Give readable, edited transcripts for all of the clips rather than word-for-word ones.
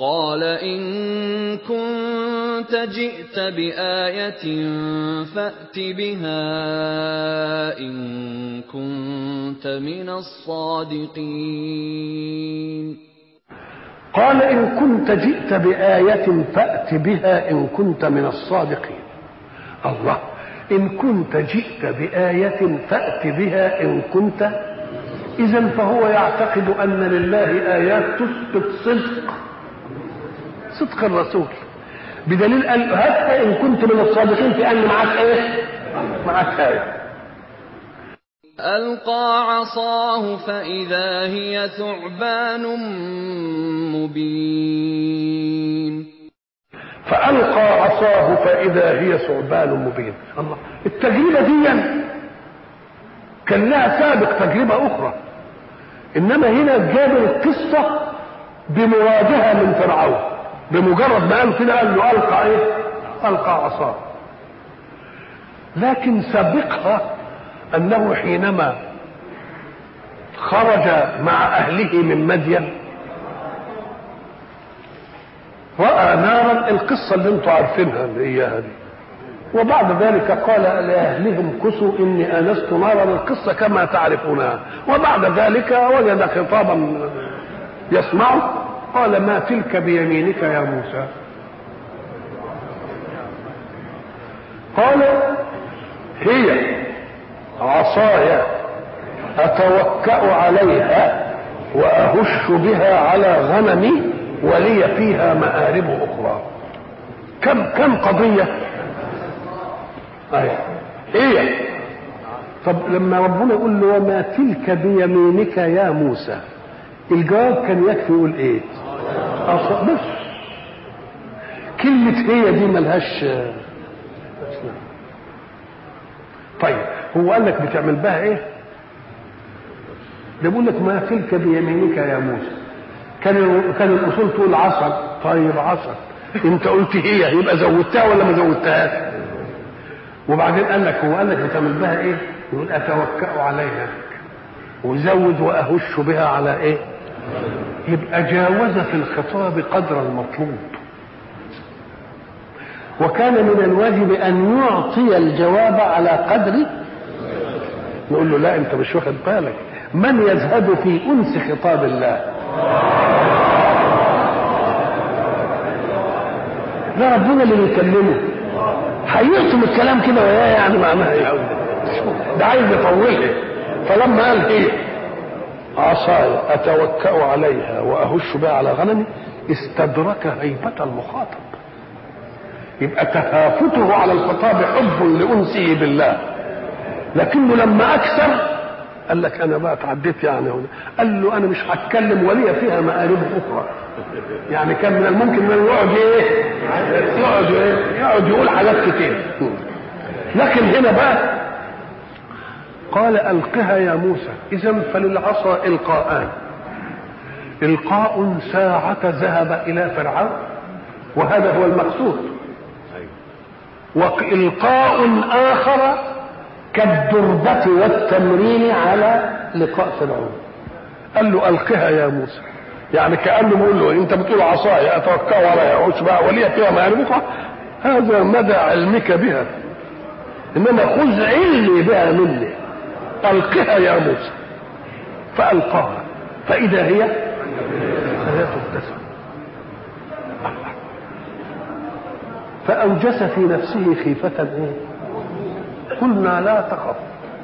قال إن كنت جئت بآية فأت بها إن كنت من الصادقين. قال إن كنت جئت بآية فأت بها إن كنت من الصادقين. الله، إن كنت جئت بآية فأت بها إن كنت، إذن فهو يعتقد أن لله آيات تثبت صدق الرسول، بدليل قال حتى إن كنت من الصادقين في أن معك إيه؟ معك آية. ألقى عصاه فإذا هي ثعبان مبين. فألقى عصاه فإذا هي ثعبان مبين. الله، التجربة دي كان لها سابق تجربة أخرى، إنما هنا جاب القصة بمواجهة من فرعون، بمجرد ما قال كده قال له ألقى إيه؟ ألقى عصاه. لكن سابقها أنه حينما خرج مع أهله من مدين رأى نارا، القصة اللي انتم عارفينها اللي إياها دي، وبعد ذلك قال لأهلهم كسوا إني آنست نارا، القصة كما تعرفونها. وبعد ذلك وجد خطابا يسمعه، قال ما تلك بيمينك يا موسى؟ قال هي عصاي أتوكأ عليها وأهش بها على غنمي ولي فيها مآرب أخرى. كم قضية هي. طب لما ربنا يقول له وما تلك بيمينك يا موسى، الجواب كان يكفي يقول ايه؟ بس كلمة هي دي ملهاش. طيب هو قال لك بتعمل بها ايه؟ ده بيقول لك ما تلك بيمينك يا موسى، كان الاصول تقول عصا. طيب عصا، انت قلت هي، يبقى زودتها ولا ما زودتهاش؟ وبعدين قال لك هو قال لك بتعمل بها ايه؟ يقول اتوكأ عليها، وزود واهش بها على ايه؟ يبقى جاوز في الخطاب قدر المطلوب، وكان من الواجب ان يعطي الجواب على قدر. نقول له لا انت مش واخد بالك، من يزهد في انس خطاب الله؟ ده ربنا اللي بيكلمه، هيقسم الكلام كده وياه يعني معناها ايه؟ ده عايز يطولها. فلما قال ايه عصاي اتوكأ عليها واهش بها على غنمي، استدرك هيبة المخاطب، يبقى تهافته على الخطاب حب لأنسه بالله. لكنه لما اكثر قال لك انا بقى اتعديت يعني هنا. قال له انا مش هتكلم ولي فيها مآرب اخرى، يعني كان من الممكن انه يقعد ايه؟ يقعد يقول حاجات كتير. لكن هنا بقى قال القها يا موسى. اذا فللعصا القاءان، القاء ساعة ذهب الى فرعون وهذا هو المقصود، والقاء اخر كالدربة والتمرين على لقاء فرعون. قال له القها يا موسى، يعني كأنه بيقول له انت بتقول عصاي اتوكأ عليها واهش بها ولي فيها مآرب أخرى، هذا مدى علمك بها، انما خذ علمي بها مني. القها يا موسى، فألقاها فإذا هي تبتسم. فأوجس في نفسه خيفة ايه؟ قلنا لا تخف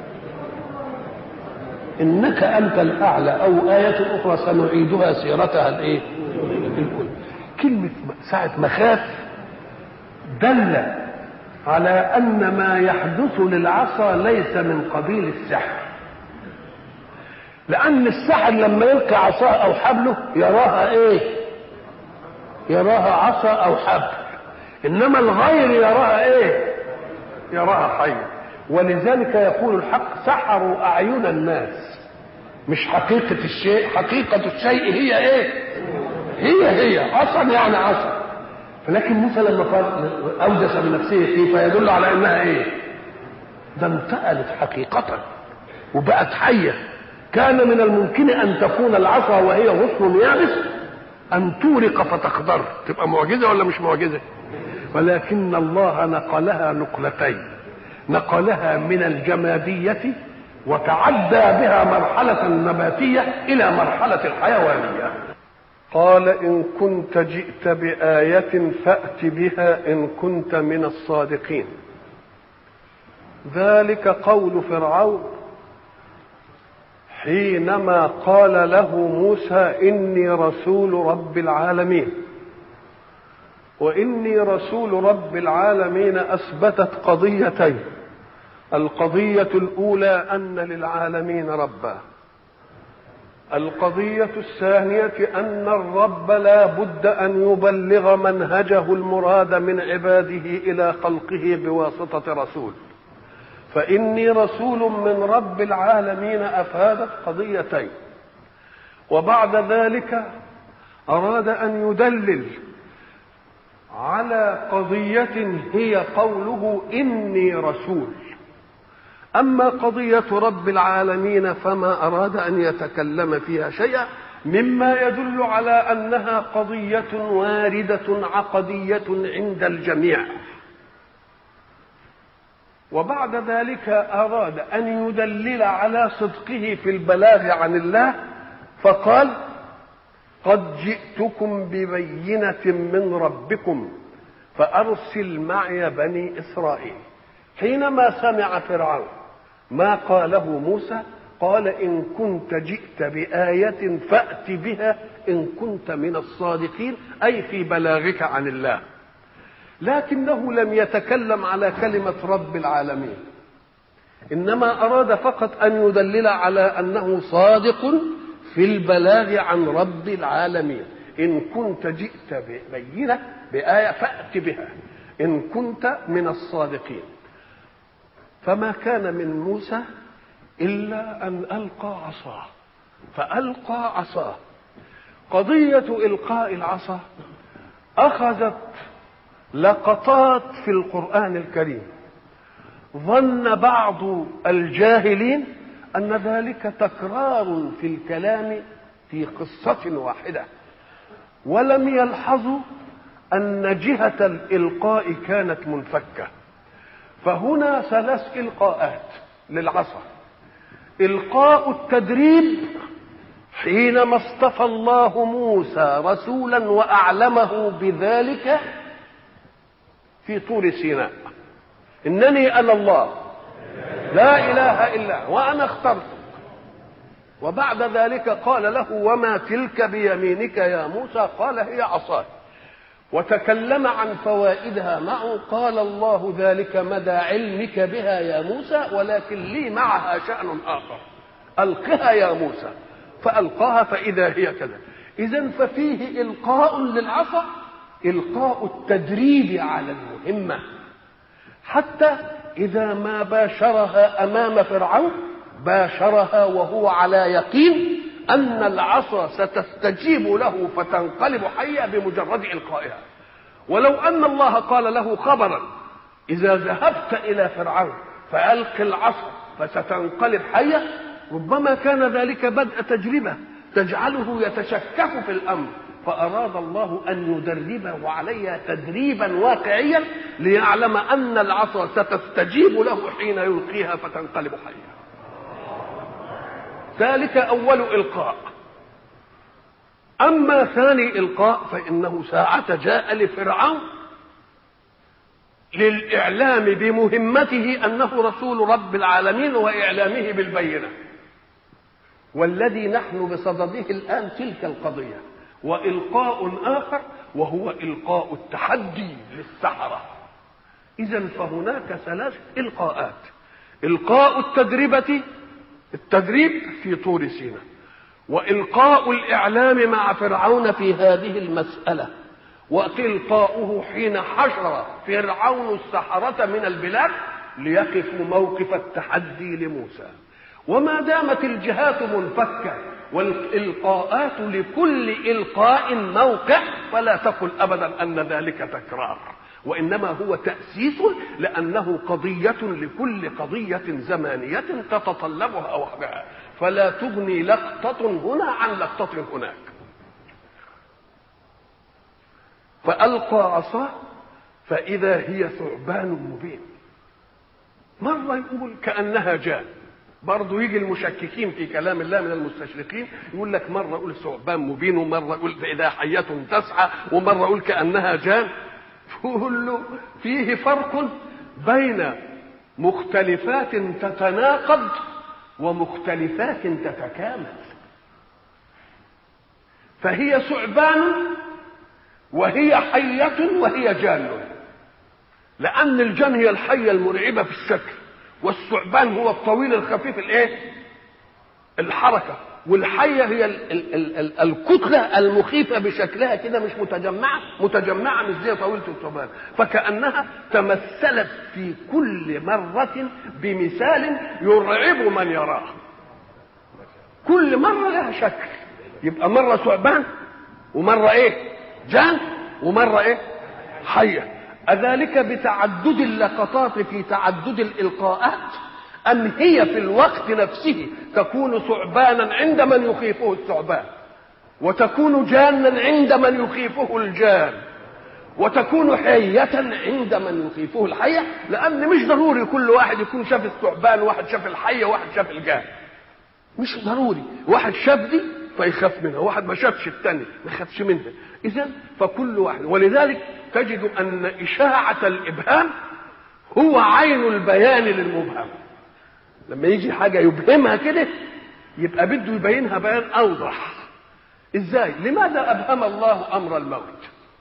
إنك أنت الأعلى، أو آية أخرى سنعيدها سيرتها الإيه؟ الأولى. كلمة ساعة مخاف دل على أن ما يحدث للعصا ليس من قبيل السحر، لأن السحر لما يلقي عصاه أو حبله يراها إيه؟ يراها عصا أو حبل، إنما الغير يراها إيه؟ يراها حي. ولذلك يقول الحق سحروا أعين الناس، مش حقيقة الشيء، حقيقة الشيء هي إيه؟ هي عصا يعني عصا. لكن موسى لما قال أوجس بنفسه خيفة يدل على أنها إيه؟ ده انتقلت حقيقة وبقت حية. كان من الممكن أن تكون العصا وهي غصن يابس أن تورق فتخضر، تبقى معجزة ولا مش معجزة؟ ولكن الله نقلها نقلتين، نقلها من الجمادية وتعدى بها مرحلة النباتية إلى مرحلة الحيوانية. قال إن كنت جئت بآية فأت بها إن كنت من الصادقين. ذلك قول فرعون حينما قال له موسى إني رسول رب العالمين. وإني رسول رب العالمين أثبتت قضيتين. القضية الأولى أن للعالمين ربا. القضية الثانية أن الرب لا بد أن يبلغ منهجه المراد من عباده إلى خلقه بواسطة رسول. فإني رسول من رب العالمين أفادت قضيتين. وبعد ذلك أراد أن يدلل على قضية هي قوله إني رسول. أما قضية رب العالمين فما أراد أن يتكلم فيها شيئا مما يدل على أنها قضية واردة عقدية عند الجميع. وبعد ذلك أراد أن يدلل على صدقه في البلاغ عن الله فقال قد جئتكم ببينة من ربكم فأرسل معي بني إسرائيل. حينما سمع فرعون ما قاله موسى قال إن كنت جئت بآية فأت بها إن كنت من الصادقين، أي في بلاغك عن الله. لكنه لم يتكلم على كلمة رب العالمين، إنما أراد فقط أن يدلل على أنه صادق في البلاغ عن رب العالمين. إن كنت جئت ببينة بآية فأت بها إن كنت من الصادقين. فما كان من موسى إلا أن ألقى عصاه، فألقى عصاه. قضية إلقاء العصا أخذت لقطات في القرآن الكريم. ظن بعض الجاهلين أن ذلك تكرار في الكلام في قصة واحدة، ولم يلحظوا أن جهة الإلقاء كانت منفكة. فهنا ثلاث إلقاءات للعصا. إلقاء التدريب حينما اصطفى الله موسى رسولا وأعلمه بذلك في طور سيناء، إنني أنا الله لا إله إلا وأنا اخترتك. وبعد ذلك قال له وما تلك بيمينك يا موسى؟ قال هي عصاي. وتكلم عن فوائدها معه. قال الله ذلك مدى علمك بها يا موسى ولكن لي معها شأن آخر، ألقها يا موسى. فألقاها فإذا هي كذا. إذن ففيه إلقاء للعصا، إلقاء التدريب على المهمة، حتى إذا ما باشرها أمام فرعون باشرها وهو على يقين أن العصا ستستجيب له فتنقلب حية بمجرد إلقائها. ولو أن الله قال له خبرا إذا ذهبت إلى فرعون فألق العصا فستنقلب حية، ربما كان ذلك بدء تجربة تجعله يتشكك في الأمر. فأراد الله أن يدربه عليها تدريبا واقعيا ليعلم أن العصا ستستجيب له حين يلقيها فتنقلب حية. ذلك أول إلقاء. أما ثاني إلقاء فإنه ساعة جاء لفرعون للإعلام بمهمته أنه رسول رب العالمين وإعلامه بالبينة. والذي نحن بصدده الآن تلك القضية. وإلقاء آخر وهو إلقاء التحدي للسحرة. إذن فهناك ثلاث إلقاءات. إلقاء التدريب في طور سيناء، وإلقاء الإعلام مع فرعون في هذه المسألة، وإلقاؤه حين حشر فرعون السحرة من البلاد ليقفوا موقف التحدي لموسى. وما دامت الجهات منفكة والإلقاءات لكل إلقاء موقع فلا تقل أبدا أن ذلك تكرار، وإنما هو تأسيس، لأنه قضية لكل قضية زمانية تتطلبها وحدها، فلا تغني لقطة هنا عن لقطة هناك. فألقى عصاه فإذا هي ثعبان مبين. مرة يقول كأنها جان، برضه يجي المشككين في كلام الله من المستشرقين يقول لك مرة يقول ثعبان مبين، ومرة يقول فإذا حية تسعى، ومرة يقول كأنها جان. يقول له فيه فرق بين مختلفات تتناقض ومختلفات تتكامل. فهي ثعبان وهي حية وهي جان، لأن الجان هي الحية المرعبة في الشكل، والثعبان هو الطويل الخفيف الحركة، والحية هي الكتلة المخيفة بشكلها كده، مش متجمعة مش زي طويلة الثعبان. فكأنها تمثلت في كل مرة بمثال يرعب من يراه، كل مرة لها شكل. يبقى مرة ثعبان ومرة جان ومرة حية. أذلك بتعدد اللقطات في تعدد الإلقاءات أم هي في الوقت نفسه تكون ثعبانا عند من يخيفه الثعبان، وتكون جانا عند من يخيفه الجان، وتكون حية عند من يخيفه الحية، لأن مش ضروري كل واحد يكون شاف الثعبان، واحد شاف الحية، واحد شاف الجان، مش ضروري. واحد شاف دي فيخاف منها، واحد ما شافش الثاني ما يخافش منها. إذن فكل واحد، ولذلك تجد أن إشاعة الإبهام هو عين البيان للمبهم. لما يجي حاجة يبهمها كده يبقى بده يبينها بيان أوضح. إزاي؟ لماذا أبهم الله أمر الموت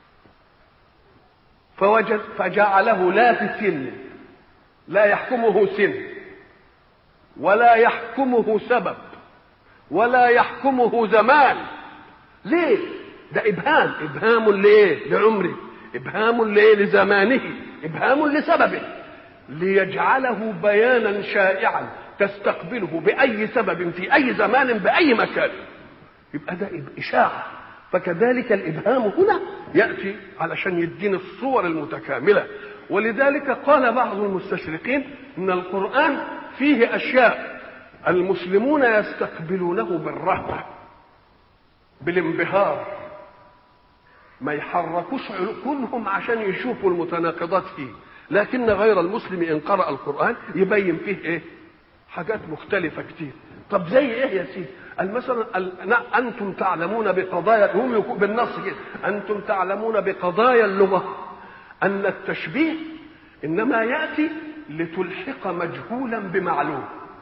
فجعله لا في سن، لا يحكمه سن ولا يحكمه سبب ولا يحكمه زمان؟ ليه؟ ده إبهام لإيه؟ لعمره، إبهام لإيه؟ لزمانه، إبهام لسببه، ليجعله بيانا شائعا تستقبله بأي سبب في أي زمان بأي مكان. يبقى ده إشاعة. فكذلك الإبهام هنا يأتي علشان يدينا الصور المتكاملة. ولذلك قال بعض المستشرقين إن القرآن فيه أشياء المسلمون يستقبلونه بالرهبة بالانبهار، ما يحركوش عقولهم عشان يشوفوا المتناقضات فيه، لكن غير المسلم إن قرأ القرآن يبين فيه حاجات مختلفة كتير. طب زي يا سيدي؟ مثلا أنتم تعلمون بقضايا، هم بالنص كده، أنتم تعلمون بقضايا اللغة أن التشبيه إنما يأتي لتلحق مجهولا بمعلوم.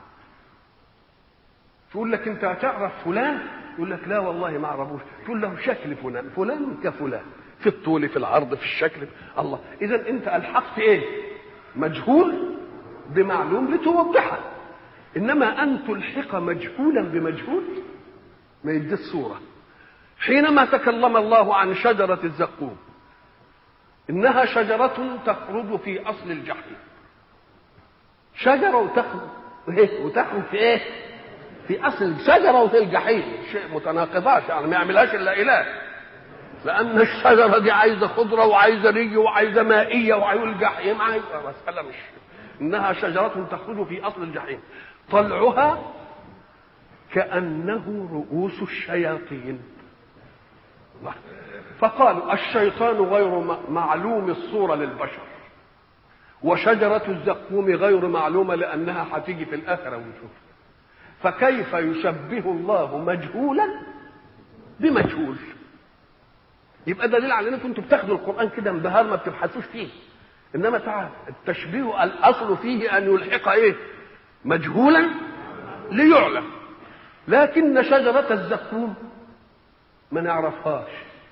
تقول لك أنت هتعرف فلان، يقول لك لا والله ما أعرفوش، تقول له شكل فلان كفلان، في الطول في العرض في الشكل. الله، إذا أنت ألحقت مجهول بمعلوم لتوضحه. إنما أن تلحق مجهولا بمجهول ما يدي الصورة. حينما تكلم الله عن شجرة الزقوم إنها شجرة تخرج في أصل الجحيم، شجرة وتخرج في في أصل الشجرة وفي الجحيم، شيء متناقضات، يعني ما يعملهاش إلا إله، لأن الشجرة دي عايزة خضرة وعايزة ري وعايزة مائية وعايزة الجحيم عايزة مسألة مش إنها شجرة تخرج في أصل الجحيم طلعها كأنه رؤوس الشياطين. فقالوا الشيطان غير معلوم الصورة للبشر، وشجرة الزقوم غير معلومة لأنها هتيجي في الآخرة ونشوف، فكيف يشبه الله مجهولا بمجهول؟ يبقى دليل على انكم انتوا بتاخدوا القرآن كده انبهار ما بتبحثوش فيه. انما تعال التشبيه الاصل فيه ان يلحق مجهولا ليعلم. لكن شجرة الزقوم ما نعرفهاش،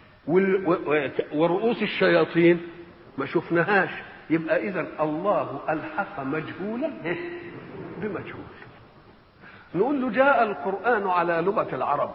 ورؤوس الشياطين ما شفناهاش. يبقى اذا الله الحق مجهولا بمجهول. نقول له جاء القرآن على لغة العرب،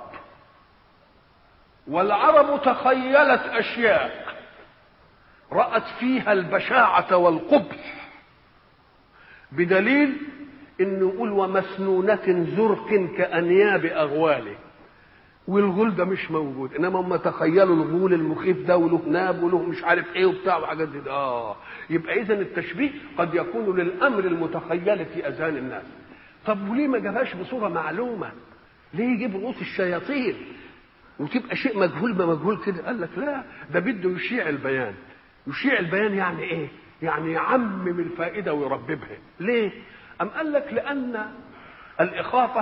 والعرب تخيلت أشياء رأت فيها البشاعة والقبح، بدليل إنه يقول ومسنونة زرق كأنياب أغواله، والغول ده مش موجود، إنما هم تخيلوا الغول المخيف ده وله ناب وله مش عارف إيه وبتاع وحاجات دي. يبقى إذن التشبيه قد يكون للأمر المتخيل في أذهان الناس. طب وليه ما جابهاش بصورة معلومة؟ ليه يجيب رؤوس الشياطين؟ وتبقى شيء مجهول بمجهول كده. قال لك لا، ده بده يشيع البيان. يشيع البيان يعني ايه؟ يعني يعمم الفائده ويرببها. ليه؟ ام قال لك لان الاخافه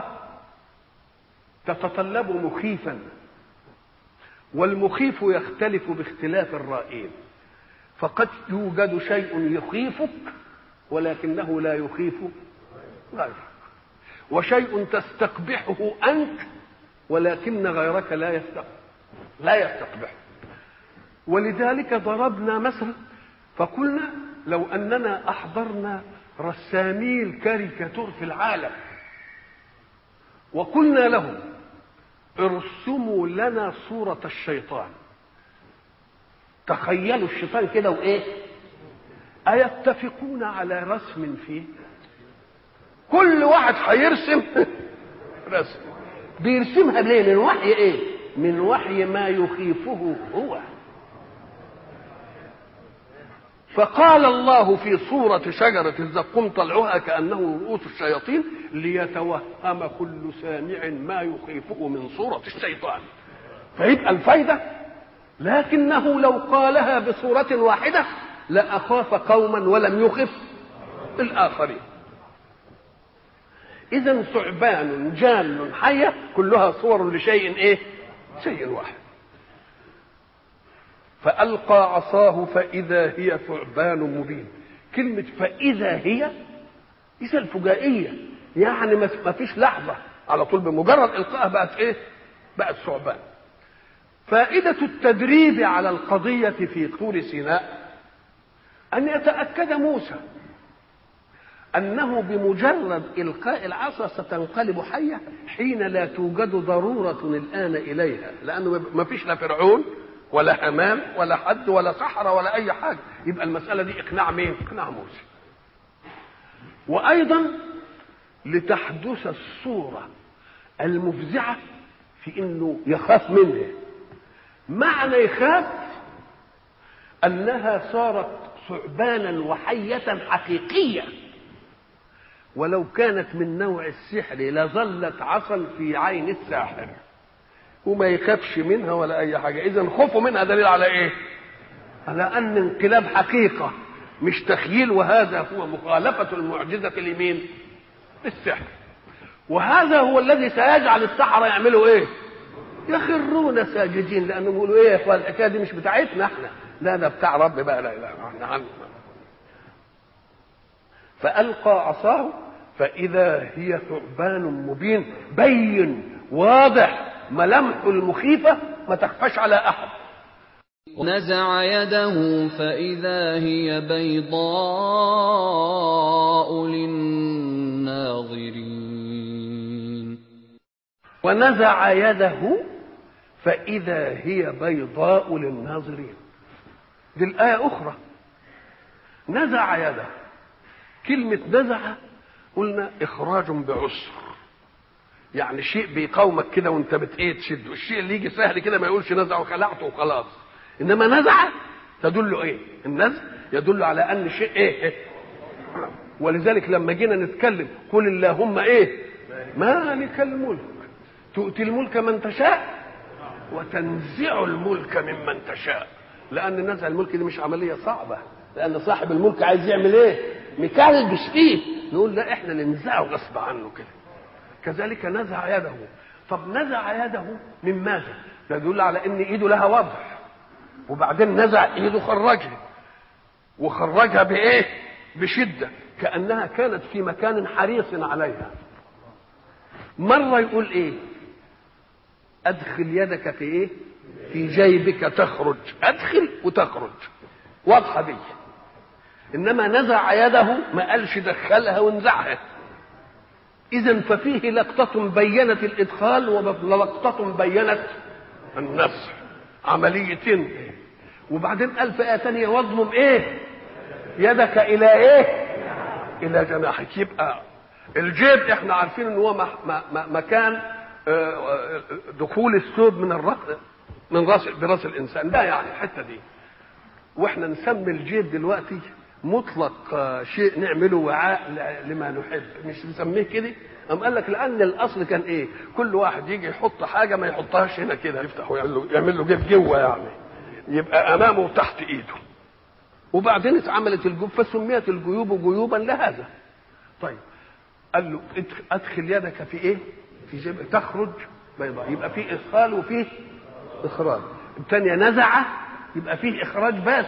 تتطلب مخيفا، والمخيف يختلف باختلاف الرائين. فقد يوجد شيء يخيفك ولكنه لا يخيف غيرك، وشيء تستقبحه انت ولكن غيرك لا يستقبحه. ولذلك ضربنا مثلا فقلنا لو اننا احضرنا رسامي الكاريكاتور في العالم وقلنا لهم ارسموا لنا صورة الشيطان، تخيلوا الشيطان كده وايه، ايتفقون على رسم فيه؟ كل واحد هيرسم رسم. بيرسمها ليه؟ من وحي ايه؟ من وحي ما يخيفه هو. فقال الله في صورة شجرة الزقوم طلعها كأنه رؤوس الشياطين ليتوهم كل سامع ما يخيفه من صورة الشيطان. فيبقى الفايدة، لكنه لو قالها بصورة واحدة لأخاف قوما ولم يخف الآخرين. إذن ثعبان جان حية كلها صور لشيء إيه؟ شيء واحد. فألقى عصاه فإذا هي ثعبان مبين. كلمة فإذا هي إذا الفجائية، يعني ما فيش لحظة، على طول بمجرد إلقائها بقت إيه؟ بقت ثعبان. فائدة التدريب على القضية في طور سيناء أن يتأكد موسى أنه بمجرد إلقاء العصا ستنقلب حية حين لا توجد ضرورة الآن إليها، لأنه ما فيش لا فرعون ولا هامان ولا حد ولا صحراء ولا أي حاجة. يبقى المسألة دي إقناع مين؟ إقناع موسى. وأيضا لتحدث الصورة المفزعة في إنه يخاف منها. معنى يخاف أنها صارت ثعبانا وحية حقيقية، ولو كانت من نوع السحر لظلت عصا في عين الساحر وما يخافش منها ولا أي حاجة. إذن خوفه منها دليل على إيه؟ على أن انقلاب حقيقة مش تخيل، وهذا هو مخالفة المعجزة لمين؟ السحر. وهذا هو الذي سيجعل السحرة يعملوا إيه؟ يخرون ساجدين، لأنه يقولوا إيه يا إخوان الحكاية دي مش بتاعتنا إحنا، لا ده بتاع رب بقى، لا إحنا عنه. فألقى عصاه فإذا هي ثعبان مبين، بين واضح، ملامحه المخيفة ما تخفاش على أحد. ونزع يده فإذا هي بيضاء للناظرين. ونزع يده فإذا هي بيضاء للناظرين. دي الآية أخرى. نزع يده، كلمة نزع قلنا إخراج بعسر، يعني شيء بيقاومك كده وانت تشده. الشيء اللي يجي سهل كده ما يقولش نزع وخلعته وخلاص، انما نزع تدل ايه؟ النزع يدل على ان شيء ايه؟ ولذلك لما جينا نتكلم قل اللهم ايه؟ مالك الملك تؤتي الملك من تشاء وتنزع الملك ممن تشاء. لان نزع الملك دي مش عمليه صعبه، لان صاحب الملك عايز يعمل ايه؟ مكلبش فيه، نقول لا احنا ننزعه غصب عنه كده. كذلك نزع يده. طب نزع يده من ماذا؟ ده يدل على ان ايده لها وضع، وبعدين نزع ايده خرجها، وخرجها بايه؟ بشده، كانها كانت في مكان حريص عليها. مره يقول ايه؟ ادخل يدك في ايه؟ في جيبك تخرج. ادخل وتخرج، واضحه دي. انما نزع يده ما قالش دخلها ونزعها. إذن ففيه لقطة بينت الإدخال ولقطة بينت النزع، عمليتين. وبعدين قال في آية ثانية واضمم إيه؟ يدك إلى إيه؟ إلى جناحك. يبقى الجيب إحنا عارفين إن هو مكان دخول الثوب من الرأس، من راس الإنسان ده، يعني الحتة دي. وإحنا نسمي الجيب دلوقتي مطلق شيء نعمله وعاء لما نحب، مش نسميه كده. أم قال لك لأن الأصل كان إيه؟ كل واحد يجي يحط حاجة ما يحطهاش هنا كده، يفتح ويعمل له جيب جوه يعني، يبقى أمامه وتحت إيده. وبعدين اتعملت الجيوب فسميت الجيوب جيوبا لهذا. طيب قال له أدخل يدك في إيه؟ في جيب تخرج بيضاء، يبقى فيه إدخال وفيه إخراج. الثانية نزع، يبقى فيه إخراج بس.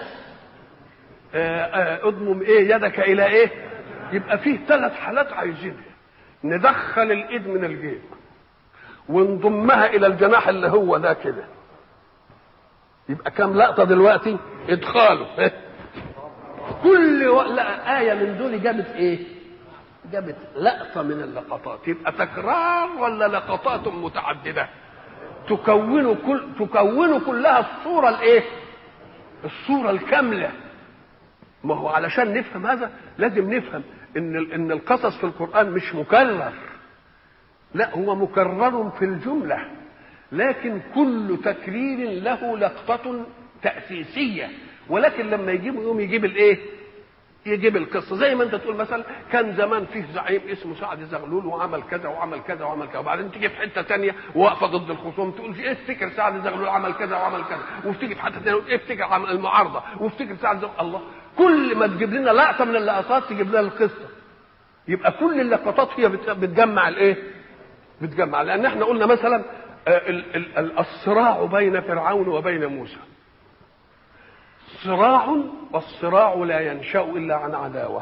اضمم إيه يدك إلى إيه؟ يبقى فيه 3 حالات عايزينها. ندخل الايد من الجيب ونضمها الى الجناح اللي هو ده كده، يبقى كام لقطه دلوقتي؟ ادخاله. كل آية من دول جابت ايه؟ جابت لقطه من اللقطات. يبقى تكرار ولا لقطات متعدده تكون كلها الصوره الايه؟ الصوره الكامله. ما هو علشان نفهم هذا لازم نفهم ان القصص في القرآن مش مكرر، لا هو مكرر في الجملة، لكن كل تكرير له لقطة تأسيسية. ولكن لما يوم يجيب الايه؟ يجيب القصة. زي ما انت تقول مثلا كان زمان فيه زعيم اسمه سعد زغلول وعمل كذا وعمل كذا وعمل كذا، وبعدين تيجي في حتة تانية واقفة ضد الخصوم تقول ايه افتكر سعد زغلول عمل كذا وعمل كذا، وتيجي في حتة تانية افتكر المعارضة وافتكر سعد زغلول. الله، كل ما تجيب لنا لقطة من اللقطات تجيب لنا القصة. يبقى كل اللقطات هي بتجمع الايه؟ بتجمع. لان احنا قلنا مثلا الصراع بين فرعون وبين موسى صراع، والصراع لا ينشأ الا عن عداوة.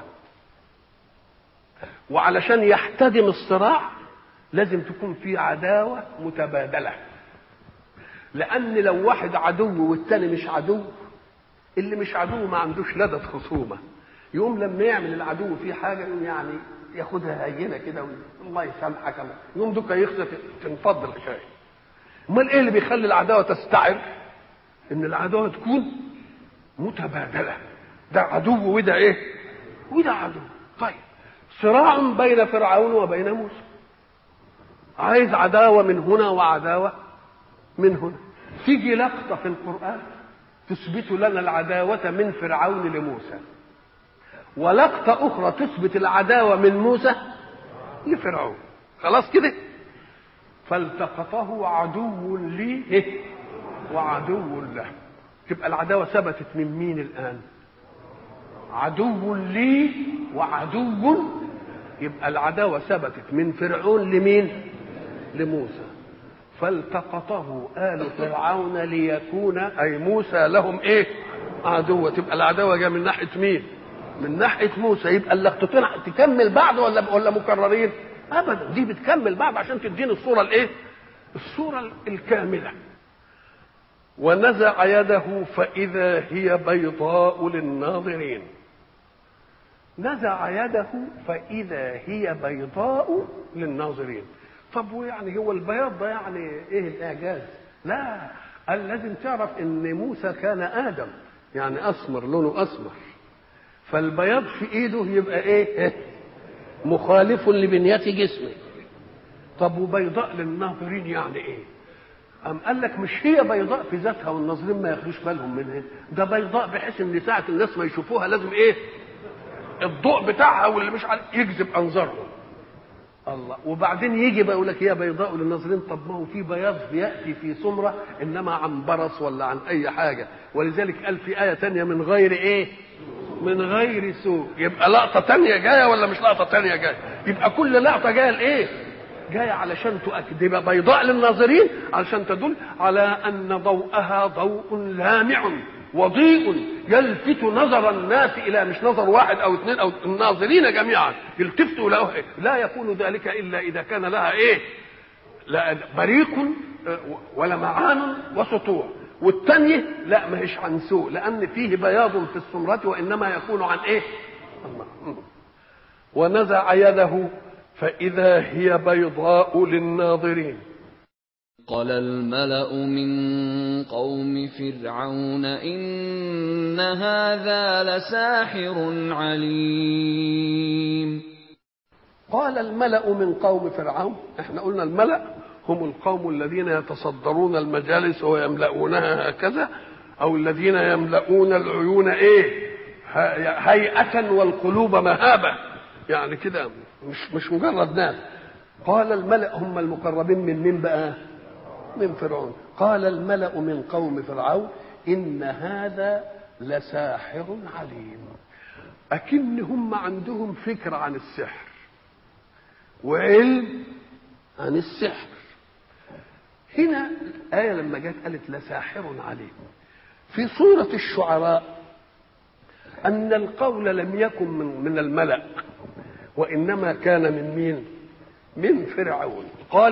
وعلشان يحتدم الصراع لازم تكون في عداوة متبادلة، لان لو واحد عدو والتاني مش عدو، اللي مش عدو ما عندوش لدى خصومة، يوم لما يعمل العدو فيه حاجة يعني ياخدها هينه كده الله يسامحك الله، يوم دوك يخسف تنفض الحكايه. امال ايه اللي بيخلي العداوه تستعر؟ ان العداوه تكون متبادله، ده عدو وده ايه؟ وده عدو. طيب صراع بين فرعون وبين موسى، عايز عداوه من هنا وعداوه من هنا. تيجي لقطه في القران تثبت لنا العداوه من فرعون لموسى، ولقطة أخرى تثبت العداوة من موسى لفرعون. خلاص كده؟ فالتقطه عدو لي وعدو له. تبقى العداوة ثبتت من مين الآن؟ عدو لي وعدو. يبقى العداوة ثبتت من فرعون لمين؟ لموسى. فالتقطه آل فرعون ليكون أي موسى لهم إيه؟ عدوة. تبقى العداوة جاء من ناحية مين؟ من ناحيه موسى. يبقى اللقطتين تكمل بعض ولا مكررين؟ ابدا، دي بتكمل بعض عشان تديني الصوره الايه؟ الصوره الكامله. ونزع يده فاذا هي بيضاء للناظرين. نزع يده فاذا هي بيضاء للناظرين. طب ويعني هو البياض ده يعني ايه الاعجاز؟ لا، قال لازم تعرف ان موسى كان ادم، يعني اسمر، لونه اسمر، فالبياض في ايده يبقى ايه؟ مخالف لبنية جسمه. طب وبيضاء للناظرين يعني ايه؟ قام قال لك مش هي بيضاء في ذاتها والناظرين ما ياخدوش بالهم منها، ده بيضاء بحيث ان ساعة الناس ما يشوفوها لازم ايه؟ الضوء بتاعها واللي مش عارف يجذب انظارهم. الله. وبعدين يجي بقى يقول لك هي بيضاء للناظرين. طب ما هو في بياض بياتي في سمره انما عن برص ولا عن اي حاجه، ولذلك قال في ايه تانية من غير ايه؟ من غير سوء. يبقى لقطه تانية جايه ولا مش لقطه تانية جايه؟ يبقى كل لقطه جايه لايه؟ جايه علشان تؤكد. يبقى بيضاء للناظرين علشان تدل على ان ضوءها ضوء لامع وضيء يلفت نظر الناس الى مش نظر واحد او اثنين او الناظرين جميعا يلتفتوا له. لا يكون ذلك الا اذا كان لها ايه؟ لا بريق ولمعان وسطوع. والثانيه لا، ما هيش عن سوء، لان فيه بياض في السمرة وانما يكون عن ايه؟ الله. ونزع يده فاذا هي بيضاء للناظرين. قال الملأ من قوم فرعون إن هذا لساحر عليم. قال الملأ من قوم فرعون. احنا قلنا الملأ هم القوم الذين يتصدرون المجالس ويملؤونها هكذا، او الذين يملؤون العيون ايه؟ هيئة والقلوب مهابة، يعني كده مش مجرد ناس. قال الملأ، هم المقربين من مين بقى؟ من فرعون. قال الملأ من قوم فرعون إن هذا لساحر عليم. أكن هم عندهم فكرة عن السحر وعلم عن السحر. هنا الآية لما جت قالت لساحر عليم. في سورة الشعراء أن القول لم يكن من الملأ، وإنما كان من مين؟ من فرعون. قال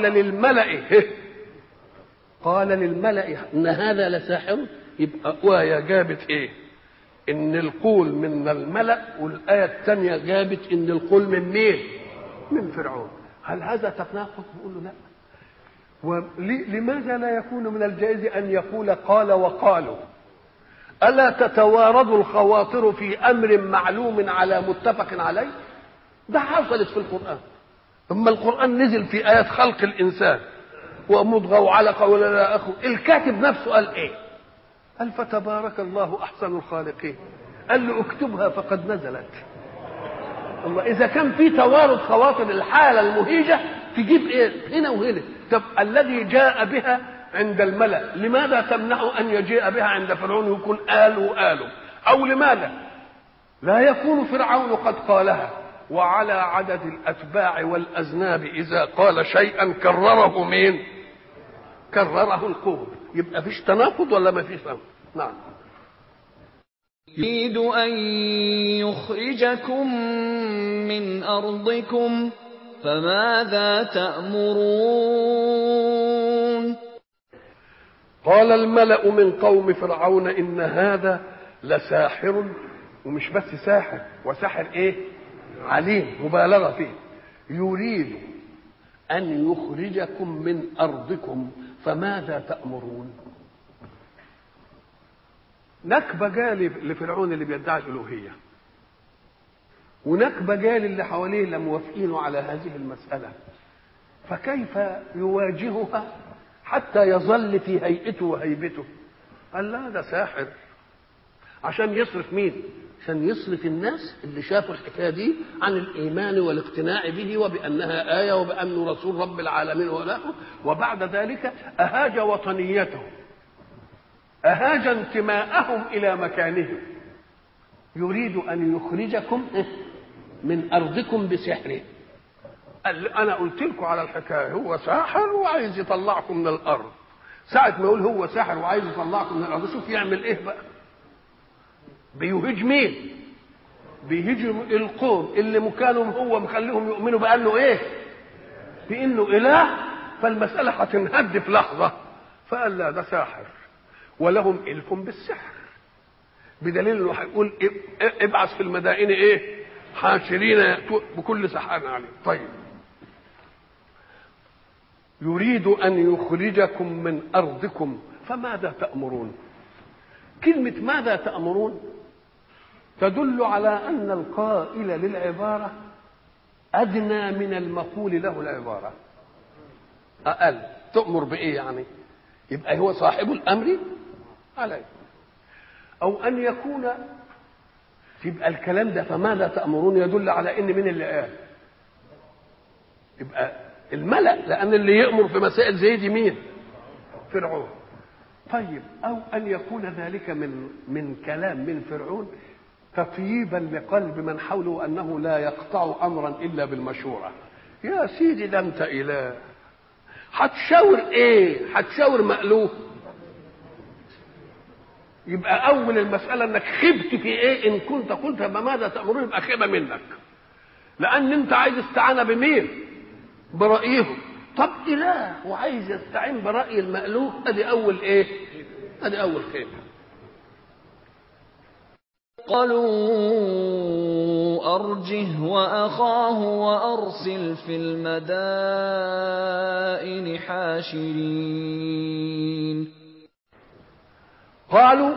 للملأ إن هذا لساحر. يبقى آية جابت إيه؟ إن القول من الملأ، والآية الثانية جابت إن القول من مين؟ من فرعون. هل هذا تناقض؟ نقول له لا. لماذا لا يكون من الجائز أن يقول قال وقالوا؟ ألا تتوارد الخواطر في أمر معلوم على متفق عليه؟ ده حصلت في القرآن. أما القرآن نزل في آيات خلق الإنسان ومضغة وعلقة ولا لا أخو، الكاتب نفسه قال إيه؟ قال فتبارك الله أحسن الخالقين. قال له اكتبها فقد نزلت. الله، إذا كان في توارد خواطر الحالة المهيجة تجيب إيه هنا وهنا؟ طب الذي جاء بها عند الملأ لماذا تمنع أن يجيء بها عند فرعون يكون قالوا؟ أو لماذا لا يكون فرعون قد قالها وعلى عدد الأتباع والأذناب إذا قال شيئا كرره مين؟ كرره القوم. يبقى فيش تناقض ولا ما فيش تناقض؟ نعم. يريد أن يخرجكم من أرضكم فماذا تأمرون؟ قال الملأ من قوم فرعون إن هذا لساحر، ومش بس ساحر، وساحر إيه؟ عليم، مبالغة فيه. يريد أن يخرجكم من أرضكم فماذا تأمرون؟ نكبة جالي لفرعون اللي بيدعي الألوهية، ونكبة جالي اللي حواليه اللي موافقينه على هذه المسألة، فكيف يواجهها حتى يظل في هيئته وهيبته؟ قال لا، ده ساحر. عشان يصرف مين؟ عشان يصرف الناس اللي شافوا الحكايه دي عن الايمان والاقتناع به وبانها ايه وبانه رسول رب العالمين والاخر. وبعد ذلك اهاج وطنيتهم، اهاج انتماءهم الى مكانهم. يريد ان يخرجكم من ارضكم بسحره. انا قلت لكم على الحكايه، هو ساحر وعايز يطلعكم من الارض. ساعه ما يقول هو ساحر وعايز يطلعكم من الارض، شوف يعمل ايه بقى. بيهج مين؟ بيهج القوم اللي مكانهم هو مخليهم يؤمنوا بانه ايه؟ بانه اله. فالمساله هتنهد في لحظه. فقال لا، ده ساحر ولهم الف بالسحر، بدليل انه هيقول ابعث في المدائن ايه؟ حاشرين ياتوا بكل سحار عليم. طيب، يريد ان يخرجكم من ارضكم فماذا تأمرون؟ كلمة ماذا تأمرون تدل على أن القائل للعبارة أدنى من المقول له العبارة، أقل. تؤمر بإيه يعني؟ يبقى هو صاحب الأمر عليه. أو أن يكون يبقى الكلام ده فماذا تأمرون يدل على إن من اللي قال؟ يبقى الملأ، لأن اللي يأمر في مسائل زي دي مين؟ فرعون. طيب، أو أن يكون ذلك من كلام من فرعون تطييبا لقلب من حوله أنه لا يقطع أمرا إلا بالمشورة. يا سيدي ده أنت إله، هتشاور إيه؟ هتشاور مألوف. يبقى أول المسألة أنك خبت في إيه؟ إن كنت قلت فماذا تأمرون يبقى خيبة منك، لأن أنت عايز استعانة بمين؟ برأيهم. طب إله وعايز يستعين برأي المألوف، أدي أول إيه؟ أدي أول خيبة. قالوا أرجه وأخاه وأرسل في المدائن حاشرين. قالوا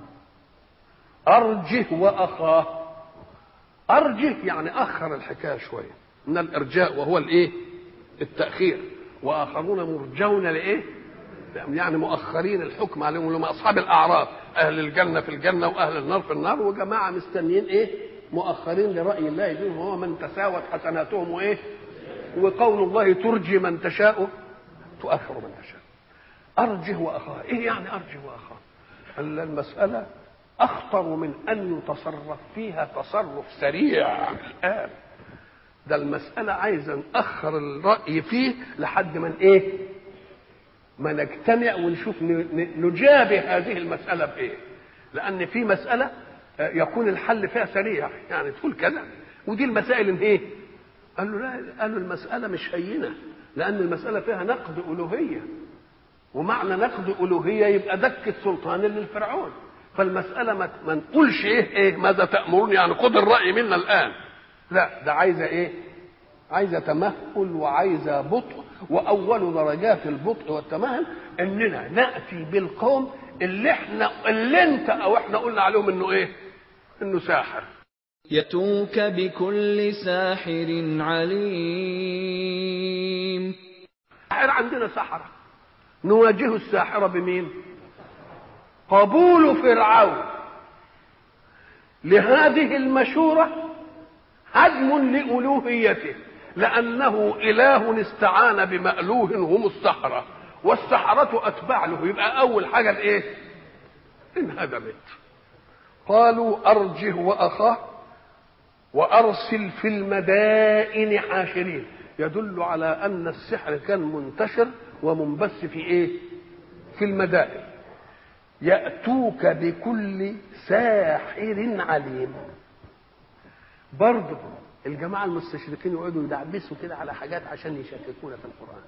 أرجه وأخاه. أرجه يعني أخر الحكاية شوية، من الإرجاء وهو الإيه؟ التأخير. وآخرون مرجون لإيه؟ يعني مؤخرين الحكم عليهم، اللي هم اصحاب الاعراف، اهل الجنه في الجنه واهل النار في النار، وجماعه مستنيين ايه؟ مؤخرين لراي الله يدين، وهو من تساوت حسناتهم وايه؟ وقول الله ترجي من تشاء تؤخر من تشاء. ارجه واخاه، ايه يعني ارجه واخاه؟ المساله اخطر من ان يتصرف فيها تصرف سريع الان. ده المساله عايزه ناخر الراي فيه لحد من ايه؟ ما نجتمع ونشوف نجابه هذه المساله بايه. لان في مساله يكون الحل فيها سريع، يعني تقول كذا، ودي المسائل ان ايه؟ قال له لا، قال له المساله مش هينه، لان المساله فيها نقد الوهيه، ومعنى نقد الوهيه يبقى دك السلطان للفرعون. فالمساله ما نقولش ايه ماذا تامرون، يعني خد الراي منا الان. لا، ده عايزه ايه؟ عايزه تمهل وعايزه بطء. واول درجات البطء والتمهل اننا ناتي بالقوم اللي انت او احنا قلنا عليهم انه ايه؟ انه ساحر. يأتوك بكل ساحر عليم. عندنا سحرة، نواجه الساحرة بمين؟ قبول فرعون لهذه المشورة هدم لألوهيته، لأنه إله استعان بمألوه هم السحرة، والسحرة أتباع له. يبقى أول حاجة الإيه؟ انهدمت. قالوا أرجه وأخاه وأرسل في المدائن حاشرين، يدل على أن السحر كان منتشر ومنبث في إيه؟ في المدائن. يأتوك بكل ساحر عليم. برضه الجماعة المستشرقين يقعدوا يدعبسوا كده على حاجات عشان يشككونا في القرآن.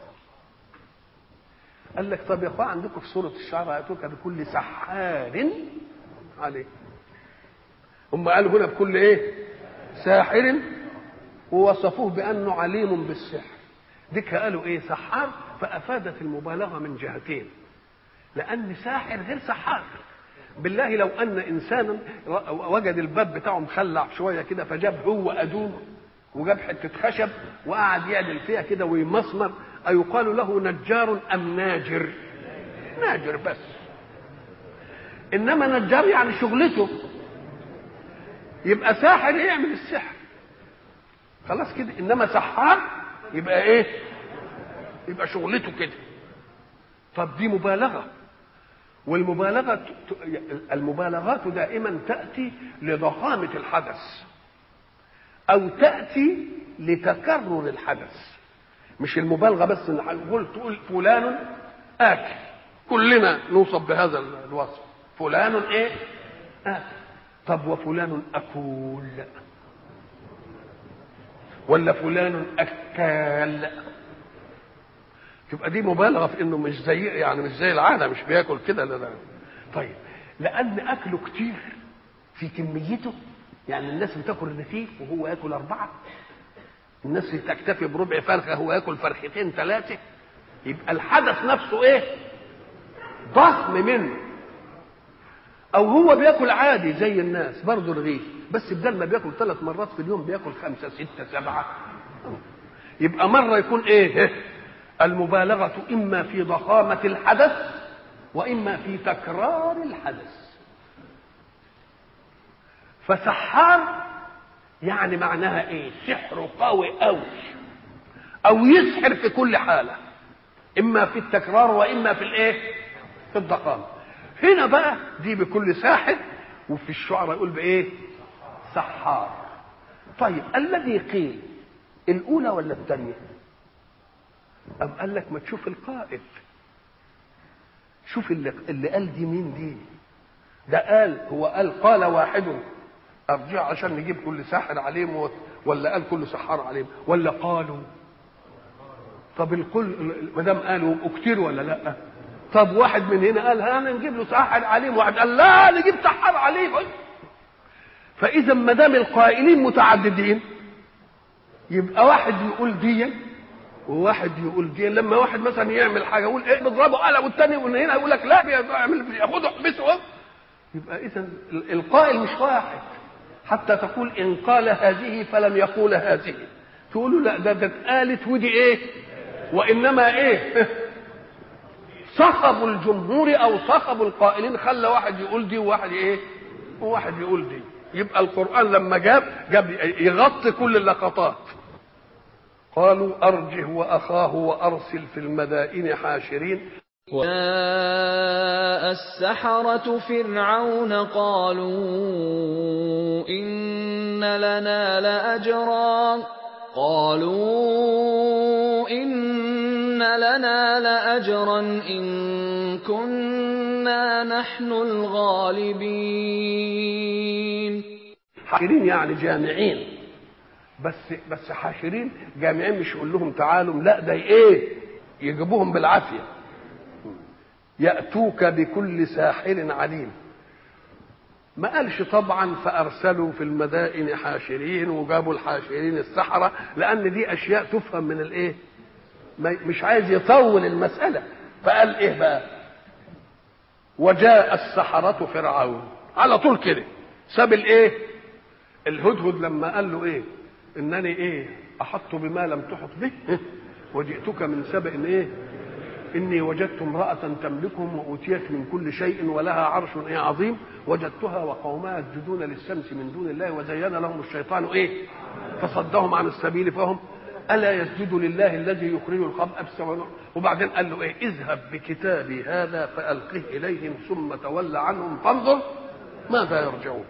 قال لك طب يا اخوان عندكم في سورة الشعراء يأتوك بكل سحار عليم. هم قالوا هنا بكل ايه؟ ساحر، ووصفوه بأنه عليم بالسحر. ديك قالوا ايه؟ سحار، فأفادت المبالغة من جهتين، لأن ساحر غير سحار. بالله لو أن إنسانا وجد الباب بتاعه مخلع شوية كده، فجاب هو أدوم وجاب حتة خشب وقعد يعدل فيها كده ويمسمر، أيقال له نجار أم ناجر؟ ناجر بس. إنما نجار يعني شغلته، يبقى ساحر يعمل السحر خلاص كده. إنما سحار يبقى إيه؟ يبقى شغلته كده. طب دي مبالغة، المبالغات دائما تأتي لضخامة الحدث أو تأتي لتكرر الحدث. مش المبالغة بس ان تقول فلان آكل، كلنا نوصف بهذا الوصف، فلان ايه؟ آكل. طب وفلان أكول ولا فلان أكال؟ تبقى دي مبالغه في انه مش زي، يعني مش زي العاده، مش بياكل كده. لا. طيب لان اكله كتير في كميته، يعني الناس بتاكل رغيف وهو ياكل 4، الناس تكتفي بربع فرخه هو ياكل فرختين 3، يبقى الحدث نفسه ايه؟ ضخم منه. او هو بياكل عادي زي الناس برضه رغيف، بس بدل ما بياكل 3 مرات في اليوم بياكل 5 6 7. يبقى مره يكون ايه؟ المبالغة إما في ضخامة الحدث وإما في تكرار الحدث. فسحار يعني معناها إيه؟ سحر قوي أوي، أو يسحر في كل حالة، إما في التكرار وإما في الإيه؟ في الضخامة. هنا بقى دي بكل ساحر، وفي الشعراء يقول بإيه؟ سحار. طيب الذي قيل الأولى ولا الثانية؟ أم قال لك ما تشوف القائل، شوف اللي قال دي مين دي. ده هو قال واحد ارجع عشان نجيب كل ساحر عليم، ولا قال كل سحار عليم، ولا قالوا؟ طب الكل ما دام قالوا كتير ولا لا؟ طب واحد من هنا قال انا نجيب له ساحر عليم، واحد قال لا نجيب سحار عليم. فاذا ما دام القائلين متعددين يبقى واحد يقول دي وواحد يقول دي. لما واحد مثلا يعمل حاجه يقول ايه بضربه قلم، والثاني من هنا يقول لك لا ياخده احبسه، يبقى اذا القائل مش واحد. حتى تقول ان قال هذه فلم يقول هذه، تقولوا لا ده اتقالت ودي ايه؟ وانما ايه؟ صخب الجمهور او صخب القائلين خلى واحد يقول دي وواحد ايه وواحد يقول دي. يبقى القرآن لما جاب يغطي كل اللقطات. قالوا أرجه وأخاه وأرسل في المدائن حاشرين. وجاء السحرة فرعون قالوا إن لنا لأجرا إن كنا نحن الغالبين. حاشرين يعني جامعين، بس حاشرين جامعين، مش يقول لهم تعالوا، لا ده ايه يجيبوهم بالعافيه. يأتوك بكل ساحر عليم. ما قالش طبعا فأرسلوا في المدائن حاشرين وجابوا الحاشرين السحرة، لأن دي أشياء تفهم من الإيه؟ مش عايز يطول المسألة. فقال إيه بقى؟ وجاء السحرة فرعون على طول كده. ساب الإيه؟ الهدهد لما قال له إيه؟ إنني إيه؟ أحط بما لم تحط به وجئتك من سبأ إيه؟ إني وجدت امرأة تملكهم وأوتيت من كل شيء ولها عرش عظيم وجدتها وقومها يسجدون للشمس من دون الله وزين لهم الشيطان إيه؟ فصدهم عن السبيل فهم ألا يسجدوا لله الذي يخرج الخبء. وبعدين قال له إيه؟ اذهب بكتابي هذا فألقه إليهم ثم تول عنهم فانظر ماذا يرجعون.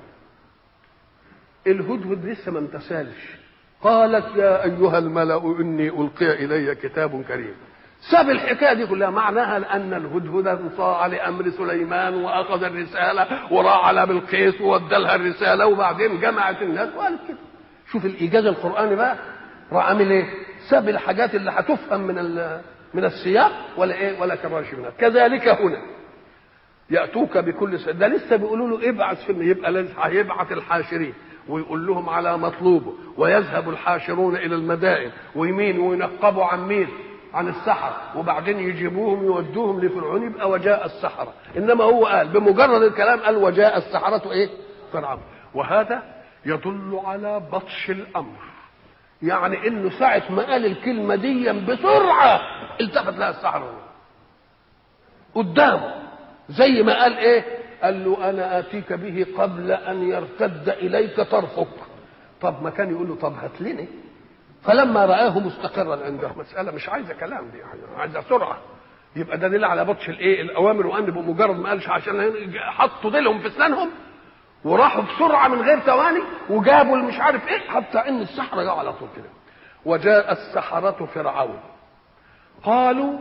الهدهد لسه ما امتثلش. قالت يا أيها الملأ إني ألقي إلي كتاب كريم. ساب الحكايه دي كلها، معناها لان الهدهد انصاع لامر سليمان واخذ الرساله وراح على بلقيس وادالها الرساله وبعدين جمعت الناس وقالت كده. شوف الايجاز القراني بقى، راح عامل ايه؟ ساب الحاجات اللي هتفهم من السياق ولا ايه ولا كررش منها. كذلك هنا ياتوك بكل ده لسه بيقولوا له ابعث يبقى هيبعث الحاشرين ويقول لهم على مطلوبه، ويذهب الحاشرون الى المدائن ويمين وينقبوا عن مين؟ عن السحرة، وبعدين يجيبوهم يودوهم لفرعون. يبقى وجاء السحرة. انما هو قال بمجرد الكلام قال وجاء السحرة ايه؟ فرعون. وهذا يدل على بطش الامر، يعني انه ساعة ما قال الكلمة دي بسرعة التفت لها السحرة قدامه، زي ما قال ايه؟ قال له انا اتيك به قبل ان يرتد اليك طرفك. طب ما كان يقول له طب هات لنا. فلما رآه مستقرا عنده، مسألة مش عايزة كلام، دي عايزة سرعة. يبقى ده دليل على بطش الايه؟ الأوامر. وأن بمجرد ما قالش عشان حطوا ديلهم في أسنانهم وراحوا بسرعة من غير ثواني وجابوا مش عارف ايه، حتى إن السحرة جاوا على طول كده. وجاء السحرة فرعون قالوا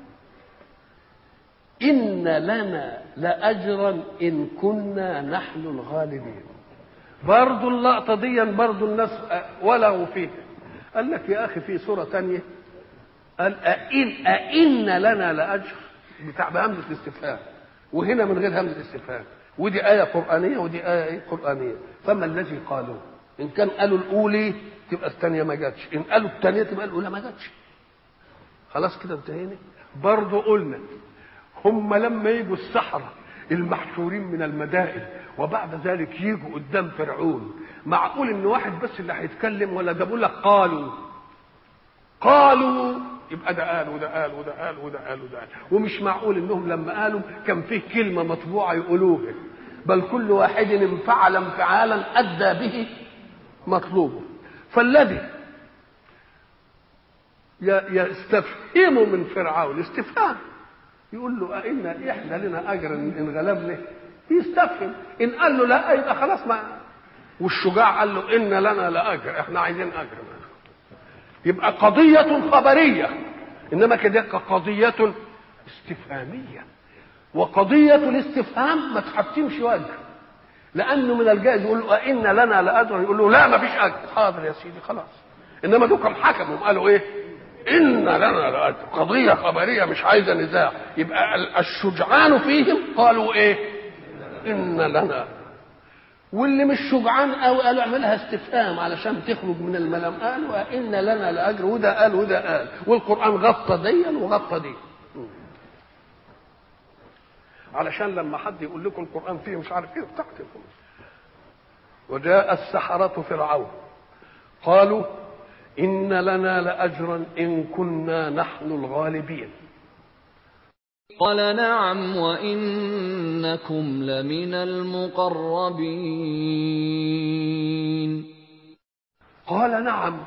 إن لنا لأجرا إن كنا نحن الغالبين. برضو اللقطة دي برضو الناس ولغوا فيها. قال لك يا أخي في سورة تانية قال أئن لنا لأجر بتاع بهمزة الاستفهام، وهنا من غير همزة الاستفهام. ودي آية قرآنية ودي آية إيه؟ قرآنية. فما الذي قالوا؟ إن كان قالوا الأولى تبقى الثانية ما جاتش، إن قالوا الثانية تبقى الأولى ما جاتش. خلاص كده انتهينا. برضو قلنا هم لما يجوا السحرة المحشورين من المدائن وبعد ذلك يجوا قدام فرعون، معقول ان واحد بس اللي هيتكلم ولا ده بيقول لك قالوا يبقى ده قال وده قال وده قال وده قال وده قال. ومش معقول انهم لما قالوا كان فيه كلمه مطبوعه يقولوها، بل كل واحد انفعل انفعالا ادى به مطلوبه. فالذي يستفهم من فرعون استفهام يقول له أئن احنا لنا اجر ان غلبنا، يستفهم. ان قال له لا يبقى خلاص ما. والشجاع قال له ان لنا لاجر، احنا عايزين اجر. يبقى قضيه خبريه، انما كده قضيه استفهاميه. وقضيه الاستفهام ما تحتمش وجه، لانه من الجائز يقول له أئن لنا لاجر، يقول له لا ما فيش اجر. حاضر يا سيدي خلاص. انما دوكم حكموا قالوا ايه؟ إن لنا لأجر. قضية خبرية مش عايزة نزاع. يبقى الشجعان فيهم قالوا إيه؟ إن لنا. واللي مش شجعان أو قالوا اعملها استفهام علشان تخرج من الملام، قالوا إن لنا لأجر. وده قال وده قال، والقرآن غطى دي وغطى دي، علشان لما حد يقول لكم القرآن فيه مش عارف إيه بتاعتكم. وجاء السحرة فرعون قالوا إن لنا لأجرا إن كنا نحن الغالبين. قال نعم وإنكم لمن المقربين. قال نعم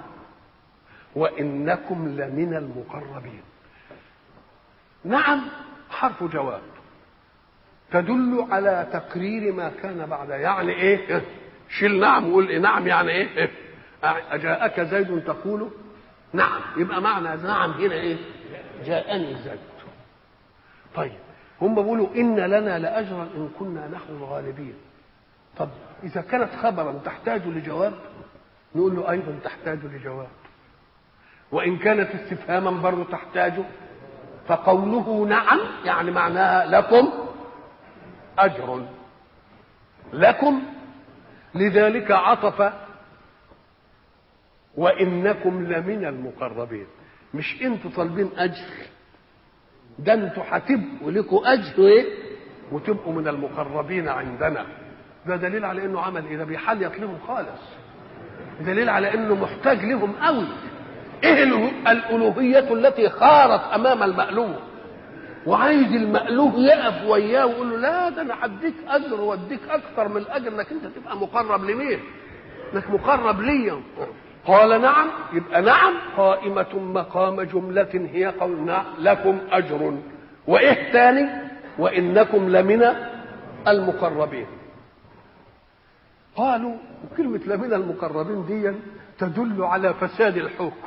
وإنكم لمن المقربين. نعم حرف جواب تدل على تقرير ما كان بعد. يعني ايه؟ شيل نعم وقول إيه؟ نعم يعني ايه؟ أجاءك زيد تقول نعم، يبقى معنى نعم هنا ايه؟ جاءني زيد. طيب هم بيقولوا إن لنا لأجرا إن كنا نحن الغالبين. طب إذا كانت خبرا تحتاج لجواب نقول له أيضا تحتاج لجواب، وإن كانت استفهاما برضه تحتاج. فقوله نعم يعني معناها لكم أجر، لكم، لذلك عطف وإنكم لمن المقربين. مش انتوا طالبين أجر، ده انتوا هتبقوا لكم أجر ايه وتبقوا من المقربين عندنا. ده دليل على انه عمل ايه؟ ده بيحليط لهم خالص، دليل على انه محتاج لهم قوي. ايه الالوهيه التي خارت امام المألوه وعايز المألوه يقف وياه ويقول له لا ده انا هديك اجر واديك اكثر من الاجر انك انت تبقى مقرب لمين؟ انك مقرب ليا. قال نعم، يبقى نعم قائمة مقام جملة هي قول نعم لكم أجر، وإيه تاني؟ وإنكم لمن المقربين. قالوا كلمة لمن المقربين دي تدل على فساد الحكم،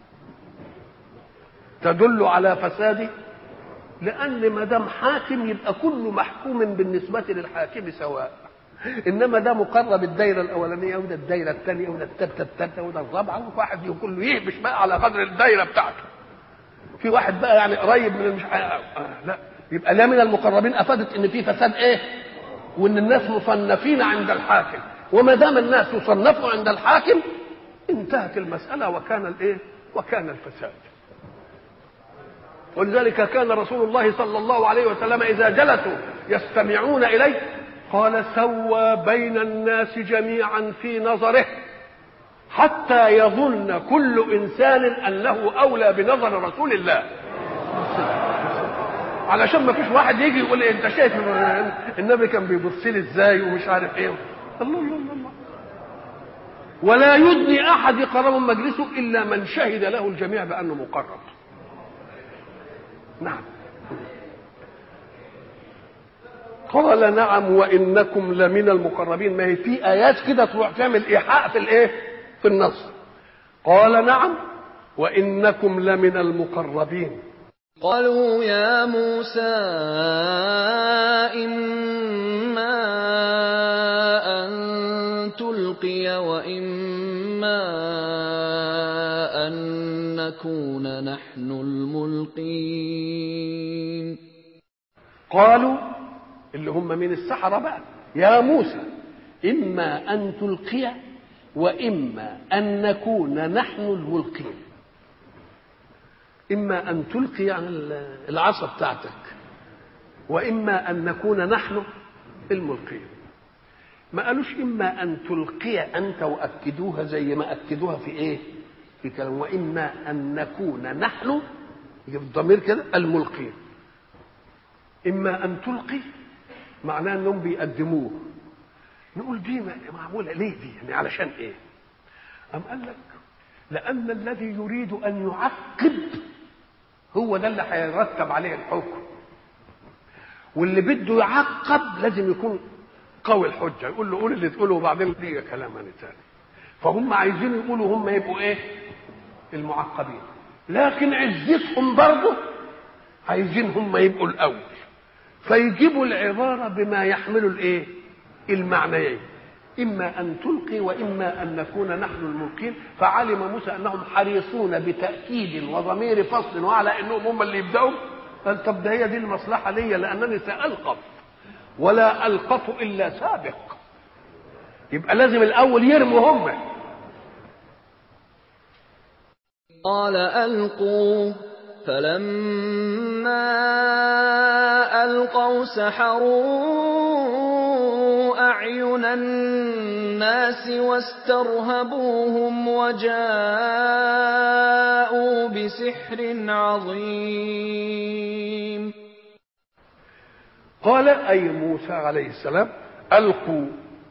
تدل على فساد، لأن ما دام حاكم يبقى كل محكوم بالنسبة للحاكم سواء، انما ده مقرب الدايره الاولانيه وده الدايره الثانيه وده الثالثه وده الرابعه، وواحد كله يهبش بقى على قدر الدايره بتاعته. في واحد بقى يعني قريب من مش لا، يبقى لا من المقربين افادت ان في فساد ايه؟ وان الناس مصنفين عند الحاكم، وما دام الناس يصنفوا عند الحاكم انتهت المساله وكان الايه؟ وكان الفساد. ولذلك كان رسول الله صلى الله عليه وسلم اذا جلسوا يستمعون اليه قال سوى بين الناس جميعا في نظره حتى يظن كل انسان انه اولى بنظر رسول الله، علشان ما فيش واحد يجي يقول انت شايف النبي كان بيبص لي ازاي ومش عارف ايه. الله الله الله. ولا يدني احد يقرب من مجلسه الا من شهد له الجميع بانه مقرب. نعم. قال نعم وانكم لمن المقربين. ما هي في ايات كده تروح تعمل ايحاء في الايه؟ في النص. قال نعم وانكم لمن المقربين. قالوا يا موسى إما أن تلقي وإما أن نكون نحن الملقين. قالوا اللي هم من السحرة بقى يا موسى إما أن تلقي وإما أن نكون نحن الملقين. إما أن تلقي يعني العصا بتاعتك، وإما أن نكون نحن الملقين. ما قالوش إما أن تلقي أنت وأكدوها زي ما أكدوها في إيه؟ في كلام وإما أن نكون نحن، يجب الضمير كده الملقين. إما أن تلقي معناه أنهم بيقدموه. نقول دي معمولة ليه دي؟ يعني علشان إيه؟ أم قال لك لأن الذي يريد أن يعقب هو ده اللي هيرتب عليه الحكم، واللي بده يعقب لازم يكون قوي الحجه، يقول له قول اللي تقوله وبعدين ليه كلام ثاني. فهم عايزين يقولوا هم يبقوا ايه؟ المعقبين، لكن عزتهم برضه عايزين هم يبقوا الاول، فيجيبوا العباره بما يحمل الايه؟ المعنيين، اما ان تلقي واما ان نكون نحن الملقين. فعلم موسى انهم حريصون بتاكيد وضمير فصل وعلى انهم هم اللي يبداوا. قال طب ده هي دي المصلحه ليا لانني سالقف ولا القف الا سابق، يبقى لازم الاول يرموا هم. قال ألقوا فلما ألقوا سحروا أعين الناس واسترهبوهم وجاءوا بسحر عظيم. قال أي موسى عليه السلام ألقوا،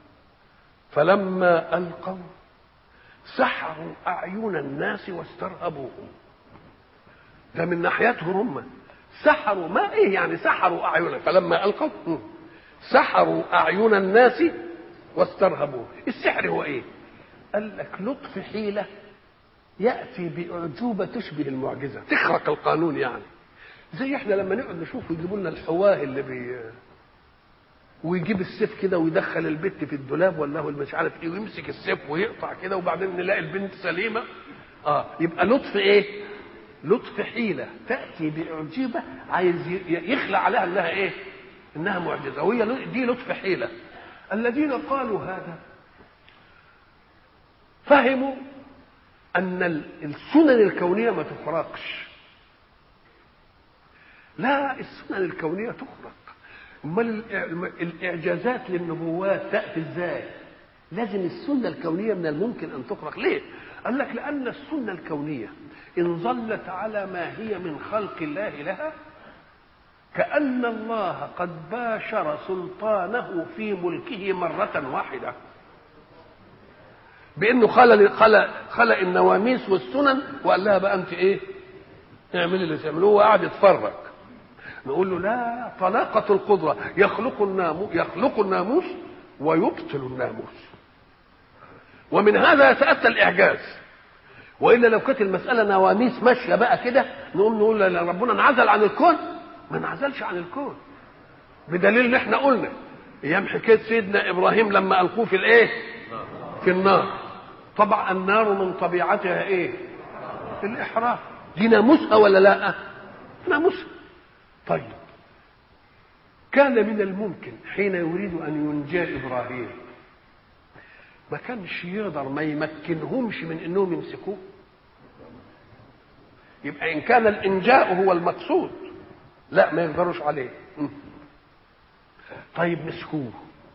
فلما ألقوا سحروا أعين الناس واسترهبوهم. ده من ناحيتهم هم سحروا، ما إيه يعني سحروا أعين، فلما ألقوا سحروا أعين الناس واسترهبوهم. السحر هو إيه؟ قال لك لطف حيلة يأتي بأعجوبة تشبه المعجزة، تخرق القانون يعني. زي احنا لما نقعد نشوف يجيبوا لنا الحواه اللي ويجيب السيف كده ويدخل البت في الدولاب ولا هو مش عارف ايه، ويمسك السيف ويقطع كده وبعدين نلاقي البنت سليمه. يبقى لطف ايه؟ لطف حيله تاتي باعجوبه عايز يخلع عليها انها ايه؟ انها معجزه، وهي دي لطف حيله. الذين قالوا هذا فهموا ان السنن الكونيه ما تخرقش. لا، السنن الكونيه تخرق. امال الاعجازات للنبوات تاتي ازاي؟ لازم السنه الكونيه من الممكن ان تخرق. ليه؟ قال لك لان السنه الكونيه ان ظلت على ما هي من خلق الله لها كأن الله قد باشر سلطانه في ملكه مرة واحدة، بأنه خلق النواميس والسنن وقال لها بقى أنت إيه؟ اعملي اللي تعملوه، وقعد يتفرج. نقول له لا، طلاقة القدرة، يخلق الناموس ويبطل الناموس، ومن هذا يتأتى الإعجاز. وإلا لو كانت المسألة نواميس ماشية بقى كده نقوم نقول ربنا انعزل عن الكون. ما انعزلش عن الكون، بدليل اللي احنا قلنا ايام حكايه سيدنا ابراهيم لما القوه في الايه؟ في النار. طبعا النار من طبيعتها ايه؟ الاحراق. دي ناموسها ولا لا؟ ناموسها. طيب كان من الممكن حين يريد ان ينجي ابراهيم ما كانش يقدر ما يمكنهمش من انهم يمسكوه؟ يبقى ان كان الانجاء هو المقصود لا ما يقدروش عليه. طيب مسكوه،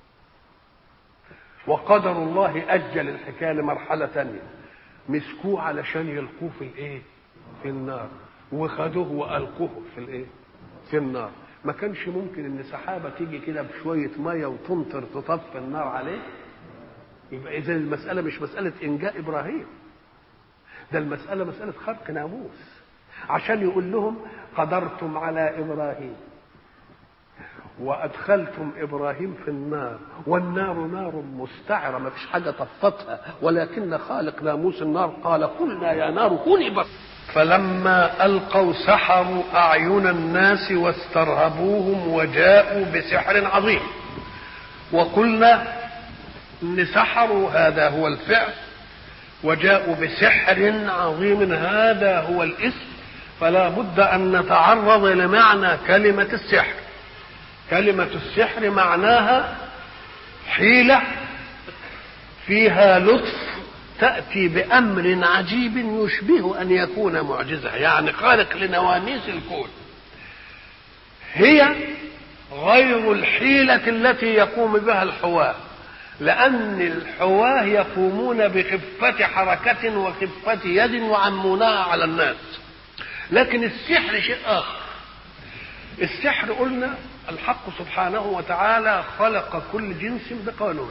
وقدر الله اجل الحكايه لمرحله ثانيه، مسكوه علشان يلقوه في الايه؟ في النار، وخدوه والقوه في الايه؟ في النار. ما كانش ممكن ان سحابه تيجي كده بشويه ميه وتمطر تطفي النار عليه؟ يبقى اذا المساله مش مساله انجاء ابراهيم، ده المساله مساله خلق ناموس، عشان يقول لهم قدرتم على ابراهيم وادخلتم ابراهيم في النار، والنار نار مستعره ما فيش حاجه طفتها، ولكن خالق ناموس النار قال قلنا يا نار كوني بس. فلما القوا سحروا اعين الناس واسترهبوهم وجاءوا بسحر عظيم. وقلنا ان سحروا هذا هو الفعل، وجاءوا بسحر عظيم هذا هو الاسم. فلا بد ان نتعرض لمعنى كلمه السحر. كلمة السحر معناها حيلة فيها لطف تأتي بأمر عجيب يشبه أن يكون معجزة، يعني خارق لنواميس الكون. هي غير الحيلة التي يقوم بها الحواة، لأن الحواة يقومون بخفة حركة وخفة يد وعمونها على الناس، لكن السحر شيء آخر. السحر قلنا الحق سبحانه وتعالى خلق كل جنس بقانونه،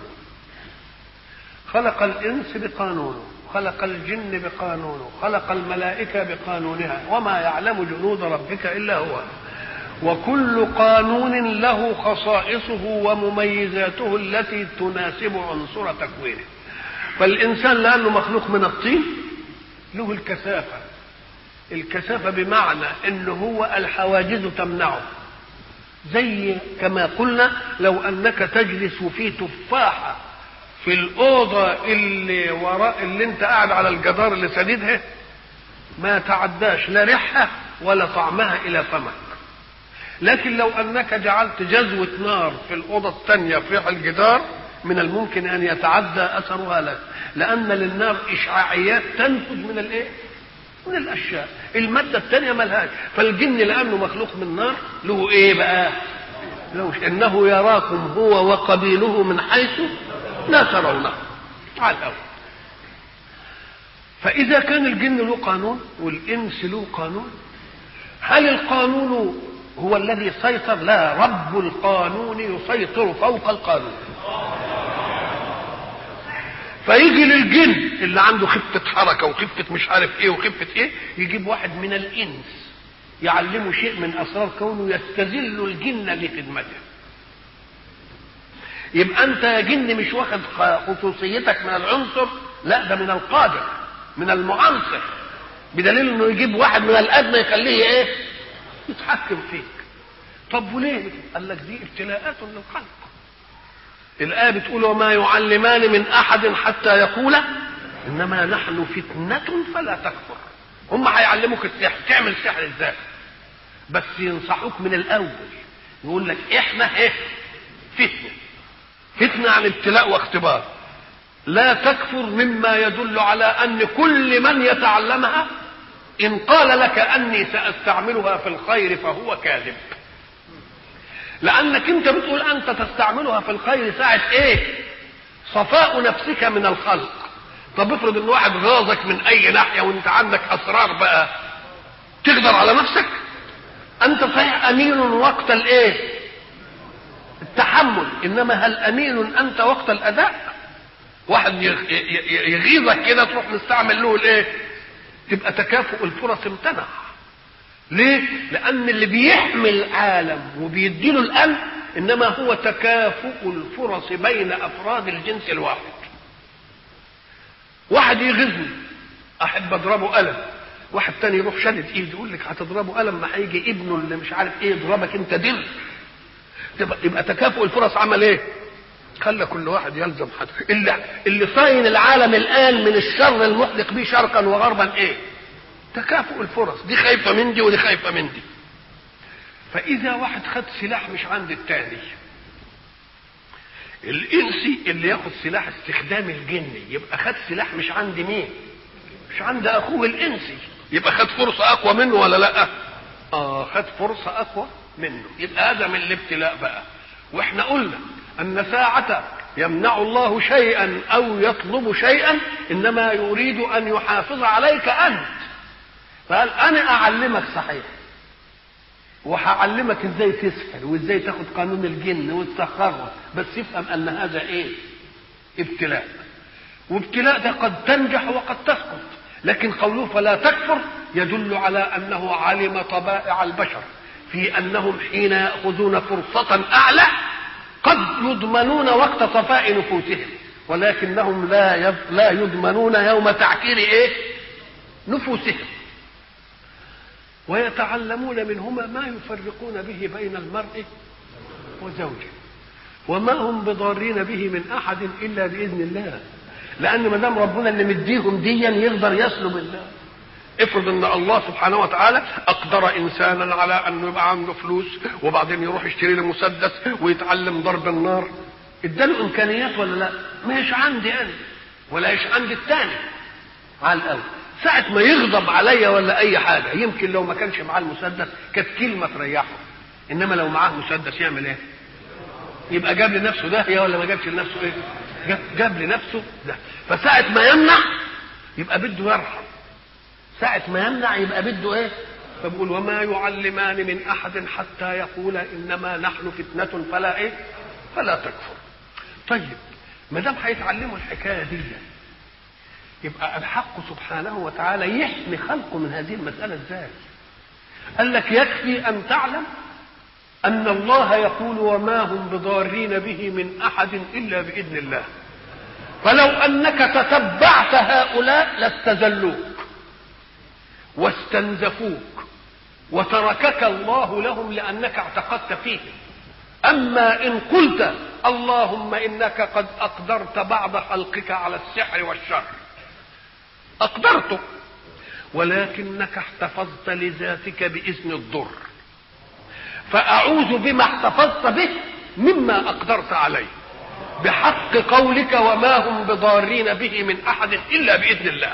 خلق الإنس بقانونه، خلق الجن بقانونه، خلق الملائكة بقانونها، وما يعلم جنود ربك إلا هو. وكل قانون له خصائصه ومميزاته التي تناسب عنصر تكوينه. فالإنسان لأنه مخلوق من الطين له الكثافة. الكثافة بمعنى أنه هو الحواجز تمنعه، زي كما قلنا لو أنك تجلس في تفاحة في الأوضة اللي وراء اللي انت قاعد على الجدار اللي سديدها ما تعداش لا ريحها ولا طعمها إلى فمك. لكن لو أنك جعلت جزوة نار في الأوضة الثانية في الجدار من الممكن أن يتعدى أثرها لك، لأن للنار إشعاعيات تنفذ من الإيه؟ من الاشياء. الماده الثانيه ملهاش. فالجن لانه مخلوق من نار له ايه بقى؟ لو انه يراكم هو وقبيله من حيث لا ترونه. على الاول. فاذا كان الجن له قانون والانس له قانون، هل القانون هو الذي سيطر، لا، رب القانون يسيطر فوق القانون. فيجي للجن اللي عنده خفة حركة وخفة مش عارف ايه وخفة ايه، يجيب واحد من الانس يعلمه شيء من اسرار كونه يستذل الجن لخدمته. يبقى انت يا جن مش واخد خصوصيتك من العنصر، لا، ده من القادر، من المعنصر، بدليل انه يجيب واحد من الادنى يخليه ايه؟ يتحكم فيك. طب وليه؟ قال لك دي ابتلاءات للخلق. الآية بتقول وما يعلمان من أحد حتى يقولا إنما نحن فتنة فلا تكفر. هم هيعلموك السحر، تعمل سحر ازاي؟ بس ينصحوك من الأول، يقول لك إحنا إيه؟ فتنة عن ابتلاء واختبار. لا تكفر مما يدل على أن كل من يتعلمها إن قال لك أني سأستعملها في الخير فهو كاذب. لانك انت بتقول انت تستعملها في الخير ساعة ايه؟ صفاء نفسك من الخلق. طب افرض ان واحد غاظك من اي ناحية وانت عندك اسرار بقى، تقدر على نفسك؟ انت صحيح امين وقت الايه؟ التحمل، انما هل امين انت وقت الاداء؟ واحد يغيظك كده تروح مستعمل له الايه؟ تبقى تكافؤ الفرص امتنع. ليه؟ لأن اللي بيحمي العالم وبيديله الأمن إنما هو تكافؤ الفرص بين أفراد الجنس الواحد. واحد يغزني أحب أضربه قلم، واحد تاني يروح شدد إيده يقول لك هتضربه قلم، ما هيجي ابنه اللي مش عارف إيه يضربك أنت دل. يبقى تكافؤ الفرص عمل إيه؟ خلى كل واحد يلزم حد. اللي صاين العالم الآن من الشر المحلق به شرقا وغربا إيه؟ تكافؤ الفرص، دي خايفه من دي ودي خايفه من دي. فاذا واحد خد سلاح مش عند التاني، الانسي اللي ياخد سلاح استخدام الجني يبقى خد سلاح مش عند مين؟ مش عند اخوه الانسي، يبقى خد فرصه اقوى منه ولا لا؟ خد فرصه اقوى منه. يبقى هذا من الابتلاء بقى. واحنا قلنا ان ساعة يمنع الله شيئا او يطلب شيئا انما يريد ان يحافظ عليك انت. فقال انا اعلمك صحيح، وهعلمك ازاي تسحر وازاي تاخد قانون الجن وتسخره، بس افهم ان هذا ايه؟ ابتلاء. وابتلاء ده قد تنجح وقد تسقط، لكن قوله فلا تكفر يدل على انه علم طبائع البشر في انهم حين ياخذون فرصة اعلى قد يضمنون وقت صفاء نفوسهم، ولكنهم لا يضمنون يوم تعكير ايه؟ نفوسهم. ويتعلمون منهما ما يفرقون به بين المرء وزوجه وما هم بضارين به من احد الا باذن الله. لان ما دام ربنا اللي مديهم ديا يقدر يسلب الله. افرض ان الله سبحانه وتعالى اقدر انسانا على انه يبقى عنده فلوس وبعدين يروح يشتري له مسدس ويتعلم ضرب النار، اداله امكانيات ولا لا؟ مش عندي انا ولا ايش عند الثاني. على الاول ساعة ما يغضب عليا ولا اي حاجة، يمكن لو ما كانش معاه المسدس كانت كلمة تريحه، انما لو معاه مسدس يعمل ايه؟ يبقى جاب لنفسه داهية ولا ما جابش لنفسه ايه؟ جاب لنفسه ده. فساعة ما يمنع يبقى بده يرحم، ساعة ما يمنع يبقى بده ايه؟ فبقول وما يعلمان من احد حتى يقول انما نحن فتنة فلا ايه؟ فلا تكفر. طيب ما دام هيتعلموا الحكاية دي يبقى الحق سبحانه وتعالى يحمي خلقه من هذه المسألة ازاي؟ قال لك يكفي ان تعلم ان الله يقول وما هم بضارين به من احد الا باذن الله. فلو انك تتبعت هؤلاء لاستذلوك واستنزفوك وتركك الله لهم لانك اعتقدت فيهم. اما ان قلت اللهم انك قد اقدرت بعض خلقك على السحر والشر، اقدرته، ولكنك احتفظت لذاتك باذن الضر، فاعوذ بما احتفظت به مما اقدرت عليه بحق قولك وما هم بضارين به من احد الا باذن الله.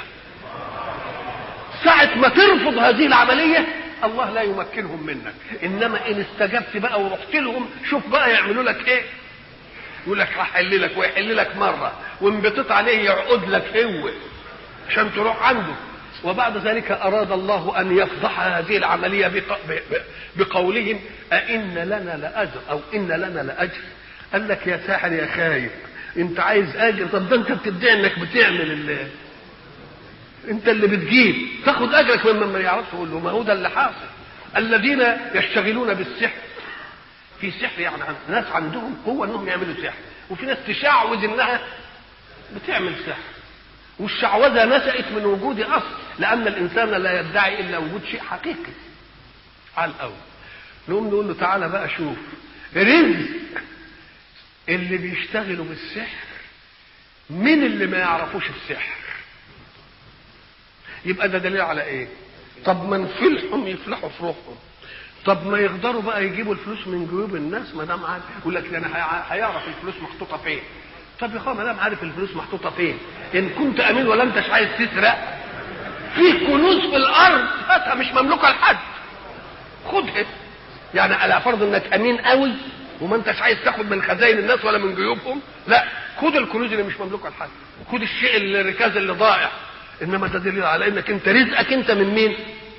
ساعة ما ترفض هذه العملية الله لا يمكنهم منك، انما ان استجبت بقى ورحت لهم شوف بقى يعملوا لك ايه. يقول لك هحل لك ويحل لك مرة، وان بتط عليه يعقد لك هو عشان تروح عنده. وبعد ذلك أراد الله أن يفضح هذه العملية بقولهم أئن لنا لأجر أو إن لنا لأجر. قال لك يا ساحر يا خايب، أنت عايز أجر؟ طب ده أنت بتدعي إنك بتعمل أنت اللي بتجيب تاخد أجرك ممن ما يعرفش. يقول له ما هو ده اللي حاصل. الذين يشتغلون بالسحر، في سحر يعني ناس عندهم قوة إنهم يعملوا سحر، وفي ناس تشعوذ إنها بتعمل سحر. والشعوذة نشأت من وجود أصل، لأن الإنسان لا يدعي إلا وجود شيء حقيقي. على الأول نقوم نقول له تعالى بقى شوف رزق اللي بيشتغلوا بالسحر من اللي ما يعرفوش السحر. يبقى ده دليل على إيه؟ طب ما نفلحهم يفلحوا في روحهم. طب ما يقدروا بقى يجيبوا الفلوس من جيوب الناس ما دام عارف. يقول لك انا هيعرف الفلوس محطوطه فين. طب يا اخويا ما دام عارف الفلوس محطوطه فين، ان كنت امين ولا انتش عايز تسرق، في كنوز في الارض هاتها مش مملوكه لحد، خدها. يعني على فرض انك امين قوي وما انتش عايز تاخد من خزائن الناس ولا من جيوبهم، لا خد الكنوز اللي مش مملوكه لحد، خد الشيء الركاز اللي ضائع. انما ده دليل على انك انت رزقك انت من مين.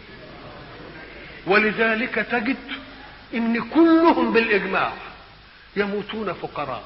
ولذلك تجد ان كلهم بالاجماع يموتون فقراء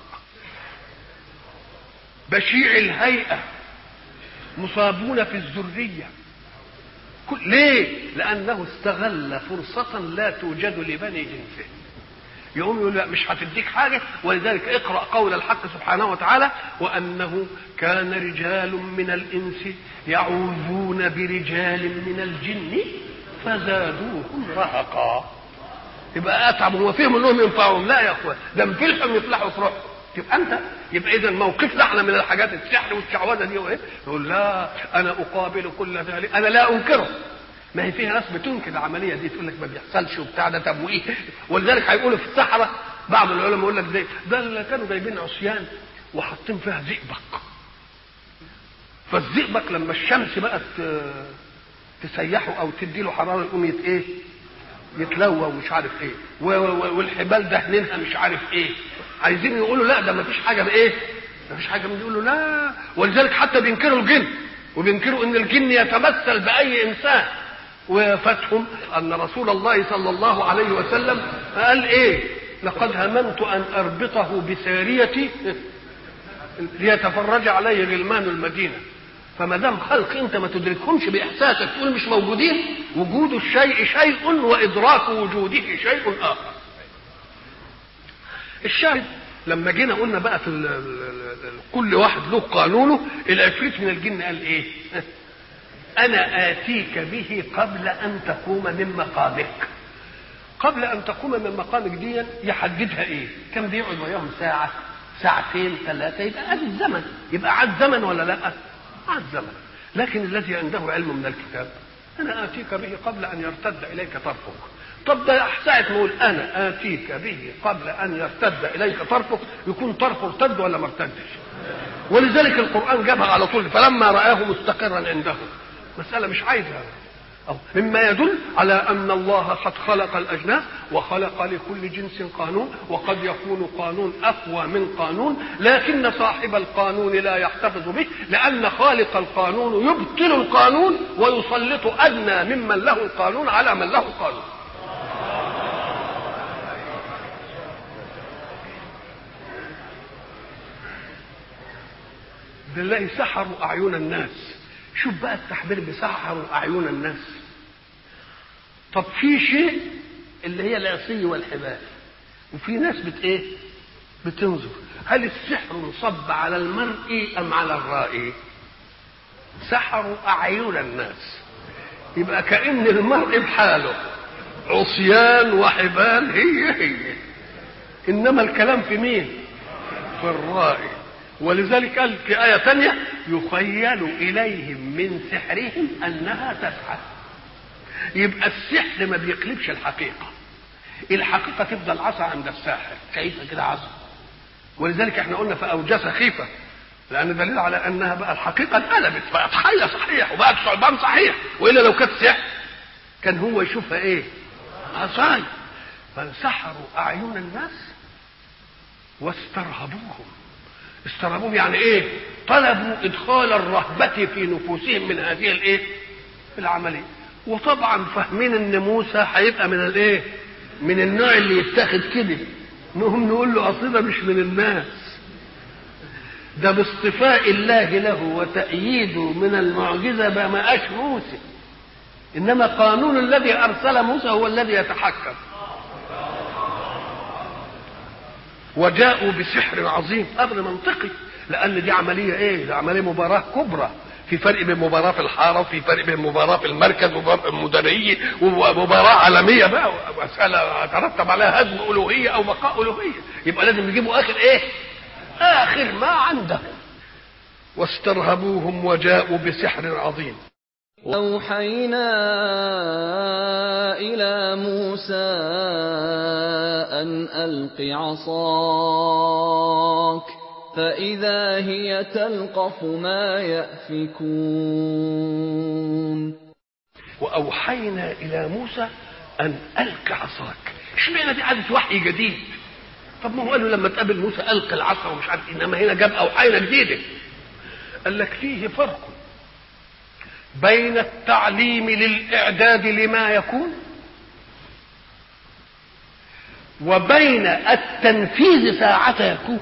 بشيع الهيئة مصابون في الذرية. ليه؟ لأنه استغل فرصة لا توجد لبني جنسه. يقوم يقول لا مش هتديك حاجة. ولذلك اقرأ قول الحق سبحانه وتعالى وأنه كان رجال من الإنس يعوذون برجال من الجن فزادوهم رهقا. يبقى أتعبوا وفيهم أنهم ينفعهم. لا يا أخوان، ده مفلحهم يفلحوا في روحهم. تبقى انت يبقى اذا موقفنا احنا من الحاجات السحر والشعوذه دي وايه؟ يقول لا انا اقابل كل ذلك، انا لا انكره. ما هي فيها ناس بتنكر العمليه دي، تقول لك ما بيحصلش وبتاع ده. طب وايه؟ ولذلك هيقولوا في الصحراء بعض العلماء يقول لك ده اللي كانوا جايبين عصيان وحاطين فيها زئبق، فالزئبق لما الشمس بقت تسيحه او تدي له حراره يقوم ايه؟ يتلوى ومش عارف ايه، والحبال دهنينها مش عارف ايه. عايزين يقولوا لا ده ما فيش حاجه بايه؟ ما فيش حاجه. بيقولوا لا. ولذلك حتى بينكروا الجن وبينكروا ان الجن يتمثل باي انسان. وفتهم ان رسول الله صلى الله عليه وسلم قال ايه؟ لقد هممت ان اربطه بساريتي ليتفرج عليه غلمان المدينه. فما دام خلق انت ما تدركهمش باحساسك تقول مش موجودين. وجود الشيء شيء وادراك وجوده شيء اخر. الشاهد لما جينا قلنا بقى في كل واحد له قانونه. العفريت من الجن قال ايه؟ انا اتيك به قبل ان تقوم من مقامك. قبل ان تقوم من مقامك دي يحددها ايه؟ كان بيقعد وياهم ساعه ساعتين ثلاثه، يبقى ادي الزمن. يبقى عاد زمن ولا لا؟ عاد زمن. لكن الذي عنده علم من الكتاب انا اتيك به قبل ان يرتد اليك طرفك. طب ده ساعة ما اقول انا اتيك به قبل ان يرتد اليك طرفك، يكون طرفه ارتد ولا ما ارتدش؟ ولذلك القرآن جابها على طول فلما رآه مستقرا عنده. مسألة مش عايزها. أو مما يدل على أن الله قد خلق الأجناس وخلق لكل جنس قانون، وقد يكون قانون أقوى من قانون، لكن صاحب القانون لا يحتفظ به، لأن خالق القانون يبطل القانون ويسلط أدنى ممن له القانون على من له القانون. بالله سحروا أعين الناس. شوف بقى التحبير بسحروا أعين الناس. طب في شيء اللي هي العصي والحبال، وفي ناس بتنظر. هل السحر انصب على المرء أم على الرائي؟ سحروا أعين الناس. يبقى كأن المرء بحاله عصيان وحبال هي إنما الكلام في مين؟ في الرائي. ولذلك قال في آية ثانية يخيل إليهم من سحرهم أنها تسحر. يبقى السحر ما بيقلبش الحقيقة. الحقيقة تفضل عصا عند الساحر، شايفة كده عصا. ولذلك احنا قلنا فأوجس خيفة، لأن دليل على أنها بقى الحقيقة انقلبت، بقت حية صحيح وبقت ثعبان صحيح. وإلا لو كانت سحر كان هو يشوفها إيه؟ عصاي. فسحروا أعين الناس واسترهبوهم. استرهبوهم يعني إيه؟ طلبوا إدخال الرهبة في نفوسهم من هذه العمليه. وطبعا فاهمين ان موسى هيبقى من الايه؟ من النوع اللي يتاخد كده. نقوم نقول له اصل ده مش من الناس، ده باصطفاء الله له وتأييده من المعجزه بقى ما قاش موسى، انما قانون الذي ارسل موسى هو الذي يتحكم. وجاءوا بسحر عظيم، امر منطقي، لان دي عمليه ايه؟ دي عمليه مباراه كبرى. في فرق بين مباراه في الحاره وفي فرق بين مباراه في المركز ومباراه مدنيه ومباراه عالميه بقى، مساله ترتب عليها هدم الوهيه او بقاء الوهيه. يبقى لازم يجيبوا اخر ايه؟ اخر ما عنده. واسترهبوهم وجاءوا بسحر عظيم. وأوحينا إلى موسى أن ألق عصاك فإذا هي تلقف ما يأفكون. وأوحينا إلى موسى أن ألق عصاك. اشمعنى دي عادة وحي جديد؟ طب ما هو قالوا لما تقابل موسى ألق العصا ومش عارف، إنما هنا جاب أوحينا جديدة. قال لك فيه فرق بين التعليم للإعداد لما يكون وبين التنفيذ ساعة يكون.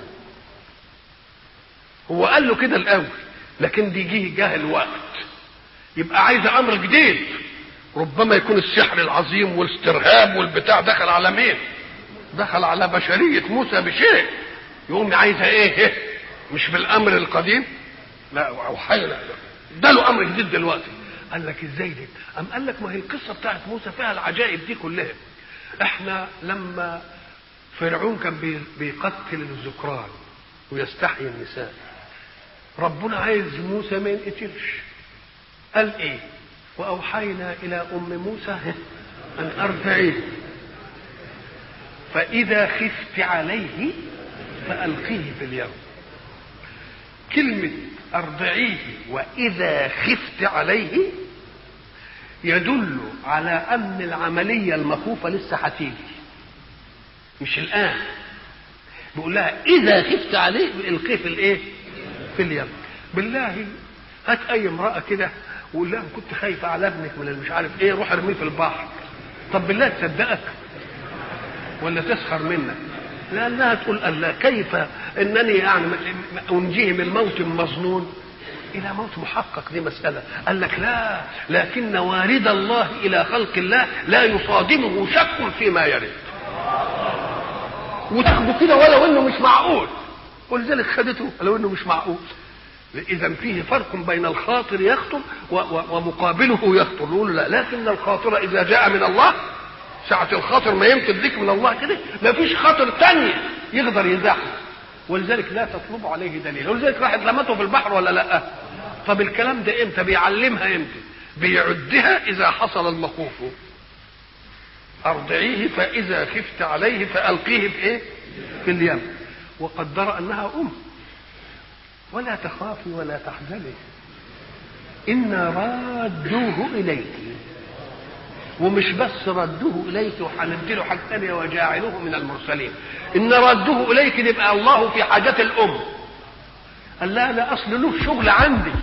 هو قال له كده الأول، لكن دي جه الوقت، يبقى عايز أمر جديد. ربما يكون السحر العظيم والاسترهاب والبتاع دخل على مين؟ دخل على بشرية موسى بشيء، يقوم عايزة ايه؟ مش بالأمر القديم، لا أوحينا ده له امر جديد دلوقتي. قال لك ازاي دي؟ قال لك ما هي القصه بتاعت موسى فيها العجائب دي كلها. احنا لما فرعون كان بيقتل الذكران ويستحيي النساء، ربنا عايز موسى ما ينقتلش. قال ايه؟ واوحينا الى ام موسى ان ارضعيه فاذا خفت عليه فالقيه في اليم. كلمه ارضعيه واذا خفت عليه يدل على ان العمليه المخوفه لسه هتيجي، مش الان. بيقول لها اذا خفت عليه القيه في الايه؟ في اليم. بالله هات اي امراه كده وقول لها كنت خايفه على ابنك من المش عارف ايه، روح ارميه في البحر. طب بالله تصدقك ولا تسخر منك؟ لانها تقول الله كيف انني يعني انجيه من موت مظنون الى موت محقق. دي مساله. قال لك لا، لكن وارد الله الى خلق الله لا يصادمه شك فيما يرد، وتاخده كده ولو انه مش معقول، ولذلك خدته ولو انه مش معقول. اذا فيه فرق بين الخاطر يخطر ومقابله يخطر. نقول لا، لكن الخاطر اذا جاء من الله، ساعة الخاطر ما يمكن ذيك من الله كده، ما فيش خاطر تاني يقدر يزاحه، ولذلك لا تطلب عليه دليل. ولذلك راحت لمته في البحر ولا لا؟ طب الكلام ده امتى؟ بيعلمها امتى؟ بيعدها اذا حصل المخوف. ارضعيه فاذا خفت عليه فالقيه في ايه؟ في اليم. وقدر انها ولا تخافي ولا تحزني انا رادوه اليك. ومش بس ردوه اليك وهنديله حاجه ثانيه وجاعلوه من المرسلين. ان ردوه اليك يبقى الله في حاجه الام. قال لا، لا اصل له شغل عندي،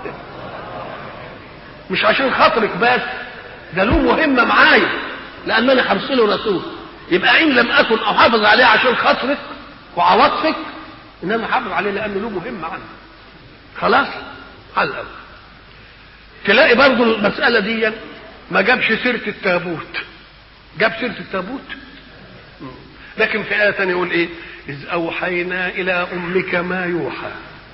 مش عشان خاطرك بس، ده له مهمه معايا لانني هرسله رسول. يبقى ان لم اكن احافظ عليه عشان خاطرك وعواطفك، انما احافظ عليه لانه له مهمه عندي. خلاص؟ على الاول تلاقي برضو المساله دي ما جابش سيره التابوت، جاب سيره التابوت لكن في ايه ثانيه يقول ايه؟ اذ اوحينا الى امك ما يوحى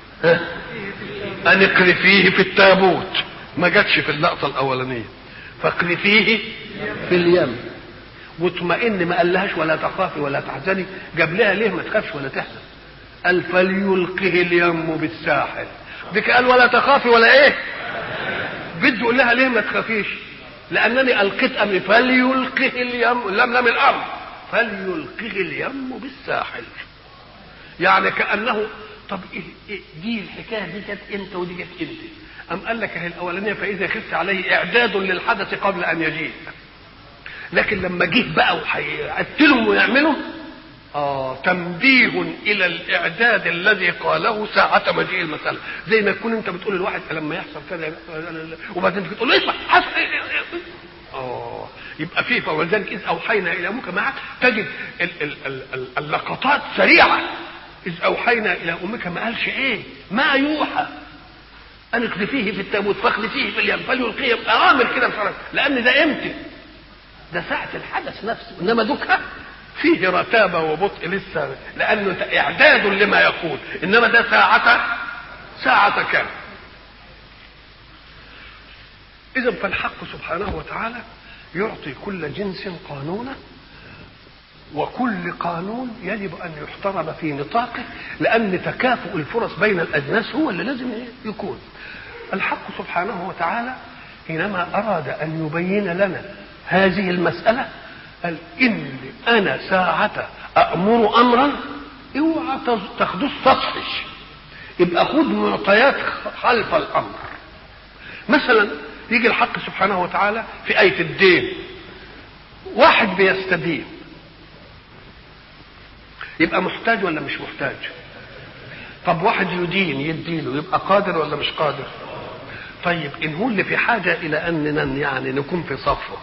ان اقذفيه في التابوت. ما جاتش في اللقطه الاولانيه فاقذفيه في اليم. واطمئن ما قالهاش ولا تخافي ولا تحزني، جاب لها ليه ما تخافش ولا تحزن؟ قال فليلقه اليم بالساحل. ديك قال ولا تخافي ولا ايه؟ بده يقول لها ليه ما تخافيش؟ لانني القيت امري فليلقه اليم، لم الامر فليلقه اليم بالساحل. يعني كانه طب إيه دي الحكايه دي جت امتى ودي جت امتى؟ ام قال لك اهي الاولانيه فاذا خفت عليه اعداد للحدث قبل ان يجيء، لكن لما جه بقى وهيقتلهم ويعملوا تنبيه الى الاعداد الذي قاله ساعة مجيء المسألة. زي ما يكون انت بتقول للواحد لما يحصل كذا وبعدين تقول له اسمع حصل يبقى فيه. ولذلك اذ اوحينا الى امك معك تجد اللقطات سريعة. اذ اوحينا الى امك ما قالش ايه ما يوحى ان اقذفيه في التابوت فاقذفيه في اليم فليلقيه اوامر كده بسرعه. لان ده امتى؟ ده ساعة الحدث نفسه. انما دوكها فيه رتابة وبطء لسه لانه اعداد لما يقول. انما ده ساعة كان. اذا فالحق سبحانه وتعالى يعطي كل جنس قانونا، وكل قانون يجب ان يحترم في نطاقه، لان تكافؤ الفرص بين الاجناس هو اللي لازم يكون. الحق سبحانه وتعالى حينما اراد ان يبين لنا هذه المسألة قال إن أنا ساعة أأمر أمرا اوعى تاخدوه سطحش، يبقى خد معطيات خلف الأمر. مثلا يجي الحق سبحانه وتعالى في آية الدين، واحد بيستدين يبقى محتاج ولا مش محتاج؟ طب واحد يدين يديله يبقى قادر ولا مش قادر؟ طيب إن هو اللي في حاجة إلى أننا يعني نكون في صفه،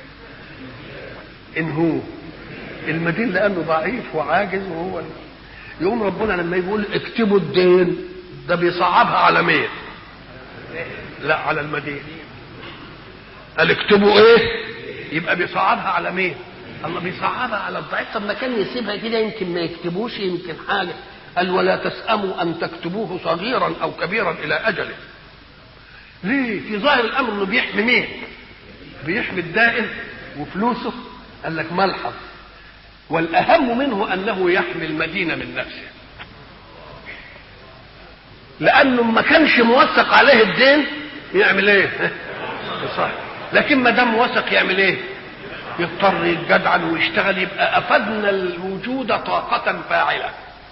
إن هو المدين لأنه ضعيف وعاجز وهو يقوم ربنا لما يقول اكتبوا الدين ده بيصعبها على مين؟ لا على المدين. قال اكتبوا ايه؟ يبقى بيصعبها على مين؟ الله بيصعبها على الضعيف. طب ما كان يسيبها كده يمكن ما يكتبوش يمكن حاجة. قال ولا تسأموا أن تكتبوه صغيرا أو كبيرا إلى أجله. ليه؟ في ظاهر الأمر إنه بيحمي مين؟ بيحمي الدائن وفلوسه. قال لك ملحظ والأهم منه أنه يحمي المدينة من نفسه، لأنه ما كانش موثق عليه الدين يعمل ايه؟ صح. لكن ما دام موثق يعمل ايه؟ يضطر يتجدعن ويشتغل. يبقى أفدنا الوجود طاقة فاعلة.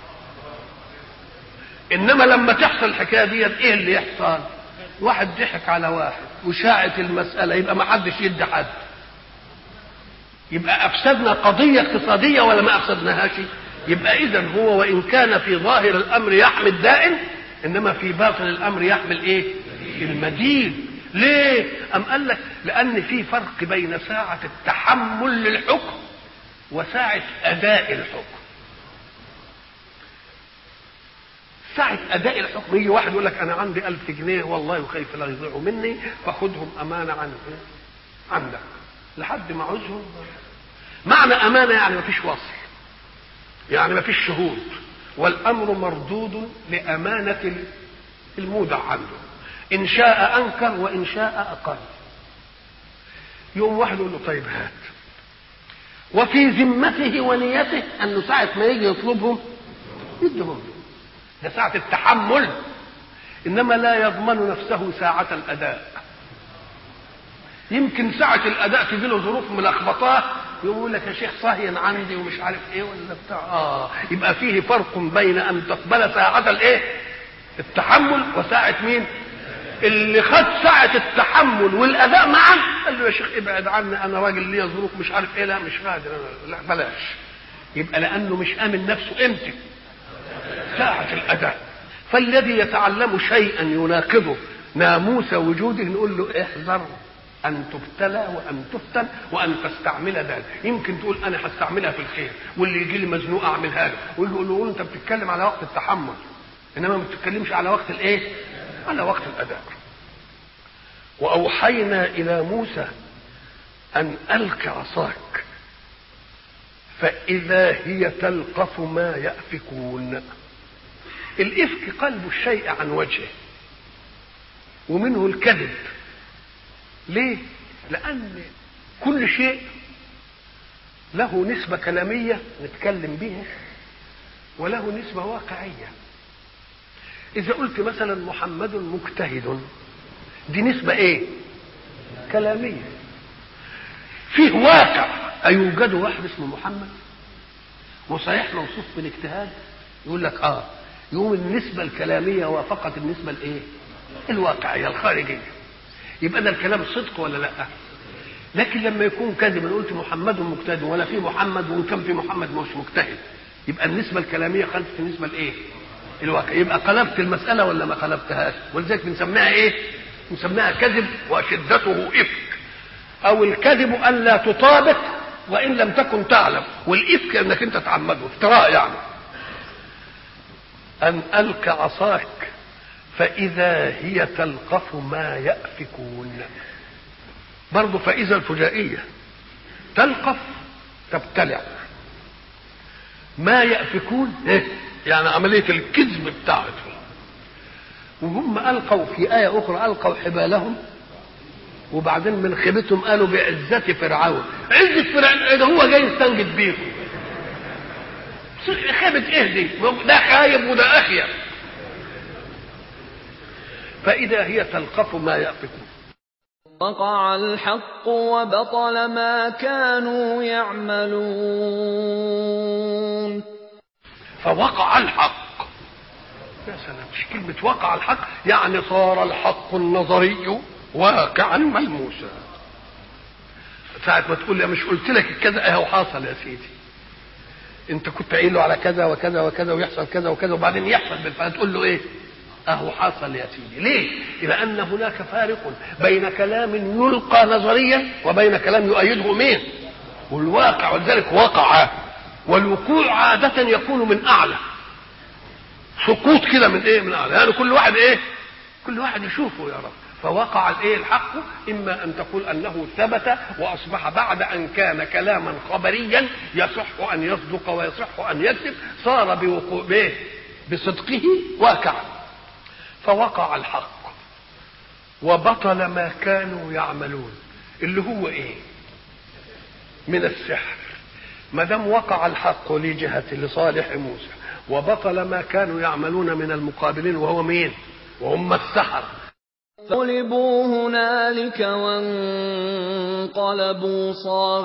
إنما لما تحصل الحكاية دي ايه اللي يحصل؟ واحد ضحك على واحد وشاعت المسألة يبقى ما حدش يدي حد. يبقى أفسدنا قضية اقتصادية ولا ما أفسدناهاش؟ يبقى إذن هو وإن كان في ظاهر الأمر يحمي الدائن إنما في باطن الأمر يحمل إيه؟ المدين. ليه؟ أم قال لك لأن في فرق بين ساعة التحمل للحكم وساعة أداء الحكم. ساعة أداء الحكم يجي واحد يقول لك أنا عندي 1000 جنيه والله وخايف لا يضيعوا مني فخدهم أمانة عندك لحد ما عاوزهم. معنى أمانة يعني ما فيش وصل، يعني ما فيش شهود، والأمر مردود لأمانة المودع عنده. إن شاء أنكر وإن شاء أقل. يوم واحد يقول له طيب هات، وفي ذمته ونيته أنه ساعة ما يجي يطلبهم يدهم. ده ساعة التحمل. إنما لا يضمن نفسه ساعة الأداء. يمكن ساعة الأداء تجي له ظروف ملخبطاه يقول لك يا شيخ صهين عندي ومش عارف ايه ولا بتاع. يبقى فيه فرق بين أن تقبل ساعة الايه؟ التحمل وساعة مين؟ اللي خد ساعة التحمل والأداء معا قال له يا شيخ ابعد عني أنا راجل ليا ظروف مش عارف ايه لا مش قادر لا بلاش. يبقى لأنه مش آمن نفسه امتى؟ ساعة الأداء. فالذي يتعلم شيئا يناقضه ناموس وجوده نقول له احذر أن تبتلى وأن تفتن وأن تستعمل ذلك. يمكن تقول أنا هستعملها في الخير واللي يجي لي مزنوق أعملها له، ويقول له أنت بتتكلم على وقت التحمل إنما ما بتتكلمش على وقت الإيه؟ على وقت الأداء. وأوحينا إلى موسى أن ألق عصاك فإذا هي تلقف ما يأفكون. الإفك قلب الشيء عن وجهه ومنه الكذب. ليه؟ لأن كل شيء له نسبة كلامية نتكلم بها وله نسبة واقعية. إذا قلت مثلا محمد مجتهد دي نسبة إيه؟ كلامية. فيه واقع أيوجد واحد اسمه محمد وصحيح موصوف بالاجتهاد يقول لك يوم النسبة الكلامية وافقت النسبة الإيه؟ الواقعية الخارجية. يبقى ده الكلام صدق ولا لا؟ لكن لما يكون كذب انا قلت محمد مجتهد ولا في محمد وان كان في محمد مش مجتهد يبقى النسبة الكلامية خلفت النسبة الايه؟ الواقع. يبقى قلبت المسألة ولا ما قلبتهاش؟ ولذلك بنسميها ايه؟ بنسميها كذب وشدته إفك. أو الكذب أن لا تطابق وإن لم تكن تعلم، والإفك أنك أنت تعمده، افتراء يعني. أن ألق عصاك فإذا هي تلقف ما يأفكون. برضه فإذا الفجائية، تلقف تبتلع، ما يأفكون إيه؟ يعني عملية الكذب بتاعتهم. وهم ألقوا في آية أخرى ألقوا حبالهم، وبعدين من خيبتهم قالوا بعزة فرعون. عزة فرعون ده هو جاي يستنجد بيهم. خيبة ايه دي؟ ده خايب وده أخيب. فإذا هي تلقف ما يأفكون. وقع الحق وبطل ما كانوا يعملون. فوقع الحق. يا سلام، مش كلمة وقع الحق يعني صار الحق النظري واقعا ملموسا. ساعة ما تقول لي مش قلت لك كذا اهو حاصل يا سيدي، انت كنت قايل له على كذا وكذا وكذا ويحصل كذا وكذا وبعدين يحصل بالفعل، تقول له ايه؟ اهو حصل يا سيدي. ليه؟ لان هناك فارق بين كلام يلقى نظريا وبين كلام يؤيده مين؟ والواقع. ولذلك وقع، والوقوع عادة يكون من اعلى، سقوط كده من ايه؟ من اعلى. يعني كل واحد ايه؟ كل واحد يشوفه يا رب. فوقع الايه؟ الحق. اما ان تقول انه ثبت واصبح بعد ان كان كلاما خبريا يصح ان يصدق ويصح ان يكذب، صار بوقوع به بصدقه واقعا. فوقع الحق وبطل ما كانوا يعملون، اللي هو ايه؟ من السحر. ما دام وقع الحق لجهة لصالح موسى وبطل ما كانوا يعملون من المقابلين، وهو مين؟ وهم السحر. غلبوا هنالك وانقلبوا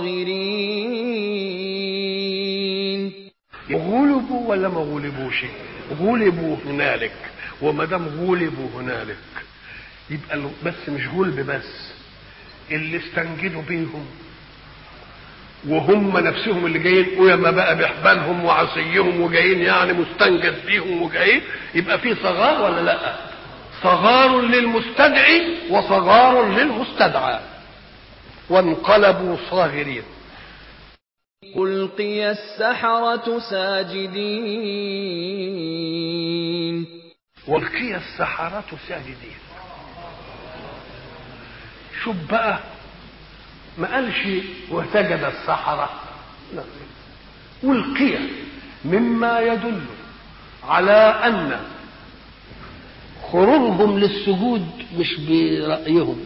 صاغرين. غلبوا ولا ما غلبوش؟ غلبوا هنالك. وما دام غلبوا هنالك يبقى بس مش غلب بس، اللي استنجدوا بيهم وهم نفسهم اللي جايين ويما بقى بحبالهم وعصيهم وجايين يعني مستنجد بيهم وجايين، يبقى في صغار ولا لا؟ صغار للمستدعي وصغار للمستدعى. وانقلبوا صاغرين. ألقي السحرة ساجدين. والقي السحرة ساجدين. شوف بقى، ما قالش وسجد السحرة، لا، والقي، مما يدل على أن خروجهم للسجود مش برأيهم،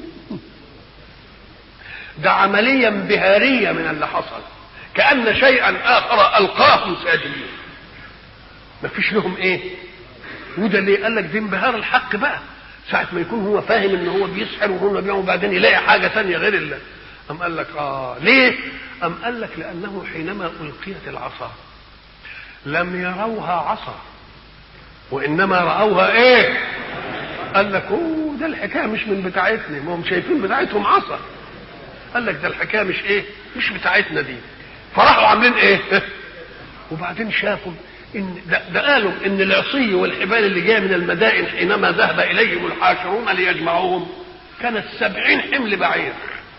ده عملية انبهارية من اللي حصل، كأن شيئا آخر ألقاهم ساجدين. ما فيش لهم ايه؟ وده ليه؟ قال لك ده انبهار الحق بقى، ساعة ما يكون هو فاهم ان هو بيسحر وهم بيعملوا وبعدين يلاقي حاجة ثانية غير الله. أم قال لك ليه؟ أم قال لك لأنه حينما ألقيت العصا لم يروها عصا وإنما رأوها ايه؟ قال لك ده الحكاية مش من بتاعتنا، ما هم شايفين بتاعتهم عصا. قال لك ده الحكاية مش ايه؟ مش بتاعتنا دي. فراحوا عاملين ايه؟ وبعدين شافوا ان ده قالوا ان العصي والحبال اللي جايه من المدائن حينما ذهب اليهم الحاشرون ليجمعوهم كانت 70 حمل بعير.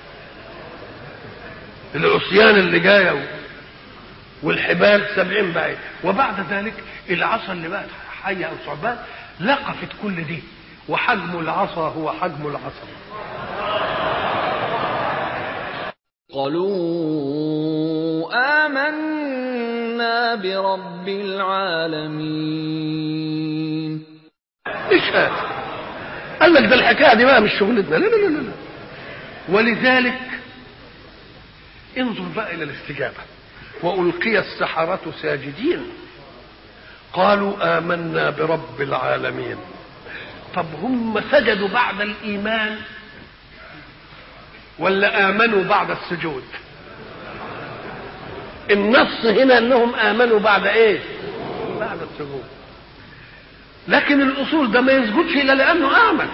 العصيان اللي جايه والحبال 70 بعير. وبعد ذلك العصا اللي بقت حيه او ثعبان لقفت كل دي، وحجم العصا هو حجم العصا. قالوا آمنا برب العالمين. ايش هذا؟ قال لك ده الحكايه دي بقى مش شغلتنا. لا لا لا لا. ولذلك انظر بقى الى الاستجابه. والقي السحرة ساجدين قالوا آمنا برب العالمين. طب هم سجدوا بعد الإيمان ولا آمنوا بعد السجود؟ النص هنا أنهم آمنوا بعد إيه؟ بعد السجود. لكن الأصول ده ما يسجدش إلا لأنه آمن.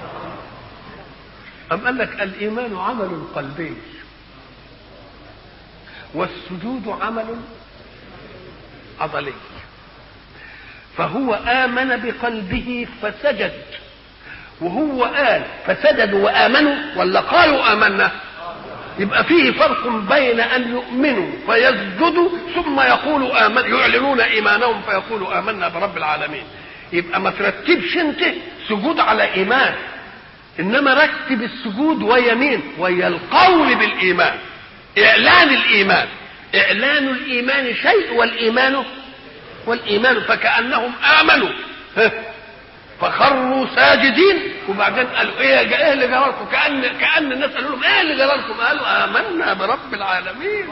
أم قال لك الإيمان عمل قلبي والسجود عمل عضلي، فهو آمن بقلبه فسجد. وهو قال فسجدوا وآمنوا ولا قالوا آمنا؟ يبقى فيه فرق بين أن يؤمنوا فيسجدوا ثم يقولوا آمنا، يعلنون إيمانهم فيقولوا آمنا برب العالمين. يبقى ما ترتبش انت سجود على إيمان، إنما رتب السجود ويا مين؟ ويا القول بالإيمان، إعلان الإيمان. إعلان الإيمان شيء والإيمان فكأنهم آمنوا فخروا ساجدين، وبعدين قالوا ايه اللي جرالكم؟ كأن الناس قالوا لهم ايه اللي جرالكم؟ قالوا آمنا برب العالمين.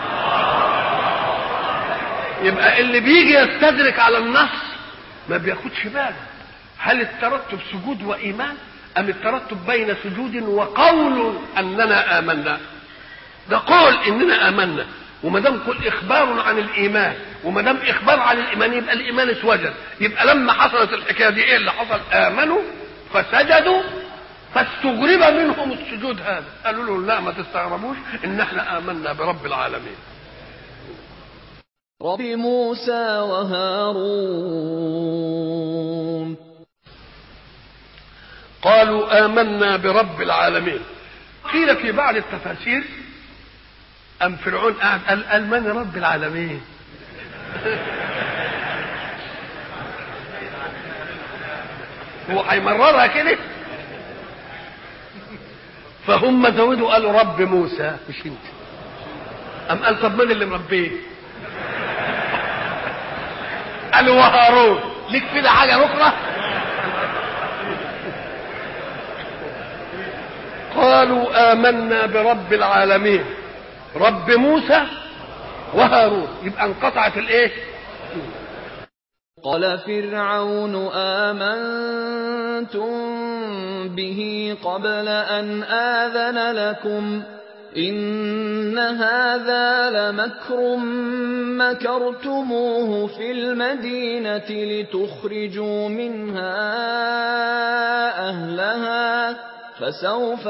يبقى اللي بيجي يستدرك على النص ما بياخدش باله هل الترتب سجود وإيمان أم الترتب بين سجود وقول أننا آمنا. ده قول إننا آمنا، وما دام كل إخبار عن الإيمان، وما دام إخبار عن الإيمان يبقى الإيمان اسوجد. يبقى لما حصلت الحكاية دي إيه اللي حصل؟ آمنوا فسجدوا فاستغرب منهم السجود هذا. قالوا له لا ما تستغربوش إن احنا آمنا برب العالمين. رب موسى وهارون قالوا آمنا برب العالمين. قيل في بعض التفاسير أم فرعون قال من رب العالمين؟ هو هيمررها كده؟ فهم زودوا قالوا رب موسى مش انت. أم قال طب من اللي مربيه؟ قالوا وهارون. ليك كده حاجة أخرى؟ قالوا آمنا برب العالمين، رب موسى وهارون. يبقى انقطعت الايه؟ قال فرعون آمنتم به قبل أن آذن لكم إن هذا لمكر مكرتموه في المدينة لتخرجوا منها أهلها فسوف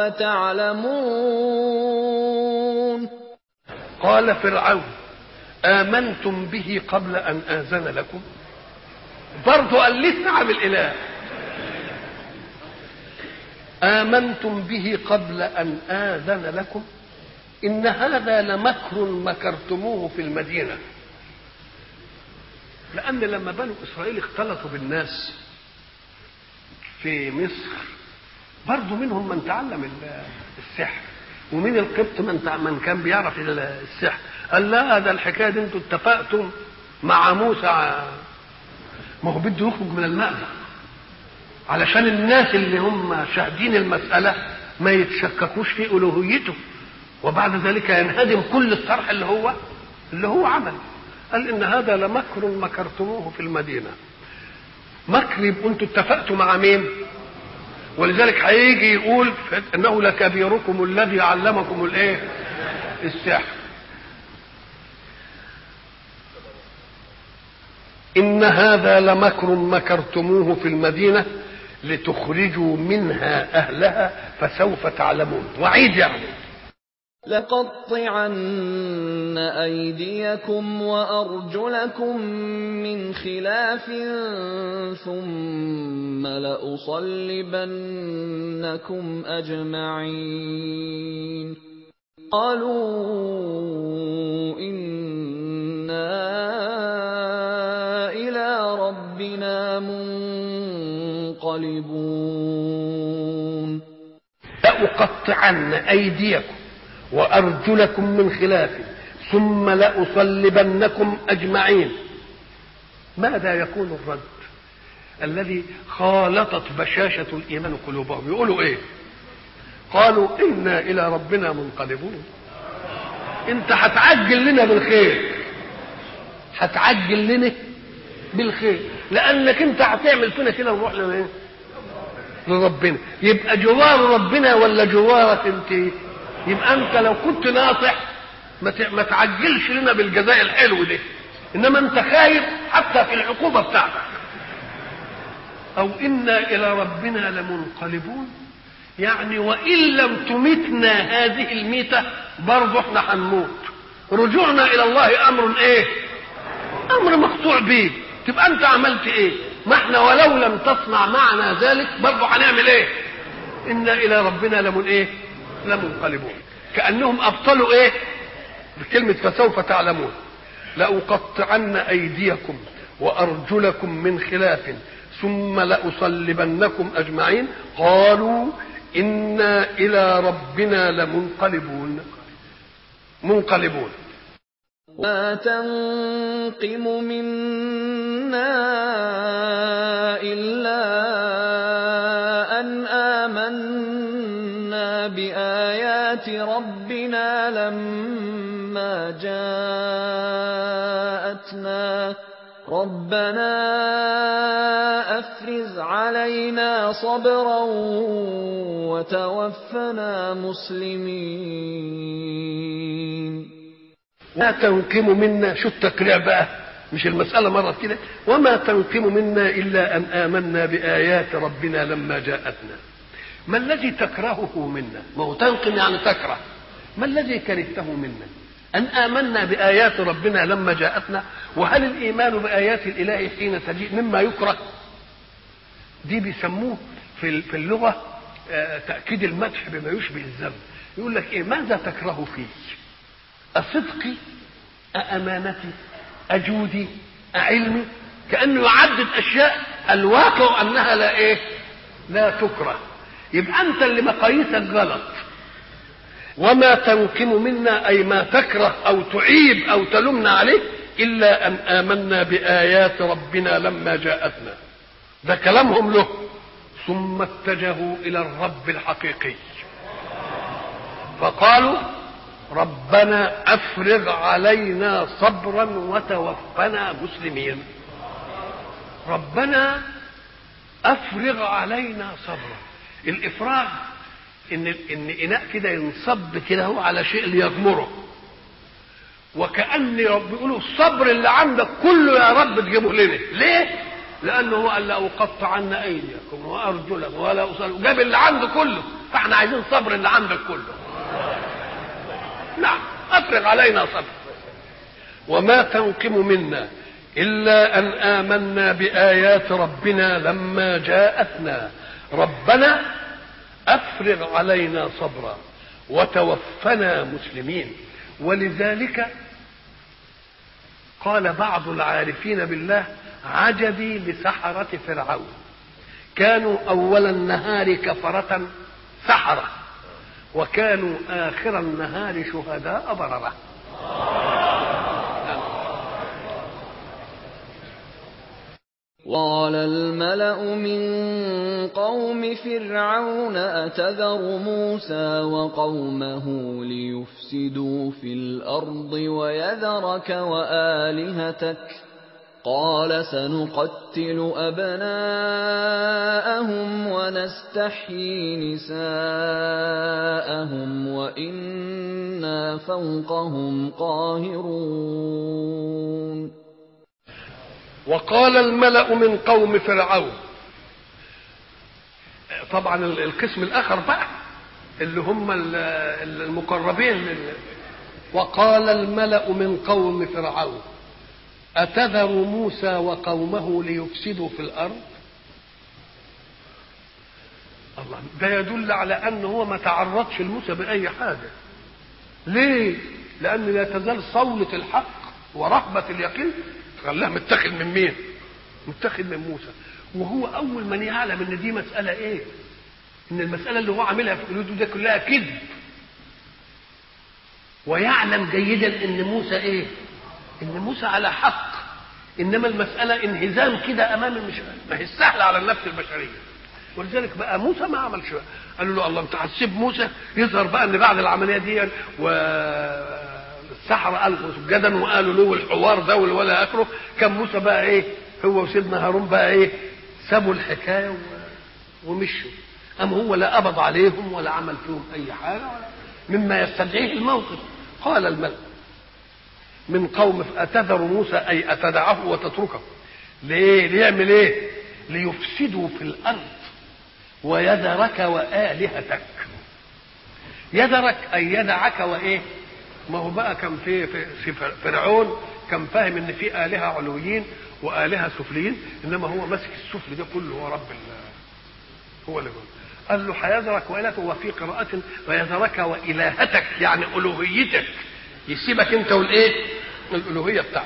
تعلمون. قال فرعون آمنتم به قبل أن آذن لكم. برضو قال لسه عامل إله. آمنتم به قبل أن آذن لكم إن هذا لمكر مكرتموه في المدينة. لأن لما بنو إسرائيل اختلطوا بالناس في مصر برضو منهم من تعلم السحر، ومن القبط من كان بيعرف السحر. قال لا ده الحكايه دي انتوا اتفقتم مع موسى، ما هو بده يخرج من المأزق علشان الناس اللي هم شاهدين المسألة ما يتشككوش في ألوهيته، وبعد ذلك ينهدم كل الصرح اللي هو عمل. قال إن هذا لمكر مكرتموه في المدينة. مكر يبقوا انتوا اتفقتوا مع مين؟ ولذلك هيجي يقول انه لكبيركم الذي علمكم الايه؟ السحر. ان هذا لمكر مكرتموه في المدينه لتخرجوا منها اهلها فسوف تعلمون. وعيد يعني لقطعن أيديكم وأرجلكم من خلاف ثم لأصلبنكم أجمعين. قالوا إنا إلى ربنا منقلبون. لأقطعن أيديكم وأرجلكم من خلاف ثم لأصلبنكم أجمعين. ماذا يكون الرد الذي خالطت بشاشة الإيمان قلوبهم؟ يقولوا إيه؟ قالوا إنا إلى ربنا منقلبون. أنت هتعجل لنا بالخير، هتعجل لنا بالخير، لأنك أنت هتعمل فينا كده ونروح لنا لربنا. يبقى جوار ربنا ولا جوارك أنت؟ يبقى انت لو كنت ناصح ما تعجلش لنا بالجزاء الحلو ده، انما انت خايف حتى في العقوبه بتاعتك. او انا الى ربنا لمنقلبون، يعني وان لم تمتنا هذه الميته برضه احنا هنموت. رجوعنا الى الله امر ايه؟ امر مقطوع به، تبقى انت عملت ايه؟ ما احنا ولو لم تصنع معنا ذلك برضه هنعمل ايه؟ انا الى ربنا لمنقلبون. كانهم ابطلوا ايه؟ بكلمه فسوف تعلمون. لاقطعن ايديكم وارجلكم من خلاف ثم لاصلبنكم اجمعين قالوا انا الى ربنا منقلبون. ما تنقم منا إلا أن آمنا بآيات ربنا لما جاءتنا ربنا أفرز علينا صبرا وتوفنا مسلمين. ما تنقم منا، شو التكريع بقى؟ مش المسألة مرت كده، وما تنقم منا إلا أن آمنا بآيات ربنا لما جاءتنا. ما الذي تكرهه منا؟ ما هو تنقم يعني تكره. ما الذي كرهته منا؟ أن آمنا بآيات ربنا لما جاءتنا. وهل الإيمان بآيات الإله حين تجيء مما يكره؟ دي بيسموه في اللغة تأكيد المدح بما يشبه الذم. يقول لك إيه؟ ماذا تكره فيه؟ أصدقي؟ أأمانتي؟ أجودي؟ أعلمي؟ كأنه يعدد أشياء الواقع أنها لا تكره. يبقى أنت اللي مقاييسك غلط. وما تنقم منا أي ما تكره أو تعيب أو تلمنا عليه إلا أن آمنا بآيات ربنا لما جاءتنا. ده كلامهم له. ثم اتجهوا إلى الرب الحقيقي فقالوا ربنا أفرغ علينا صبرا وتوفنا مسلمين. ربنا أفرغ علينا صبرا. الإفراغ إن إناء كده ينصب كده هو على شيء ليغمره، وكأن بيقولوا الصبر اللي عندك كله يا رب تجيبه لنا. ليه؟ لأنه هو قال لأقطعن أيديكم وأرجلكم ولا أصل، جاب اللي عنده كله، فاحنا عايزين صبر اللي عندك كله. نعم، أفرغ علينا صبر. وما تنقم منا إلا أن آمنا بآيات ربنا لما جاءتنا ربنا أفرغ علينا صبرا وتوفنا مسلمين. ولذلك قال بعض العارفين بالله عجبي لسحرة فرعون، كانوا أول النهار كفرة سحرة وكانوا آخر النهار شهداء بررة. قال الملأ من قوم فرعون أتذر موسى وقومه ليفسدوا في الأرض ويذرك وآلهتك قال سنقتل أبناءهم ونستحيي نساءهم وإنا فوقهم قاهرون. وقال الملأ من قوم فرعون، طبعا القسم الآخر بقى اللي هم المقربين وقال الملأ من قوم فرعون أتذر موسى وقومه ليفسدوا في الأرض. الله، ده يدل على أنه هو ما تعرضش لموسى بأي حاجة. ليه؟ لأن لا تزال صولة الحق ورهبة اليقين خلاها متخذ من مين؟ متخذ من موسى. وهو أول من يعلم إن دي مسألة إيه؟ إن المسألة اللي هو عاملها في قلوبه ده كلها كذب، ويعلم جيدا إن موسى إيه؟ إن موسى على حق، إنما المسألة انهزام كده أمام ما هي سهلة على النفس البشرية. ولذلك بقى موسى ما عمل شيء. قالوا له الله أنت هتسيب موسى؟ يظهر بقى إن بعد العملية دي السحرة ألقوا سجدا وقالوا له الحوار ده ولا آخره، كان موسى بقى إيه؟ هو وسيدنا هارون بقى إيه؟ سابوا الحكاية ومشوا. أم هو لا قبض عليهم ولا عمل فيهم أي حاجة ولا مما يستدعيه الموقف. قال الملك من قوم أتذر موسى أي أتدعه وتتركه. ليه؟ ليعمل إيه؟ ليفسدوا في الأرض ويذرك وآلهتك. يذرك أي يدعك وإيه؟ ما هو بقى كان في فرعون كان فاهم ان في آلهة علويين وآلهة سفليين، انما هو ماسك السفل ده كله، هو رب هو اللي قال له حيذرك وإلهك. وفي قراءة ويذرك وإلهتك، يعني ألوهيتك، يسيبك انت والايه الألوهية بتاعتك.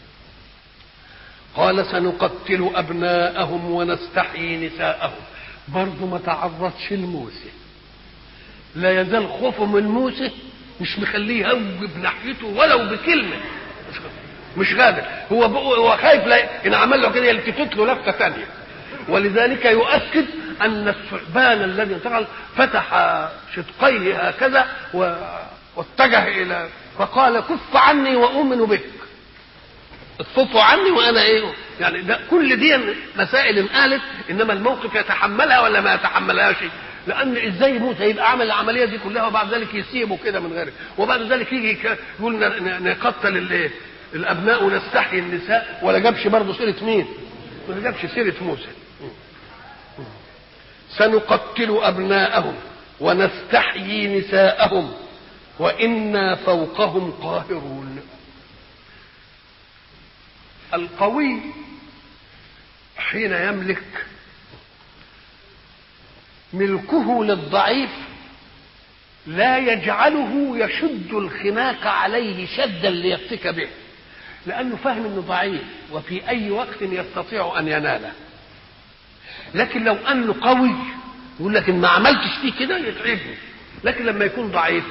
قال سنقتل أبناءهم ونستحيي نساءهم. برضه ما تعرضش لموسى، لا يزال خوفه من موسى مش مخليه يهوب ناحيته ولو بكلمة، مش قادر. هو خايف لا ان عمل له كده يلتفت له لفته ثانيه. ولذلك يؤكد ان الثعبان الذي انتقل فتح شدقيه هكذا واتجه الى فقال كف عني واؤمن بك، اكفوا عني وانا ايه يعني. ده كل دي مسائل انقالت، انما الموقف يتحملها ولا ما يتحملهاش؟ لان ازاي موسى يبقى عمل العمليه دي كلها وبعد ذلك يسيبه كده من غيره، وبعد ذلك يجي يقول نقتل الايه الابناء ونستحيي النساء، ولا جابش برضه سيره مين؟ ولا جابش سيره موسى. سنقتل ابناءهم ونستحيي نساءهم وإنا فوقهم قاهرون. القوي حين يملك ملكه للضعيف لا يجعله يشد الخناق عليه شدا ليفتك به، لأنه فاهم أنه ضعيف وفي أي وقت يستطيع أن يناله. لكن لو أنه قوي يقول لك إن ما عملتش فيه كده يتعبني، لكن لما يكون ضعيف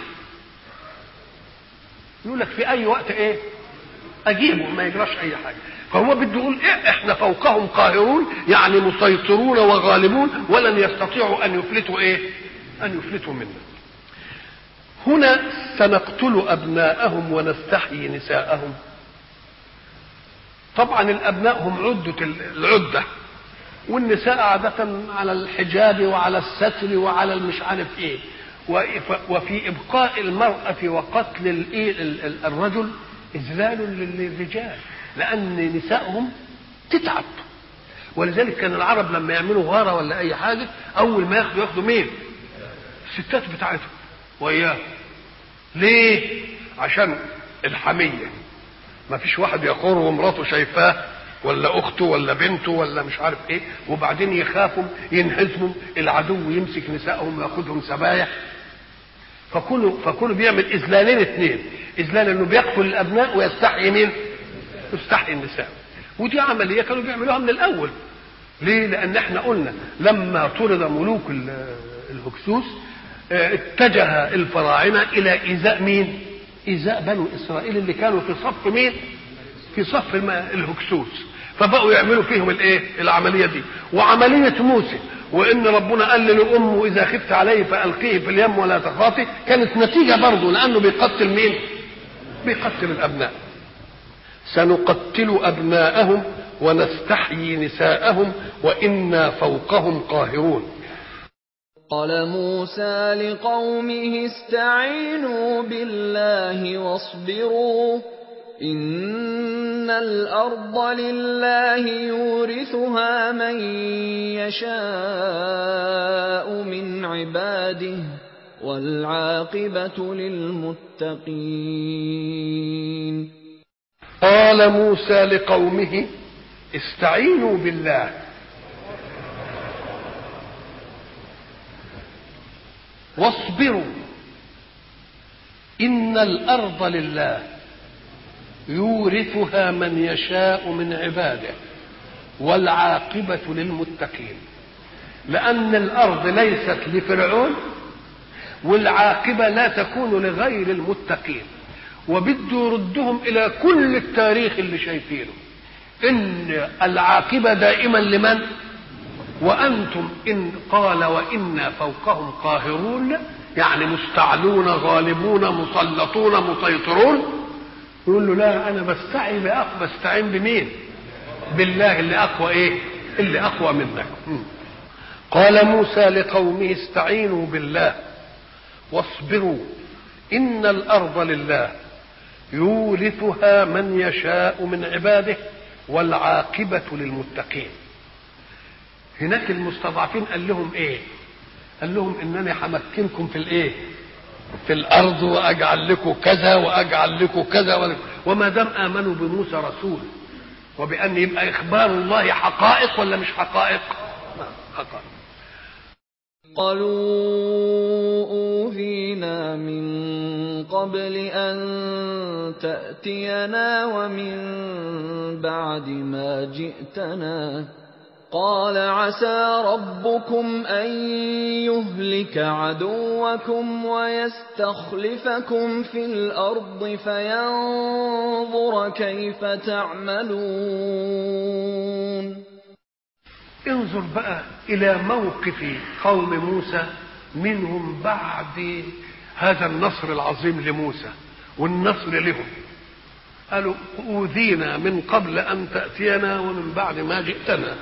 يقول لك في أي وقت إيه أجيبه، ما يجراش أي حاجة. فهو بده يقول إيه؟ إحنا فوقهم قاهرون، يعني مسيطرون وغالبون ولن يستطيعوا أن يفلتوا إيه؟ أن يفلتوا منا. هنا سنقتل أبناءهم ونستحيي نساءهم. طبعا الأبناء هم العدة، والنساء عادة على الحجاب وعلى الستر وعلى المش عارف ايه. وفي ابقاء المرأة وقتل الرجل اذلال للرجال، لان نسائهم تتعب. ولذلك كان العرب لما يعملوا غارة ولا اي حاجة اول ما ياخدوا مين؟ الستات بتاعتهم وياه. ليه؟ عشان الحمية، ما فيش واحد يقر ومراته شايفاه ولا اخته ولا بنته ولا مش عارف ايه، وبعدين يخافوا ينهزموا العدو يمسك نسائهم وياخذهم سبايا. فكله بيعمل اذلالين اثنين، اذلال انه بيقتل الابناء ويستحيي مين؟ يستحيي النساء. ودي عمليه كانوا بيعملوها من الاول. ليه؟ لان احنا قلنا لما طرد ملوك الهكسوس اتجه الفراعنه الى ايذاء مين؟ ايذاء بنو اسرائيل اللي كانوا في صف مين؟ في صف الهكسوس. فبقوا يعملوا فيهم الايه؟ العمليه دي. وعمليه موسى وان ربنا قال لامه اذا خفت عليه فالقيه في اليم ولا تخافي، كانت نتيجه برضه، لانه بيقتل مين؟ بيقتل الابناء. سنقتل ابناءهم ونستحيي نساءهم وانا فوقهم قاهرون. قال موسى لقومه استعينوا بالله واصبروا إن الأرض لله يورثها من يشاء من عباده والعاقبة للمتقين. قال موسى لقومه استعينوا بالله واصبروا إن الأرض لله يورثها من يشاء من عباده والعاقبة للمتقين. لأن الأرض ليست لفرعون والعاقبة لا تكون لغير المتقين، وبده يردهم إلى كل التاريخ اللي شايفينه إن العاقبة دائما لمن؟ وأنتم إن قال وإنا فوقهم قاهرون، يعني مستعلون غالبون مسلطون مسيطرون. يقول له لا، أنا بستعين بمين؟ بالله اللي أقوى إيه؟ اللي أقوى منك. قال موسى لقومه استعينوا بالله واصبروا إن الأرض لله يورثها من يشاء من عباده والعاقبة للمتقين. هناك المستضعفين قال لهم ايه؟ قال لهم انني همكنكم في الايه؟ في الارض واجعل لكم كذا واجعل لكم كذا وما دام آمنوا بموسى رسول وبأن يبقى إخبار الله حقائق ولا مش حقائق؟ حقائق. قالوا أوذينا من قبل أن تأتينا ومن بعد ما جئتنا قال عسى ربكم أن يهلك عدوكم ويستخلفكم في الأرض فينظر كيف تعملون. انظر بقى إلى موقف قوم موسى منهم بعد هذا النصر العظيم لموسى والنصر لهم. قالوا أوذينا من قبل أن تأتينا ومن بعد ما جئتنا.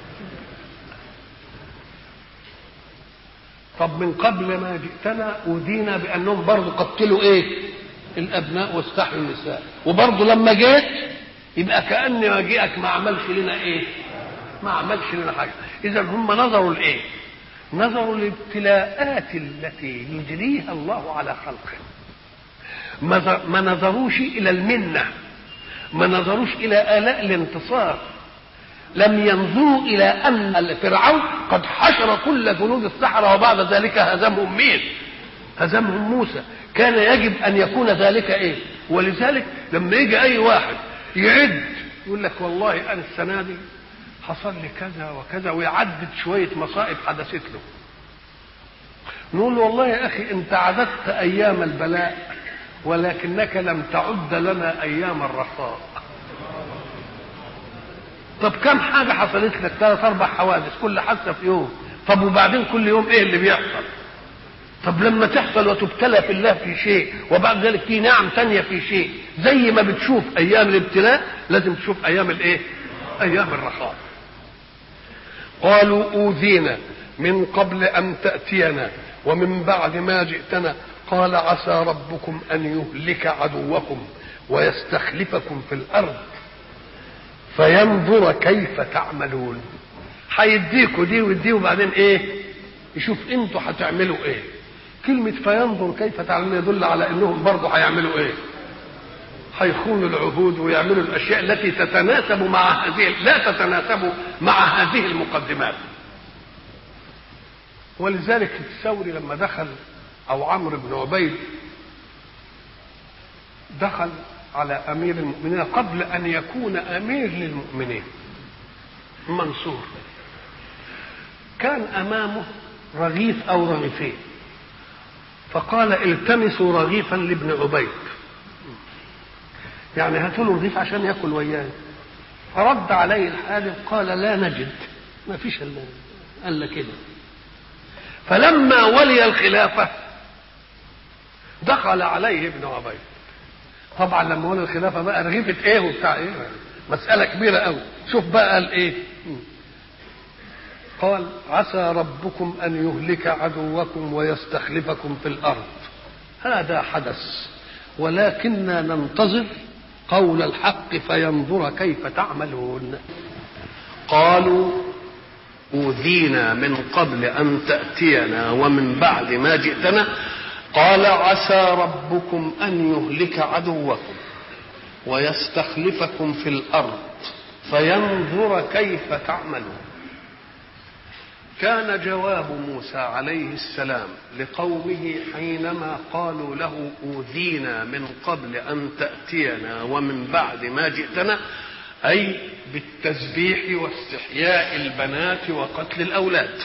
طب من قبل ما جئتنا أوذينا بأنهم برضو قتلوا إيه؟ الأبناء واستحيوا النساء، وبرضو لما جيت يبقى كأن مجيئك ما عملش لنا إيه؟ ما عملش لنا حاجة. إذا هم نظروا لإيه؟ نظروا الابتلاءات التي يجريها الله على خلقه. ما نظروش إلى المنة، ما نظروش إلى آلاء الانتصار، لم ينظروا إلى أن فرعون قد حشر كل جنود السحرة وبعد ذلك هزمهم مين؟ هزمهم موسى. كان يجب أن يكون ذلك إيه؟ ولذلك لما يجي أي واحد يعد يقول لك والله أنا السنة دي حصل لي كذا وكذا ويعدد شوية مصائب حدثت له، نقول له والله يا أخي أنت عددت أيام البلاء ولكنك لم تعد لنا أيام الرخاء. طب كم حاجة حصلت لك؟ 3-4 حوادث كل حادثة في يوم. طب وبعدين كل يوم ايه اللي بيحصل؟ طب لما تحصل وتبتلى في الله في شيء وبعد ذلك في نعم تانية في شيء، زي ما بتشوف ايام الابتلاء لازم تشوف ايام الايه؟ ايام الرخاء. قالوا اوذينا من قبل ان تأتينا ومن بعد ما جئتنا قال عسى ربكم ان يهلك عدوكم ويستخلفكم في الارض فينظر كيف تعملون. هيديكوا دي ويديه وبعدين ايه؟ يشوف انتوا هتعملوا ايه. كلمة فينظر كيف تعملون يدل على انهم برضه هيعملوا ايه؟ هيخونوا العهود ويعملوا الاشياء التي تتناسب مع هذه، لا تتناسب مع هذه المقدمات. ولذلك الثوري لما دخل او عمرو بن عبيد دخل على امير المؤمنين قبل ان يكون امير للمؤمنين منصور، كان امامه رغيف او رغيفين، فقال التمسوا رغيفا لابن عبيد، يعني هاتوا له رغيف عشان ياكل وياه. فرد عليه الحالف قال لا نجد، ما فيش الا قال لك كده. فلما ولي الخلافه دخل عليه ابن عبيد. طبعا لما ولي الخلافه بقى رغيفه ايه وبتاع ايه، مساله كبيره قوي. شوف بقى قال ايه؟ قال عسى ربكم ان يهلك عدوكم ويستخلفكم في الارض. هذا حدث ولكننا ننتظر قول الحق فينظر كيف تعملون. قالوا أوذينا من قبل أن تأتينا ومن بعد ما جئتنا قال عسى ربكم أن يهلك عدوكم ويستخلفكم في الأرض فينظر كيف تعملون. كان جواب موسى عليه السلام لقومه حينما قالوا له أوذينا من قبل أن تأتينا ومن بعد ما جئتنا أي بالتسبيح واستحياء البنات وقتل الأولاد،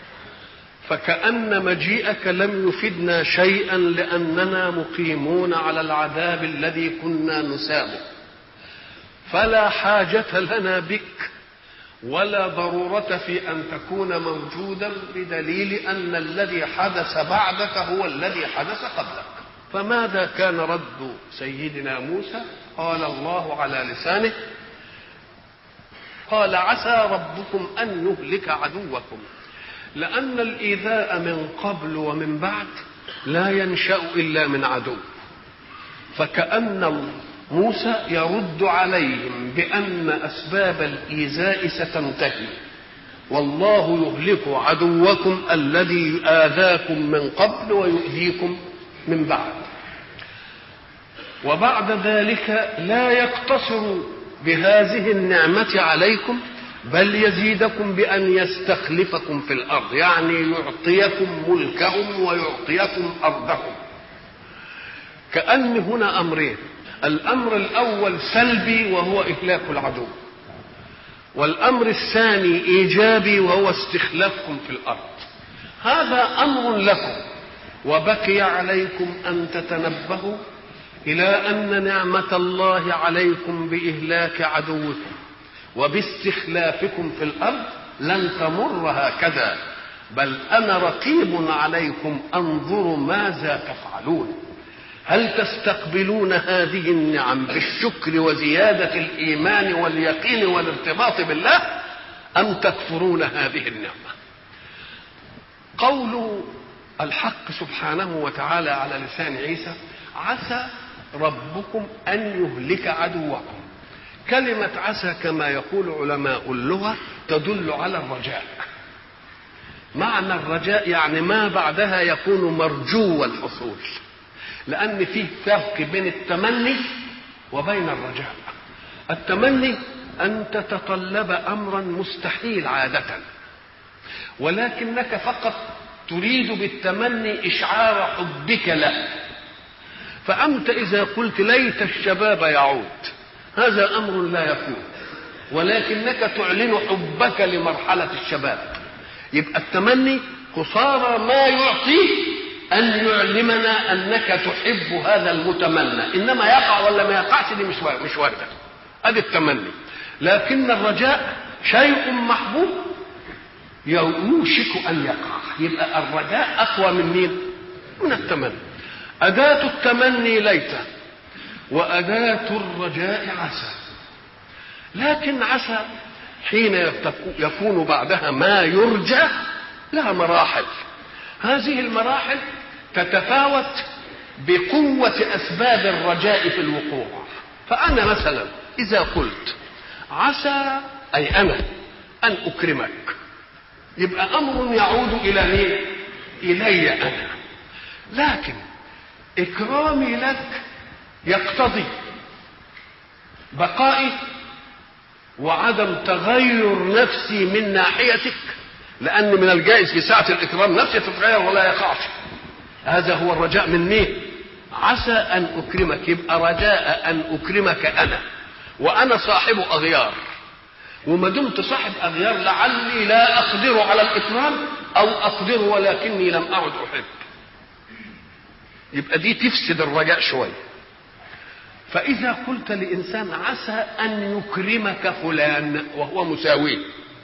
فكأن مجيئك لم يفدنا شيئا لأننا مقيمون على العذاب الذي كنا نسامه، فلا حاجة لنا بك ولا ضرورة في أن تكون موجودا بدليل أن الذي حدث بعدك هو الذي حدث قبلك. فماذا كان رد سيدنا موسى؟ قال الله على لسانه قال عسى ربكم أن يهلك عدوكم، لأن الإيذاء من قبل ومن بعد لا ينشأ إلا من عدو، فكأن موسى يرد عليهم بأن أسباب الإيذاء ستنتهي والله يهلك عدوكم الذي آذاكم من قبل ويؤذيكم من بعد. وبعد ذلك لا يقتصر بهذه النعمة عليكم، بل يزيدكم بأن يستخلفكم في الأرض، يعني يعطيكم ملكهم ويعطيكم أرضهم. كأن هنا أمرين: الأمر الأول سلبي وهو إهلاك العدو، والأمر الثاني إيجابي وهو استخلافكم في الأرض. هذا أمر لكم، وبقي عليكم أن تتنبهوا إلى أن نعمة الله عليكم بإهلاك عدوكم وباستخلافكم في الأرض لن تمر هكذا، بل أنا رقيب عليكم أنظر ماذا تفعلون. هل تستقبلون هذه النعم بالشكر وزيادة الإيمان واليقين والارتباط بالله، أم تكفرون هذه النعمة؟ قول الحق سبحانه وتعالى على لسان عيسى: عسى ربكم أن يهلك عدوكم. كلمة عسى كما يقول علماء اللغة تدل على الرجاء. معنى الرجاء يعني ما بعدها يكون مرجو الحصول، لأن فيه فرق بين التمني وبين الرجاء. التمني أن تتطلب أمرا مستحيل عادة، ولكنك فقط تريد بالتمني إشعار حبك له. فأنت إذا قلت ليت الشباب يعود، هذا أمر لا يكون، ولكنك تعلن حبك لمرحلة الشباب. يبقى التمني قصارى ما يعطيه أن يعلمنا أنك تحب هذا المتمنى، إنما يقع ولا ما يقعش دي مش واردة، هذا التمني. لكن الرجاء شيء محبوب يوشك أن يقع، يبقى الرجاء أقوى من مين؟ من التمني. أداة التمني ليت، وأداة الرجاء عسى. لكن عسى حين يكون بعدها ما يرجى لها مراحل، هذه المراحل تتفاوت بقوة أسباب الرجاء في الوقوع. فأنا مثلا إذا قلت عسى أي أنا أن أكرمك، يبقى أمر يعود إلى مين؟ إلي أنا. لكن إكرامي لك يقتضي بقائي وعدم تغير نفسي من ناحيتك، لأن من الجائز في ساعة الإكرام نفسي تتغير ولا يقعش. هذا هو الرجاء من مين؟ عسى أن أكرمك، يبقى رجاء أن أكرمك أنا، وأنا صاحب أغيار، وما دمت صاحب أغيار لعلي لا أقدر على الإكرام أو أقدر ولكني لم أعد أحب. يبقى دي تفسد الرجاء شوية. فإذا قلت لإنسان عسى أن يكرمك فلان وهو مساويه،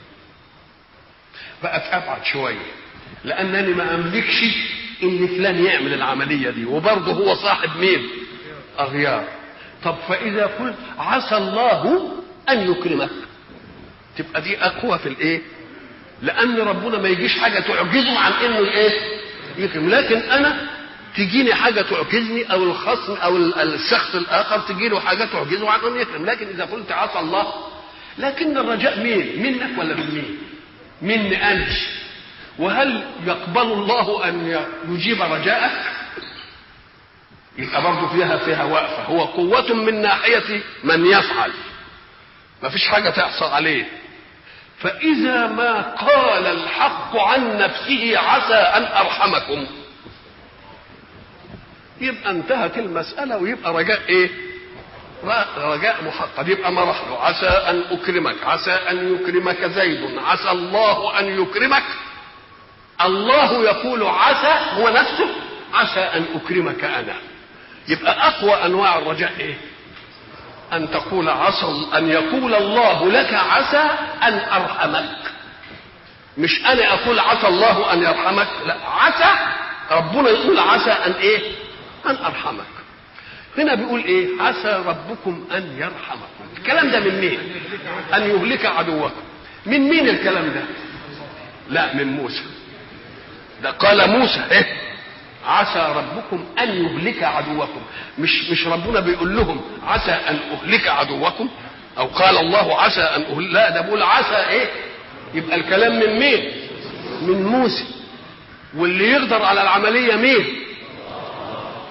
بقت أبعد شوية، لأنني ما أملكش إن فلان يعمل العملية دي، وبرضه هو صاحب مين؟ أغيار. طب فإذا قلت عسى الله أن يكرمك، تبقى دي أقوى في الإيه؟ لأن ربنا ما يجيش حاجة تعجزه عن إنه الإيه؟ يكرم. لكن أنا تجيني حاجة تعجزني، أو الخصم أو الشخص الآخر تجيله حاجة تعجزه عن أن يكرم. لكن إذا قلت عسى الله، لكن الرجاء مين؟ منك ولا من مين؟ مني أنت. وهل يقبل الله أن يجيب رجاءك؟ يبقى برضه فيها وقفة. هو قوة من ناحية من يفعل، ما فيش حاجة تحصل عليه. فإذا ما قال الحق عن نفسه عسى أن أرحمكم، يبقى انتهت المسألة، ويبقى رجاء إيه؟ رجاء محقق. يبقى مراحله: عسى أن أكرمك، عسى أن يكرمك زيد، عسى الله أن يكرمك. الله يقول عسى هو نفسه عسى أن أكرمك أنا. يبقى أقوى أنواع الرجاء إيه؟ أن تقول عسى، أن يقول الله لك عسى أن أرحمك، مش أنا أقول عسى الله أن يرحمك، لا، عسى ربنا يقول عسى أن إيه؟ أن أرحمك. هنا بيقول إيه؟ عسى ربكم أن يرحمكم. الكلام ده من مين؟ أن يهلك عدوكم. من مين الكلام ده؟ لا، من موسى. ده قال موسى إيه؟ عسى ربكم أن يهلك عدوكم. مش ربنا بيقول لهم عسى أن أهلك عدوكم، أو قال الله عسى أن أهلك، لا، ده بيقول عسى إيه؟ يبقى الكلام من مين؟ من موسى. واللي يقدر على العملية مين؟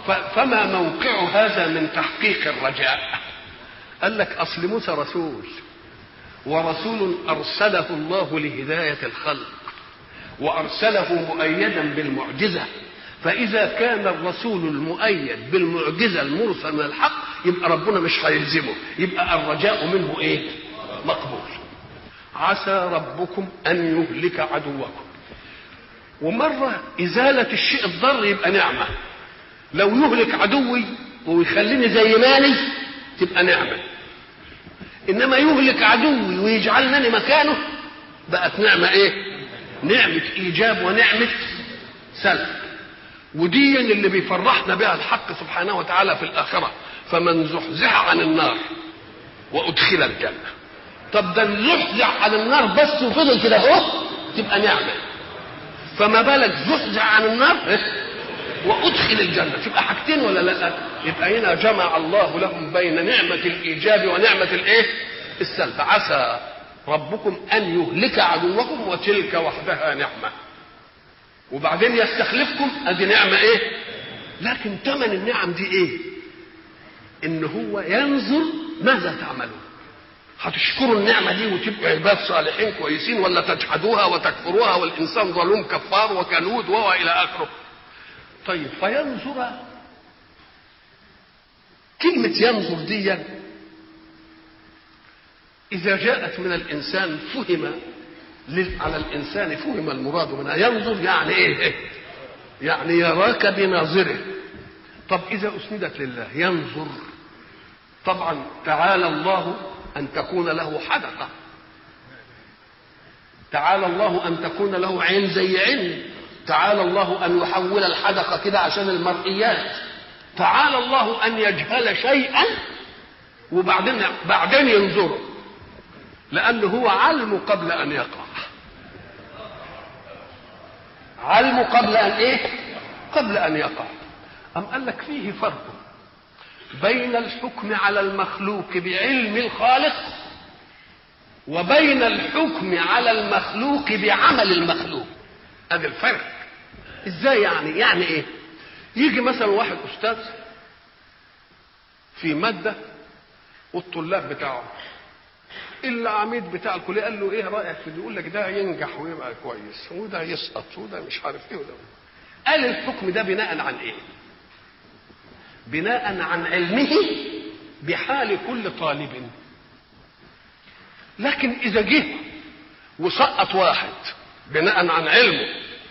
فما موقع هذا من تحقيق الرجاء؟ قال لك أصل موسى رسول، ورسول أرسله الله لهداية الخلق، وأرسله مؤيدا بالمعجزة، فإذا كان الرسول المؤيد بالمعجزة المرسل من الحق يبقى ربنا مش هيلزمه، يبقى الرجاء منه إيه؟ مقبول. عسى ربكم أن يهلك عدوكم. ومرة إزالة الشيء الضر يبقى نعمة، لو يهلك عدوي ويخليني زي مالي تبقى نعمة، إنما يهلك عدوي ويجعلني مكانه بقت نعمة إيه؟ نعمة إيجاب ونعمة سلب. ودي اللي بيفرحنا بها الحق سبحانه وتعالى في الآخرة، فمن زحزح عن النار وأدخل الجنة. طب ده زحزح عن النار بس وفضل كده اهو تبقى نعمة، فما بالك زحزح عن النار وأدخل الجنة، تبقى حاجتين ولا لا؟ يبقى هنا جمع الله لهم بين نعمة الإيجاب ونعمة الإيه؟ السلب. عسى ربكم أن يهلك عدوكم وتلك وحدها نعمة، وبعدين يستخلفكم، ادي نعمة ايه؟ لكن ثمن النعم دي ايه؟ ان هو ينظر ماذا تعملون. هتشكروا النعمة دي وتبقوا عباد صالحين كويسين، ولا تجحدوها وتكفروها والانسان ظلوم كفار وكنود والى اخره. طيب فينظر، كلمة ينظر دي اذا جاءت من الانسان فهم على الإنسان، فهم المراد منها. ينظر يعني إيه؟ يعني يراك بناظره. طب إذا أسندت لله ينظر، طبعا تعالى الله أن تكون له حدقة، تعالى الله أن تكون له عين زي عين، تعالى الله أن يحول الحدقة كده عشان المرئيات، تعالى الله أن يجهل شيئا وبعدين ينظره، لأنه هو علم قبل أن يقع. علم قبل أن إيه؟ قبل أن يقع. أم قال لك فيه فرق بين الحكم على المخلوق بعلم الخالق وبين الحكم على المخلوق بعمل المخلوق. هذا الفرق. ازاي يعني؟ يعني ايه؟ يجي مثلا واحد أستاذ في مادة والطلاب بتاعه، العميد بتاع الكليه قال له ايه رايك في ده؟ يقول لك ده ينجح ويبقى كويس وده يسقط وده مش عارف ايه وده. قال الحكم ده بناء عن ايه؟ بناء عن علمه بحال كل طالب. لكن اذا جه وسقط واحد بناء عن علمه،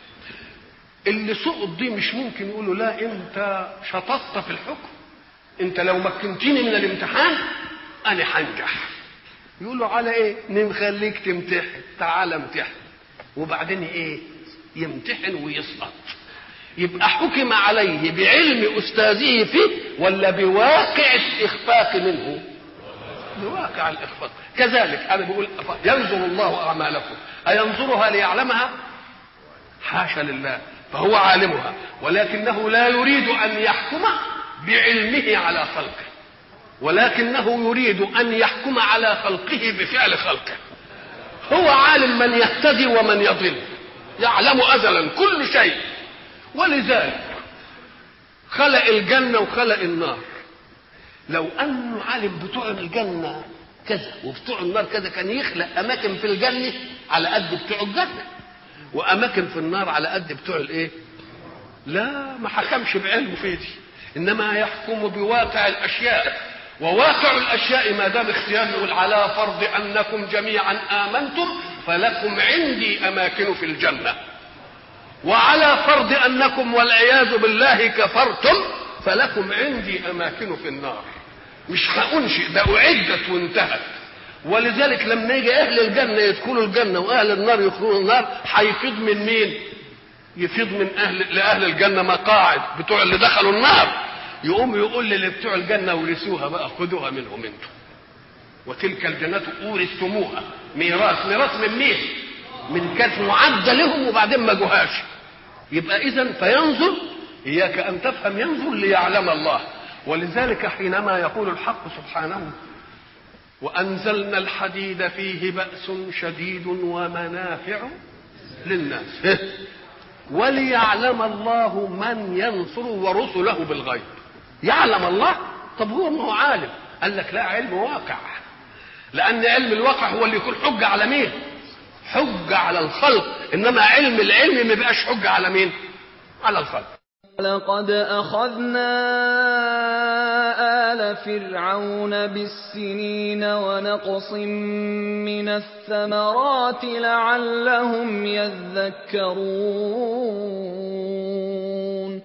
اللي سقط دي مش ممكن يقول له لا انت شططت في الحكم، انت لو مكنتني من الامتحان انا هنجح. يقول له على ايه؟ نخليك تمتحن، تعال امتحن، وبعدين ايه؟ يمتحن ويسقط. يبقى حكم عليه بعلم استاذه فيه ولا بواقع الاخفاق منه؟ بواقع الاخفاق. كذلك انا بقول ينظر الله اعمالكم، اينظرها ليعلمها؟ حاشا لله، فهو عالمها، ولكنه لا يريد ان يحكم بعلمه على خلقه، ولكنه يريد أن يحكم على خلقه بفعل خلقه. هو عالم من يهتدي ومن يضل، يعلم أزلا كل شيء، ولذلك خلق الجنة وخلق النار. لو أنه عالم بتوع الجنة كذا وبتوع النار كذا كان يخلق أماكن في الجنة على قد بتوع الجنة وأماكن في النار على قد بتوع الإيه؟ لا، ما حكمش بعلمه في دي، إنما يحكم بواقع الأشياء. وواقع الاشياء ما دام اختيار، يقول على فرض انكم جميعا امنتم فلكم عندي اماكن في الجنه، وعلى فرض انكم والعياذ بالله كفرتم فلكم عندي اماكن في النار. مش هانشئ، ده اعدت وانتهت. ولذلك لما يجي اهل الجنه يدخلوا الجنه واهل النار يدخلوا النار، هيفيض من مين؟ يفيض من لاهل الجنه مقاعد بتوع اللي دخلوا النار، يقوم يقول للي بتوع الجنه ورثوها بقى، خدوها منهم انتم، وتلك الجنات اورثتموها ميراث. ميراث من مين؟ من كانت معده لهم وبعدين ما جوهاش. يبقى اذا فينظر، اياك ان تفهم ينظر ليعلم الله. ولذلك حينما يقول الحق سبحانه وانزلنا الحديد فيه باس شديد ومنافع للناس، وليعلم الله من ينصر ورسله بالغيب. يعلم الله. طب هو ما هو عالم؟ قال لك لا، علم واقع، لأن علم الواقع هو اللي يكون حجة على مين؟ حجة على الخلق. إنما العلم ما بقاش حجة على مين؟ على الخلق. لقد أخذنا آل فرعون بالسنين ونقص من الثمرات لعلهم يذكرون.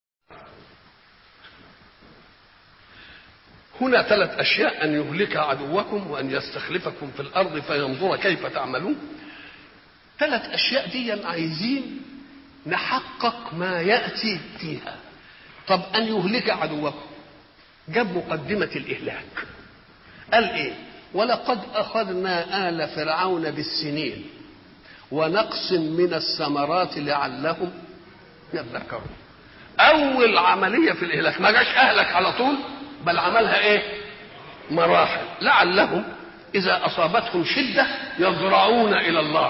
هنا 3 أشياء: أن يهلك عدوكم، وأن يستخلفكم في الأرض فينظر كيف تعملون. 3 أشياء دي عايزين نحقق ما يأتي فيها. طب أن يهلك عدوكم، جاب مقدمة الإهلاك، قال إيه؟ ولقد أخذنا آل فرعون بالسنين ونقص من الثمرات لعلهم يذكرون. أول عملية في الإهلاك ما جاش أهلك على طول، بل عملها إيه؟ مراحل، لعلهم إذا أصابتهم شدة يضرعون إلى الله.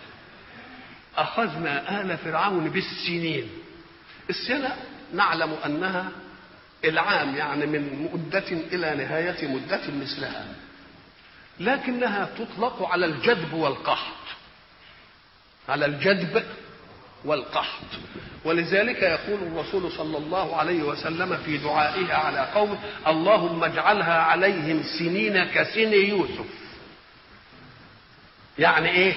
أخذنا آل فرعون بالسنين. السنة نعلم أنها العام، يعني من مدة إلى نهاية مدة مثلها، لكنها تطلق على الجدب والقحط، على الجدب والقحط. ولذلك يقول الرسول صلى الله عليه وسلم في دعائه على قومه: اللهم اجعلها عليهم سنين كسن يوسف. يعني ايه؟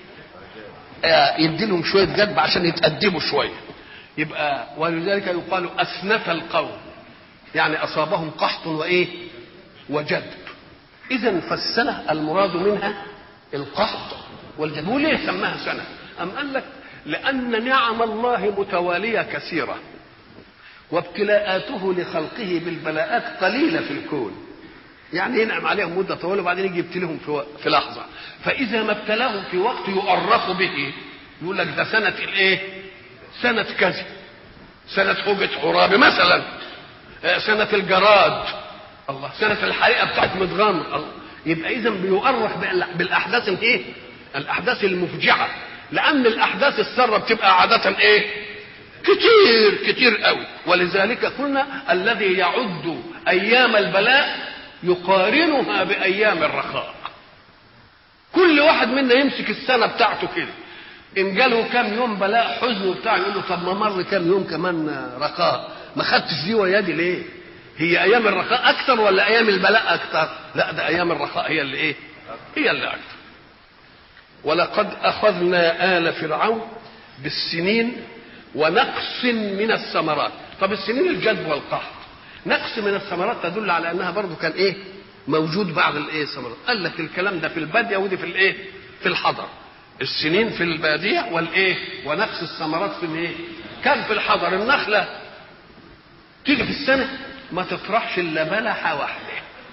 يدي لهم شويه جدب عشان يتأدبوا شويه. يبقى ولذلك يقال اسنف القوم، يعني اصابهم قحط وايه؟ وجدب. اذا فالسنه المراد منها القحط والجدب. وليه سماها سنه؟ أم قال لك لأن نعم الله متوالية كثيرة، وابتلاءاته لخلقه بالبلاءات قليلة في الكون. يعني ينعم عليهم مدة طويلة وبعدين يجي يبتليهم في لحظة. فإذا ما ابتلاهم في وقت يؤرخ به يقول لك ده سنة الإيه؟ سنة كذا، سنة هوجة عرابي مثلا، سنة الجراد، الله، سنة الحريقة بتاعت مدغامر، الله. يبقى إذا بيؤرخ بالأحداث الإيه؟ الأحداث المفجعة، لأن الأحداث السارة بتبقى عادة إيه؟ كتير قوي. ولذلك قلنا الذي يعد أيام البلاء يقارنها بأيام الرخاء. كل واحد منا يمسك السنة بتاعته كده، إن جاله كام يوم بلاء حزن وبتاع يقول له طب ما مر كام يوم كمان رخاء، ما خدتش دي ويادي ليه؟ هي أيام الرخاء أكثر ولا أيام البلاء أكثر؟ لا، ده أيام الرخاء هي اللي إيه؟ هي اللي أكثر. ولقد أخذنا آل فرعون بالسنين ونقص من الثمرات. طب السنين الجدب والقحط، نقص من الثمرات تدل على أنها برضو كان إيه؟ موجود بعض الإيه؟ الثمرات. قال لك الكلام ده في البادية ودي في الإيه؟ في الحضر. السنين في البادية والإيه؟ ونقص الثمرات في الإيه؟ كان في الحضر النخلة تيجي في السنة ما تطرحش إلا بلحة واحدة.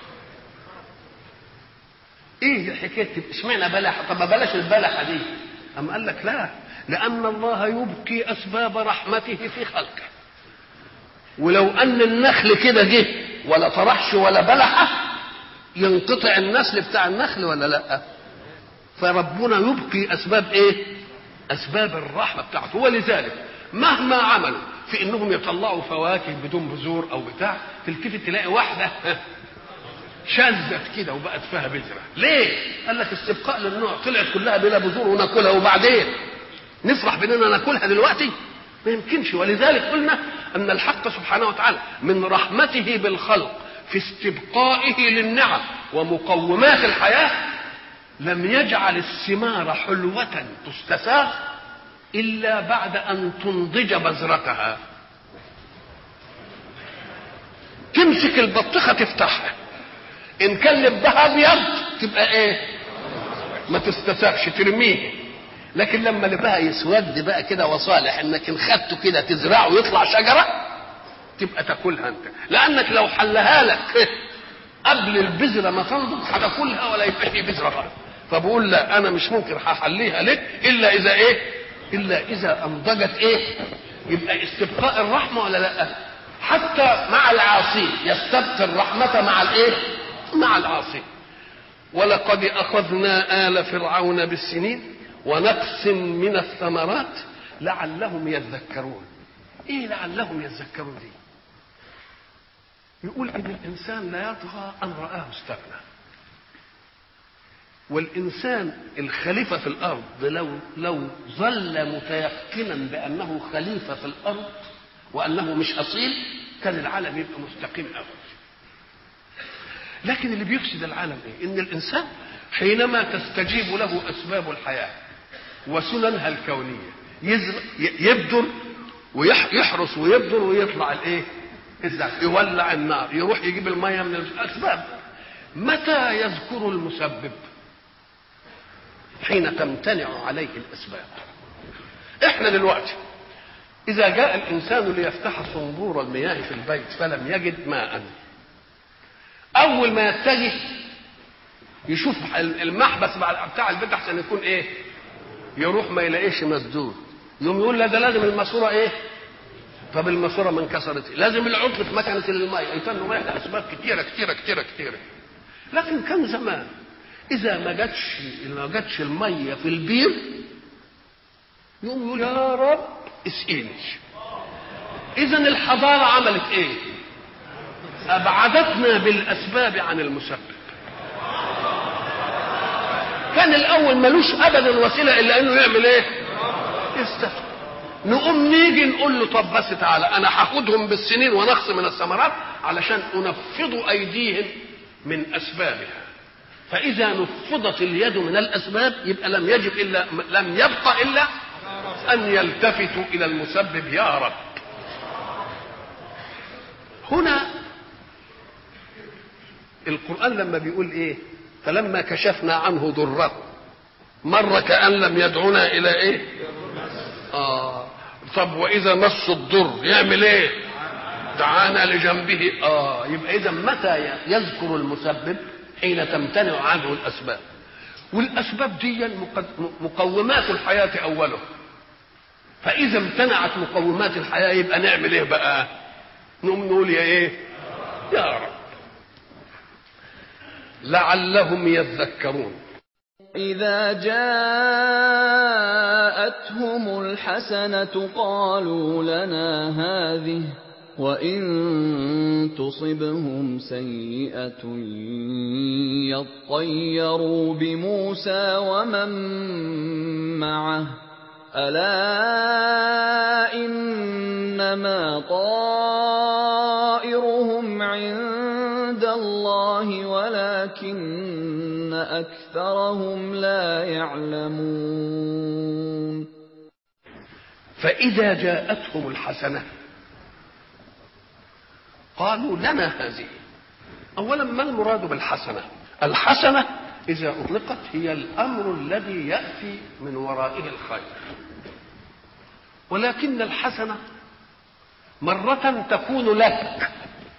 ايه الحكايه؟ اشمعنى بلحه؟ طب ما بلاش البلحه دي. اما قال لك لا، لان الله يبقي اسباب رحمته في خلقه. ولو ان النخل كده جه ولا طرحش ولا بلحه ينقطع النسل بتاع النخل ولا لا؟ فربنا يبقي اسباب ايه؟ اسباب الرحمه بتاعته. ولذلك مهما عملوا في انهم يطلعوا فواكه بدون بذور او بتاع، تلتفت تلاقي واحده شذت كده وبقت فيها بذره. ليه؟ قال لك استبقاء للنوع، طلعت كلها بلا بذور وناكلها وبعدين نفرح باننا ناكلها دلوقتي؟ ما يمكنش. ولذلك قلنا ان الحق سبحانه وتعالى من رحمته بالخلق في استبقائه للنعم ومقومات الحياه لم يجعل الثمار حلوه تستساغ الا بعد ان تنضج بذرتها. تمسك البطيخه تفتحها، ان كان لبها ابيض تبقى ايه؟ ما تستساغش، ترميه. لكن لما لبها يسود بقى كده وصالح انك ان خدته كده تزرعه ويطلع شجره تبقى تاكلها انت، لانك لو حلها لك قبل البذره ما تنضج هتاكلها ولا يبقى في بذره بقى. فبقول لا، انا مش ممكن هحليها لك الا اذا ايه؟ الا اذا انضجت ايه؟ يبقى استبقاء الرحمه ولا لا؟ حتى مع العاصي يستبقي الرحمه مع الايه؟ مع العاصي. ولقد أخذنا آل فرعون بالسنين ونقص من الثمرات لعلهم يذكرون. ايه لعلهم يذكرون دي؟ يقول ان الانسان لا يطغى ان رآه استغنى. والانسان الخليفه في الارض لو ظل متيقنا بانه خليفه في الارض وانه مش اصيل كان العالم يبقى مستقيم قوي. لكن اللي بيفسد العالم ايه؟ ان الانسان حينما تستجيب له اسباب الحياه وسننها الكونيه يبدر ويحرس ويبدر ويطلع الايه؟ يولع النار، يروح يجيب الميه من الاسباب. متى يذكر المسبب؟ حين تمتنع عليه الاسباب. احنا دلوقتي اذا جاء الانسان ليفتح صنبور المياه في البيت فلم يجد ماء، اول ما يتجه يشوف المحبس بتاع البيت عشان يكون ايه؟ يروح ما يلاقيش مسدود، يوم يقول لا ده لازم الماسوره ايه؟ طب الماسوره ما انكسرت، لازم العطل في مكنه الميه، يتنوا رايح لاسباب كتيره كتيره كتيره كتيره. لكن كان زمان اذا ما جاتش الميه في البير يقوم يقول يا رب اسقيني. اذا الحضاره عملت ايه؟ ابعدتنا بالاسباب عن المسبب. كان الاول ملوش ابدا وسيله الا انه يعمل ايه؟ يستفيد. نقوم نيجي نقول له طب بس تعالى انا هاخدهم بالسنين ونقص من الثمرات علشان انفض ايديهم من اسبابها. فاذا نفضت اليد من الاسباب يبقى لم يبقى الا ان يلتفتوا الى المسبب يا رب. هنا القرآن لما بيقول ايه؟ فلما كشفنا عنه ضره مر كأن لم يدعنا الى ايه؟ طب واذا مس الضر يعمل ايه؟ دعانا لجنبه. يبقى اذا متى يذكر المسبب؟ حين تمتنع عنه الاسباب. والاسباب دي مقومات الحياه اوله. فاذا امتنعت مقومات الحياه يبقى نعمل ايه بقى؟ نقوم نقول يا ايه؟ يا رب لعلهم يذكرون. إذا جاءتهم الحسنة قالوا لنا هذه وإن تصبهم سيئة يطيروا بموسى ومن معه ألا إنما طائرهم عند الله ولكن أكثرهم لا يعلمون. فإذا جاءتهم الحسنة قالوا لنا هذه. أولا ما المراد بالحسنة؟ الحسنة إذا أطلقت هي الأمر الذي يأتي من ورائه الخير، ولكن الحسنة مرة تكون لك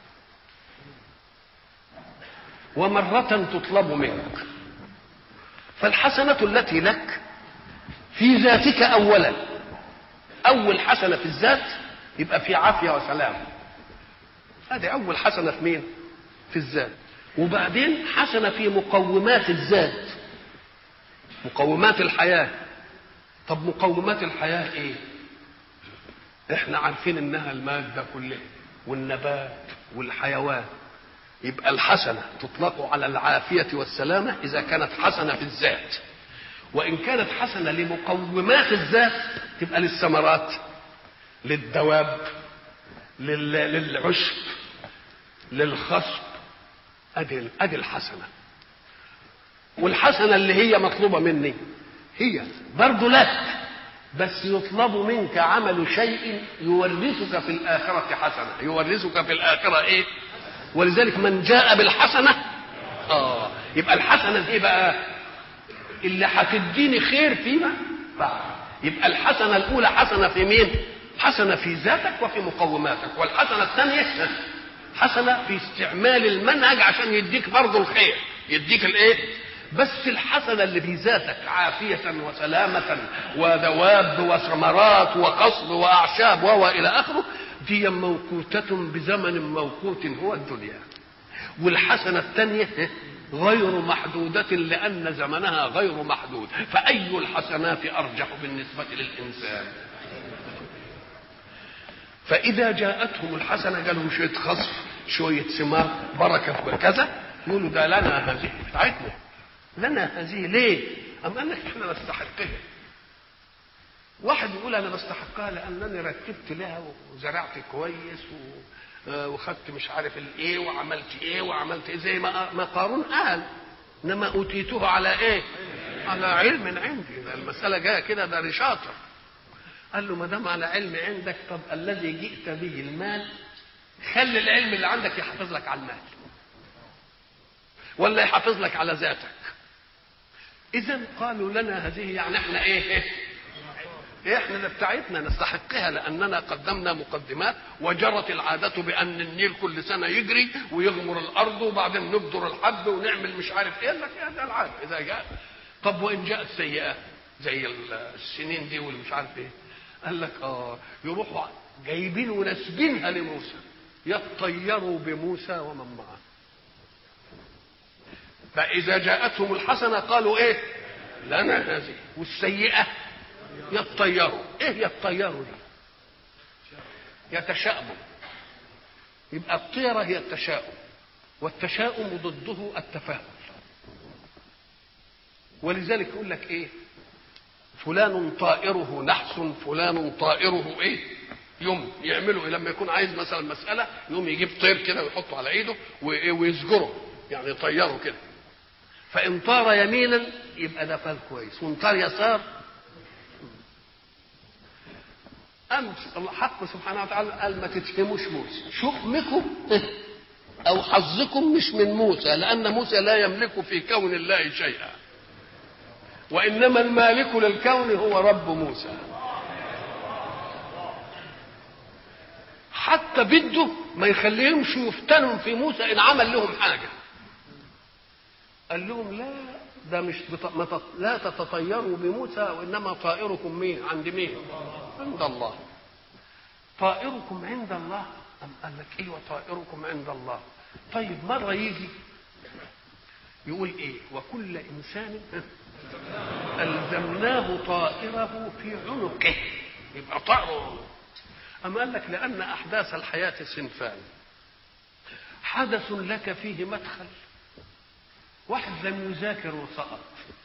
ومرة تطلب منك. فالحسنة التي لك في ذاتك أولا، أول حسنة في الذات يبقى في عافية وسلام، هذه أول حسنة في مين؟ في الذات. وبعدين حسنة في مقومات الذات، مقومات الحياة. طب مقومات الحياة إيه؟ إحنا عارفين إنها المادة كلها والنبات والحيوان. يبقى الحسنة تطلق على العافية والسلامة إذا كانت حسنة في الذات، وإن كانت حسنة لمقومات الذات تبقى للثمرات، للدواب، للعشب، للخصب. أدي الحسنة. والحسنة اللي هي مطلوبة مني هي برضو لك، بس يطلب منك عمل شيء يورثك في الآخرة حسنة، يورثك في الآخرة إيه؟ ولذلك من جاء بالحسنة يبقى الحسنة دي بقى اللي هتديني خير فيما بعد. يبقى الحسنة الأولى حسنة في مين؟ حسنة في ذاتك وفي مقوماتك. والحسنة الثانية حسنة في استعمال المنهج عشان يديك برضه الخير، يديك الايه؟ بس الحسنة اللي في ذاتك عافية وسلامة ودواب وثمرات وقصب وأعشاب وإلى آخره دي موقوتة بزمن موقوت هو الدنيا. والحسنة الثانية غير محدودة لأن زمنها غير محدود. فأي الحسنات أرجح بالنسبة للإنسان؟ فإذا جاءتهم الحسنة قالوا شوية خصف شوية ثمار بركة كذا، يقولوا ده لنا هذه بتاعتنا، لنا هذه ليه؟ أم قال لك احنا نستحقها. واحد يقول انا بستحقها لانني رتبت لها وزرعت كويس وخدت مش عارف الايه وعملت ايه زي ما قارون قال، انما اوتيته على ايه؟ على علم عندي. ده المساله جايه كده، ده شاطر. قال له ما دام على علم عندك، طب الذي جئت به المال، خلي العلم اللي عندك يحافظ لك على المال ولا يحافظ لك على ذاتك. اذا قالوا لنا هذه، يعني احنا ايه احنا اللي بتاعتنا نستحقها، لاننا قدمنا مقدمات، وجرت العاده بان النيل كل سنه يجري ويغمر الارض وبعدين نبذر الحب ونعمل مش عارف ايه. لك هذا العاده اذا جاء. طب وان جاءت سيئه زي السنين دي واللي مش عارف ايه، قال لك يروحوا جايبين ونسبينها لموسى، يطيروا بموسى ومن معه. فاذا جاءتهم الحسنه قالوا ايه؟ لنا هذه، والسيئه يطيروا. ايه يطيروا دي؟ يتشاءموا. يبقى الطيرة هي التشاؤم، والتشاؤم ضده التفاؤل. ولذلك يقول لك ايه؟ فلان طائره نحس، فلان طائره ايه؟ يوم يعملوا إيه؟ لما يكون عايز مثلا مسألة يوم يجيب طير كده ويحطه على ايده ويسجره، يعني يطيره كده. فإن طار يمينا يبقى ده فال كويس، وإن طار يسار. أمس الحق سبحانه وتعالى قال ما تتهموش موسى، شؤمكم أو حظكم مش من موسى، لأن موسى لا يملك في كون الله شيئا، وإنما المالك للكون هو رب موسى. حتى بده ما يخليهمش يفتنوا في موسى إن عمل لهم حاجة. قال لهم لا، ده مش لا تتطيروا بموسى، وإنما طائركم مين؟ عند مين؟ عند الله. طائركم عند الله. أم قال لك ايوه طائركم عند الله. طيب مرة يجي يقول ايه؟ وكل انسان ألزمناه طائره في عنقه، يبقى طائره. أم قال لك لأن أحداث الحياة صنفان: حدث لك فيه مدخل، واحد لم يذاكر وسقط،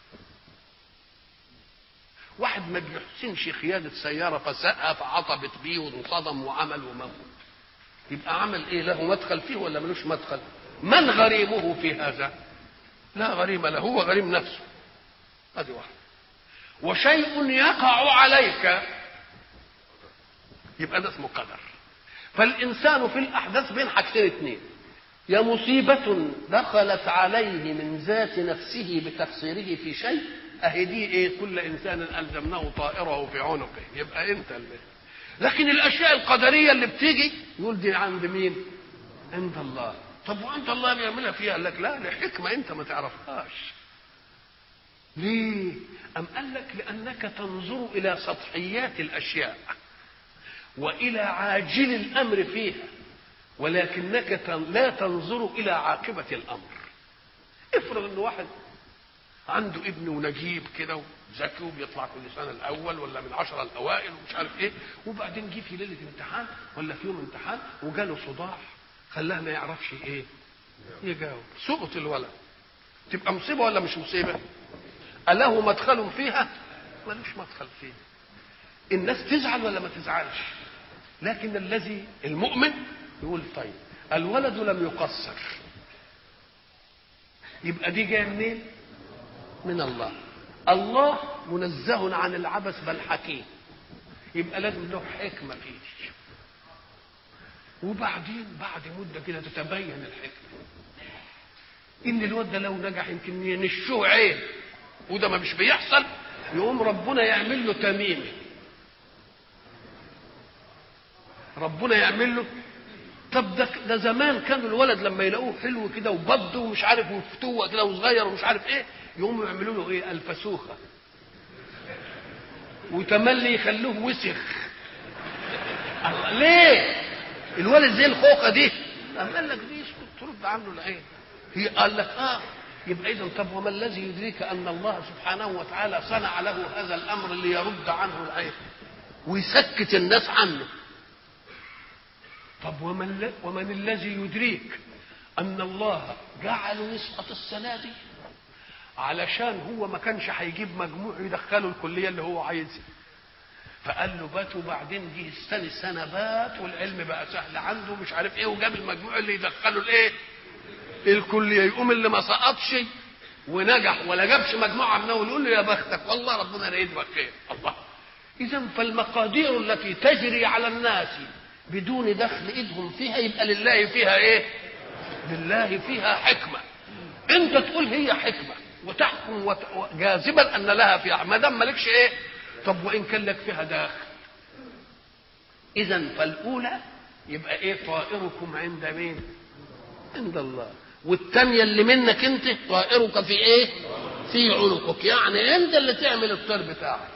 واحد ما بيحسنش قيادة سيارة فسقها فعطبت بيه وانصدم وعمل وموت. يبقى عمل ايه؟ له مدخل فيه ولا ملوش مدخل؟ من غريمه في هذا؟ لا غريم له، هو غريم نفسه. هذه واحد. وشيء يقع عليك، يبقى ده اسمه قدر. فالإنسان في الأحداث بين حاجتين اثنين: يا مصيبة دخلت عليه من ذات نفسه بتقصيره في شيء، اهي دي ايه؟ كل انسان الزمناه طائره في عنقه، يبقى انت اللي. لكن الاشياء القدريه اللي بتيجي يقول دي عند مين؟ عند الله. طب وانت الله بيعملها فيها؟ قال لك لا، لحكمه انت ما تعرفهاش. ليه؟ ام قال لك لانك تنظر الى سطحيات الاشياء والى عاجل الامر فيها، ولكنك لا تنظر الى عاقبه الامر. افرض ان واحد عنده ابن ونجيب كده وذكي وبيطلع كل سنه الاول ولا من 10 الاوائل ومش عارف ايه، وبعدين جه في ليله امتحان ولا في يوم امتحان وجاله صداع خلاه ما يعرفش ايه يجاوب، سقط الولد. تبقى مصيبه ولا مش مصيبه؟ اله مدخل فيها؟ ملوش مدخل فيها. الناس تزعل ولا ما تزعلش؟ لكن الذي المؤمن يقول طيب الولد لم يقصر، يبقى دي جايه منين؟ من الله. الله منزه عن العبث بل حكيم، يبقى لازم له حكمه فيه. وبعدين بعد مده كده تتبين الحكمه، ان الواد ده لو نجح يمكن ينشوه عين، وده ما مش بيحصل، يقوم ربنا يعمل له تميمه. ربنا يعمل له. طب ده زمان كانوا الولد لما يلاقوه حلو كده وبض ومش عارف وفتوه كده وصغير ومش عارف ايه، يقوموا يعملوا له ايه؟ الفسوخه، وتملي يخلوه وسخ. ليه؟ الولد زي الخوخه دي. قال لك دي ترد عنه العين. هي قال لك يبقى اذا طب وما الذي يدريك ان الله سبحانه وتعالى صنع له هذا الامر ليرد عنه العين ويسكت الناس عنه؟ طب ومن الذي يدريك ان الله جعله يسقط السنه دي علشان هو ما كانش هيجيب مجموع يدخله الكليه اللي هو عايزها، فقال له بات، وبعدين جه الثاني سنه بات والعلم بقى سهل عنده مش عارف ايه، وجاب المجموع اللي يدخله الايه الكليه. يقوم اللي ما سقطش ونجح ولا جابش مجموعه منه يقول له يا بختك والله ربنا يريد بك خير. الله. اذا فالمقادير التي تجري على الناس بدون دخل ايدهم فيها يبقى لله فيها ايه؟ لله فيها حكمه. انت تقول هي حكمه وتحكم جاذبا ان لها فيها، ما دام مالكش ايه؟ طب وان كان لك فيها داخل. اذا فالاولى يبقى ايه؟ طائركم عند مين؟ عند الله. والثانيه اللي منك انت طائرك في ايه؟ في عنقك، يعني انت اللي تعمل الطير بتاعك.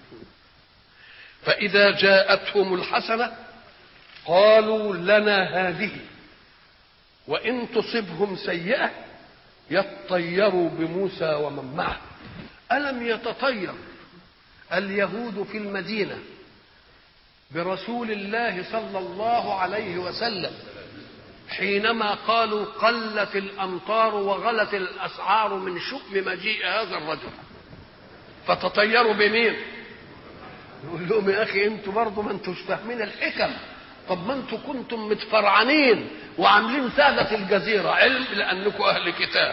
فاذا جاءتهم الحسنه قالوا لنا هذه وان تصبهم سيئه يطيروا بموسى ومن معه. الم يتطير اليهود في المدينه برسول الله صلى الله عليه وسلم حينما قالوا قلت الامطار وغلت الاسعار من شؤم مجيء هذا الرجل، فتطيروا بمين؟ يقول لهم يا اخي انتوا برضه ما انتوش فاهمين الحكم. طب ما انتوا كنتم متفرعنين وعاملين سادة الجزيرة علم لانكم اهل كتاب،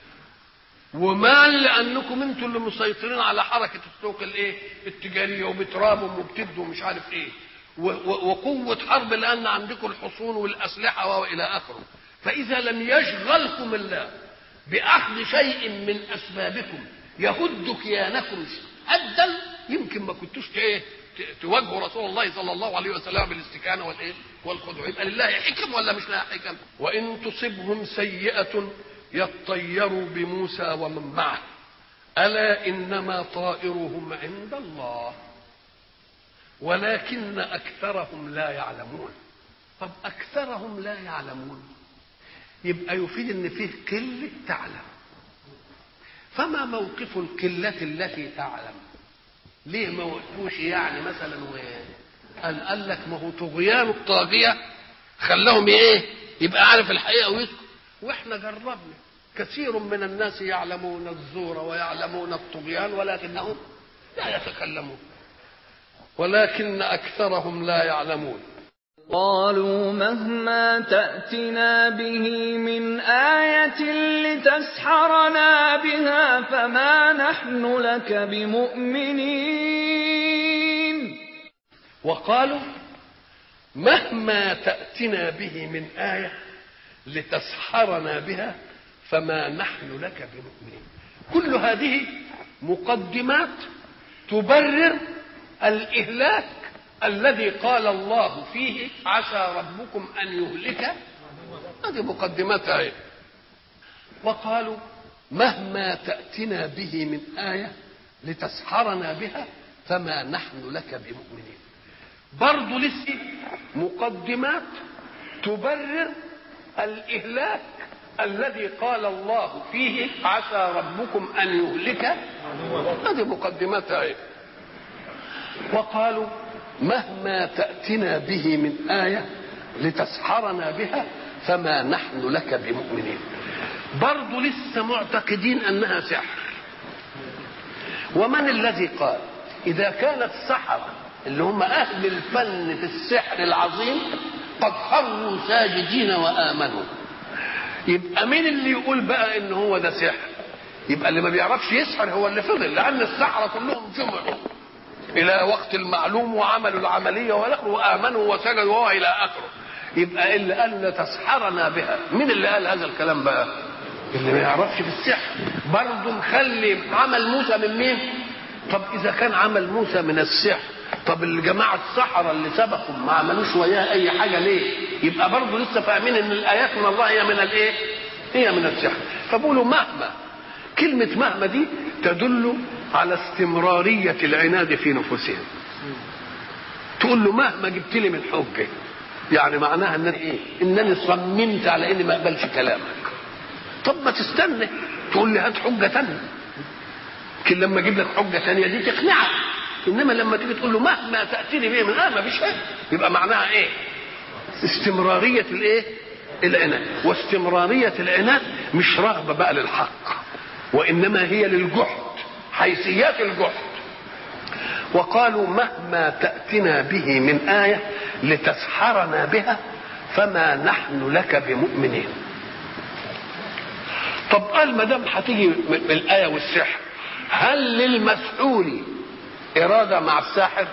ومال لانكم انتوا اللي مسيطرين على حركة السوق الايه التجارية، وبترابهم وبتدوا مش عارف ايه، وقوة حرب لان عندكم الحصون والاسلحة والى اخره. فاذا لم يشغلكم الله باخذ شيء من اسبابكم يهد كيانكم هدا، يمكن ما كنتوش تواجهوا رسول الله صلى الله عليه وسلم بالاستكانه والايه والخضوع. يبقى لله حكم ولا مش لله حكم؟ وان تصبهم سيئه يطيروا بموسى ومن معه الا انما طائرهم عند الله ولكن اكثرهم لا يعلمون. طب اكثرهم لا يعلمون يبقى يفيد ان فيه قله تعلم. فما موقف القله التي تعلم؟ ليه ما وقفوش يعني مثلا قال لك ما هو طغيان الطاغيه خلاهم ايه؟ يبقى عارف الحقيقه ويسكت. واحنا جربنا كثير من الناس يعلمون الزور ويعلمون الطغيان ولكنهم لا يتكلمون، ولكن اكثرهم لا يعلمون. قالوا مهما تأتنا به من آية لتسحرنا بها فما نحن لك بمؤمنين. وقالوا مهما تأتنا به من آية لتسحرنا بها فما نحن لك بمؤمنين. كل هذه مقدمات تبرر الإهلاك الذي قال الله فيه عسى ربكم أن يهلك. هذه مقدماتها ايه؟ وقالوا مهما تأتنا به من آية لتسحرنا بها فما نحن لك بمؤمنين. برضو لسه مقدمات تبرر الإهلاك الذي قال الله فيه عسى ربكم أن يهلك. هذه مقدماتها ايه؟ وقالوا مهما تأتنا به من آية لتسحرنا بها فما نحن لك بمؤمنين. برضو لسه معتقدين أنها سحر. ومن الذي قال إذا كانت السحرة اللي هم أهل الفن في السحر العظيم قد خروا ساجدين وآمنوا، يبقى مين اللي يقول بقى إن هو ده سحر؟ يبقى اللي ما بيعرفش يسحر هو اللي فضل، لأن السحرة كلهم جمعوا إلى وقت المعلوم وعملوا العملية وآمنوا وسجدوا وهو إلى آخره. يبقى اللي قال لتسحرنا بها مين اللي قال هذا الكلام بقى؟ اللي ما يعرفش في السحر. برضه مخلي عمل موسى من مين؟ طب إذا كان عمل موسى من السحر، طب الجماعة السحرة اللي سبقهم ما عملوش وياه أي حاجة ليه؟ يبقى برضه لسه فاهمين إن الآيات من الله هي من الإيه؟ هي من السحر. فبقولوا مهما، كلمة مهما دي تدل على استمرارية العناد في نفوسهم. تقول له مهما جبت لي من حجة، يعني معناها ان ايه؟ انني صممت على اني ما اقبلش كلامك. طب ما تستنى تقول لي هات حجة تانية، لكن لما اجيب لك حجة تانية دي تقنعك. انما لما تيجي تقول له مهما تأتيني به من ما فيش حاجة، يبقى معناها ايه؟ استمرارية الايه؟ العناد. واستمرارية العناد مش رغبة بقى للحق، وإنما هي للجحد، حيثيات الجحد. وقالوا مهما تأتنا به من آية لتسحرنا بها فما نحن لك بمؤمنين. طب قال ما دام هتيجي الآية والسحر، هل للمسحور إرادة مع الساحر؟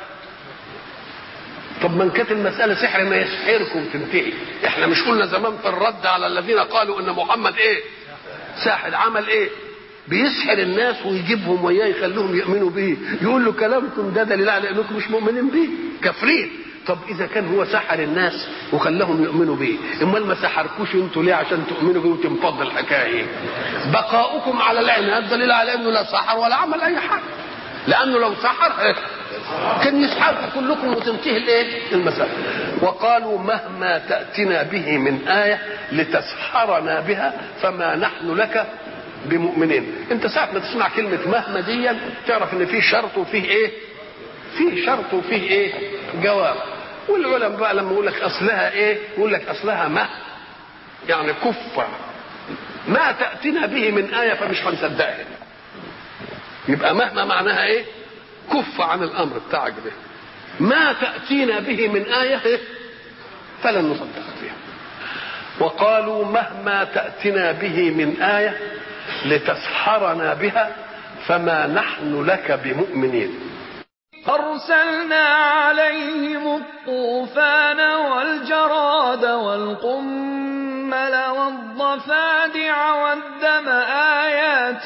طب من كانت المسألة سحر ما يسحركم تنتهي. احنا مش قلنا زمان في الرد على الذين قالوا ان محمد ايه؟ ساحر. عمل ايه؟ بيسحر الناس ويجيبهم وياه يخليهم يؤمنوا به. يقول له كلامكم ده دليل على انكم مش مؤمنين به، كافرين. طب اذا كان هو سحر الناس وخلاهم يؤمنوا به، امال ما سحركوش انتوا ليه عشان تؤمنوا به وتنفض الحكايه؟ بقاؤكم على العناد دليل على انه لا سحر ولا عمل اي حاجه، لانه لو سحر كان يسحبكم كلكم وتنتهي الايه؟ المسألة. وقالوا مهما تأتنا به من آية لتسحرنا بها فما نحن لك بمؤمنين. انت ساعة ما تسمع كلمة مهما دي تعرف ان فيه شرط وفيه ايه؟ فيه شرط وفيه ايه؟ جواب. والعلماء بقى لما يقول لك اصلها ايه؟ يقول لك اصلها ما، يعني كفة ما تأتنا به من آية فمش هنصدقها. يبقى مهما معناها ايه؟ كف عن الامر بتاعك ده. ما تأتينا به من آية فلن نصدق فيها. وقالوا مهما تأتنا به من آية لتسحرنا بها فما نحن لك بمؤمنين. أرسلنا عليهم الطوفان والجراد والقمل والضفادع والدم آيات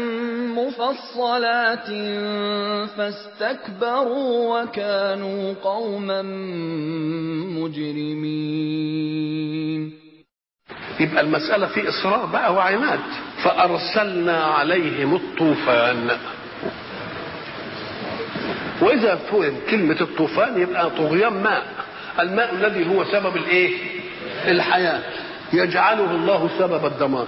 مفصلات فاستكبروا وكانوا قوما مجرمين. يبقى المسألة في إصرار بقى وعناد. فأرسلنا عليهم الطوفان. وإذا فهم كلمة الطوفان يبقى طغيان ماء، الماء الذي هو سبب الايه؟ الحياة، يجعله الله سبب الدمار.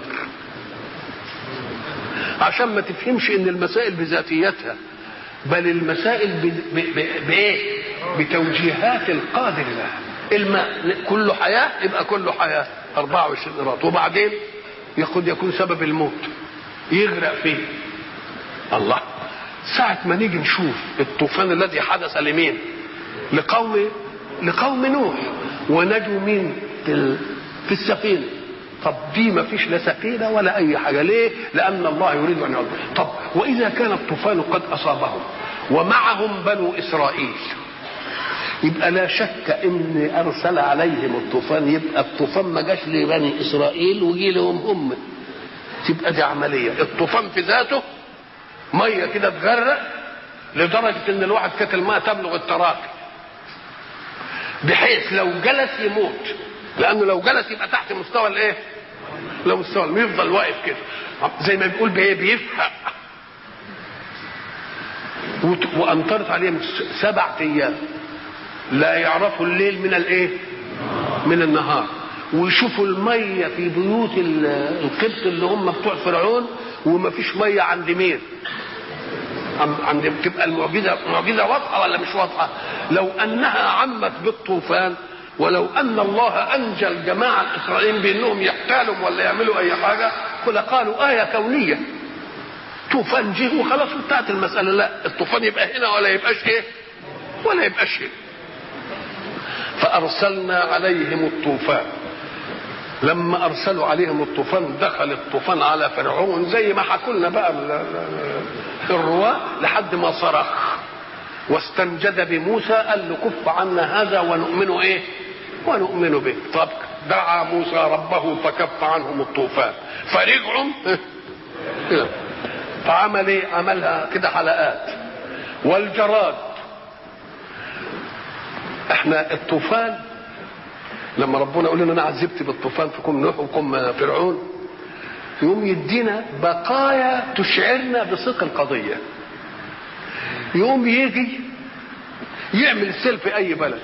عشان ما تفهمش ان المسائل بذاتيتها، بل المسائل بايه؟ بتوجيهات القادر لها. الماء كله حياة يبقى كله حياة 24 قيراط، وبعدين يكون سبب الموت، يغرق فيه. الله، ساعة ما نيجي نشوف الطوفان الذي حدث لمين؟ لقوم نوح، ونجوا مين في السفينة. طب دي ما فيش لا سفينة ولا أي حاجة. ليه؟ لأن الله يريد أن يعلم. طب وإذا كان الطوفان قد أصابهم ومعهم بنو إسرائيل، يبقى لا شك إن أرسل عليهم الطوفان، يبقى الطوفان ما جاش لبني إسرائيل وجي لهم هم. تبقى دي عملية. الطوفان في ذاته ميه كده تغرق لدرجه ان الواحد كانت الماء تبلغ التراقي، بحيث لو جلس يموت، لانه لو جلس يبقى تحت مستوى الايه؟ لو مستوى الماء يفضل واقف كده زي ما بيقول بيفحق. وامطرت عليهم 7 ايام لا يعرفوا الليل من الايه؟ من النهار. ويشوفوا الميه في بيوت القبط اللي هم بتوع فرعون، وما فيش ميه عند مين؟ عند تبقى المعجزه واضحه ولا مش واضحه؟ لو انها عمت بالطوفان، ولو ان الله انجى الجماعه الاسرائيليين بانهم يحتالوا ولا يعملوا اي حاجه، قالوا ايه كونيه. طوفان جه وخلاص انتهت المساله. لا، الطوفان يبقى هنا ولا يبقاش ايه؟ ولا يبقاش هنا. فارسلنا عليهم الطوفان. لما ارسلوا عليهم الطوفان دخل الطوفان على فرعون زي ما حكوا لنا بقى الرواه، لحد ما صرخ واستنجد بموسى، قال له كف عنا هذا ونؤمن ايه؟ ونؤمن به. طب دعا موسى ربه فكف عنهم الطوفان فرجعوا فعمل ايه؟ عملها كده حلقات. والجراد، احنا الطوفان لما ربنا يقول لنا انا عذبت بالطوفان في قوم نوح وقوم فرعون، يقوم يدينا بقايا تشعرنا بصدق القضيه. يقوم يجي يعمل السيل في اي بلد،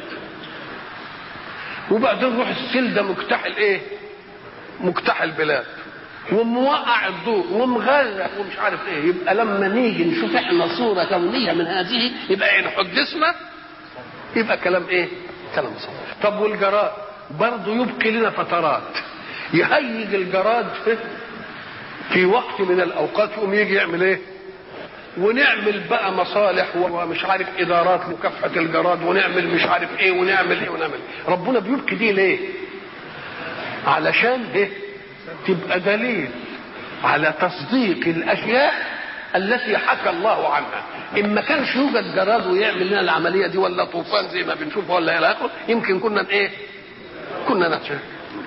وبعدين يروح السيل ده مجتاح ايه؟ مجتاح البلاد، وموقع الضوء ومغرق ومش عارف ايه. يبقى لما نيجي نشوف احنا صوره كونيه من هذه، يبقى ان حدثنا يبقى كلام ايه؟ كلام صح. طب والجراد برضه يبقي لنا فترات يهيج الجراد في وقت من الاوقات، يقوم يجي يعمل ايه؟ ونعمل بقى مصالح ومش عارف ادارات مكافحه الجراد، ونعمل مش عارف ايه ونعمل ايه ونعمل. ربنا بيبكي دي ليه؟ علشان ايه؟ تبقى دليل على تصديق الاشياء التي حكى الله عنها. ان ما كانش يوجد جراد ويعمل لنا العمليه دي ولا طوفان زي ما بنشوف ولا الى اخره، يمكن كنا ايه؟ كنا نتشاهد.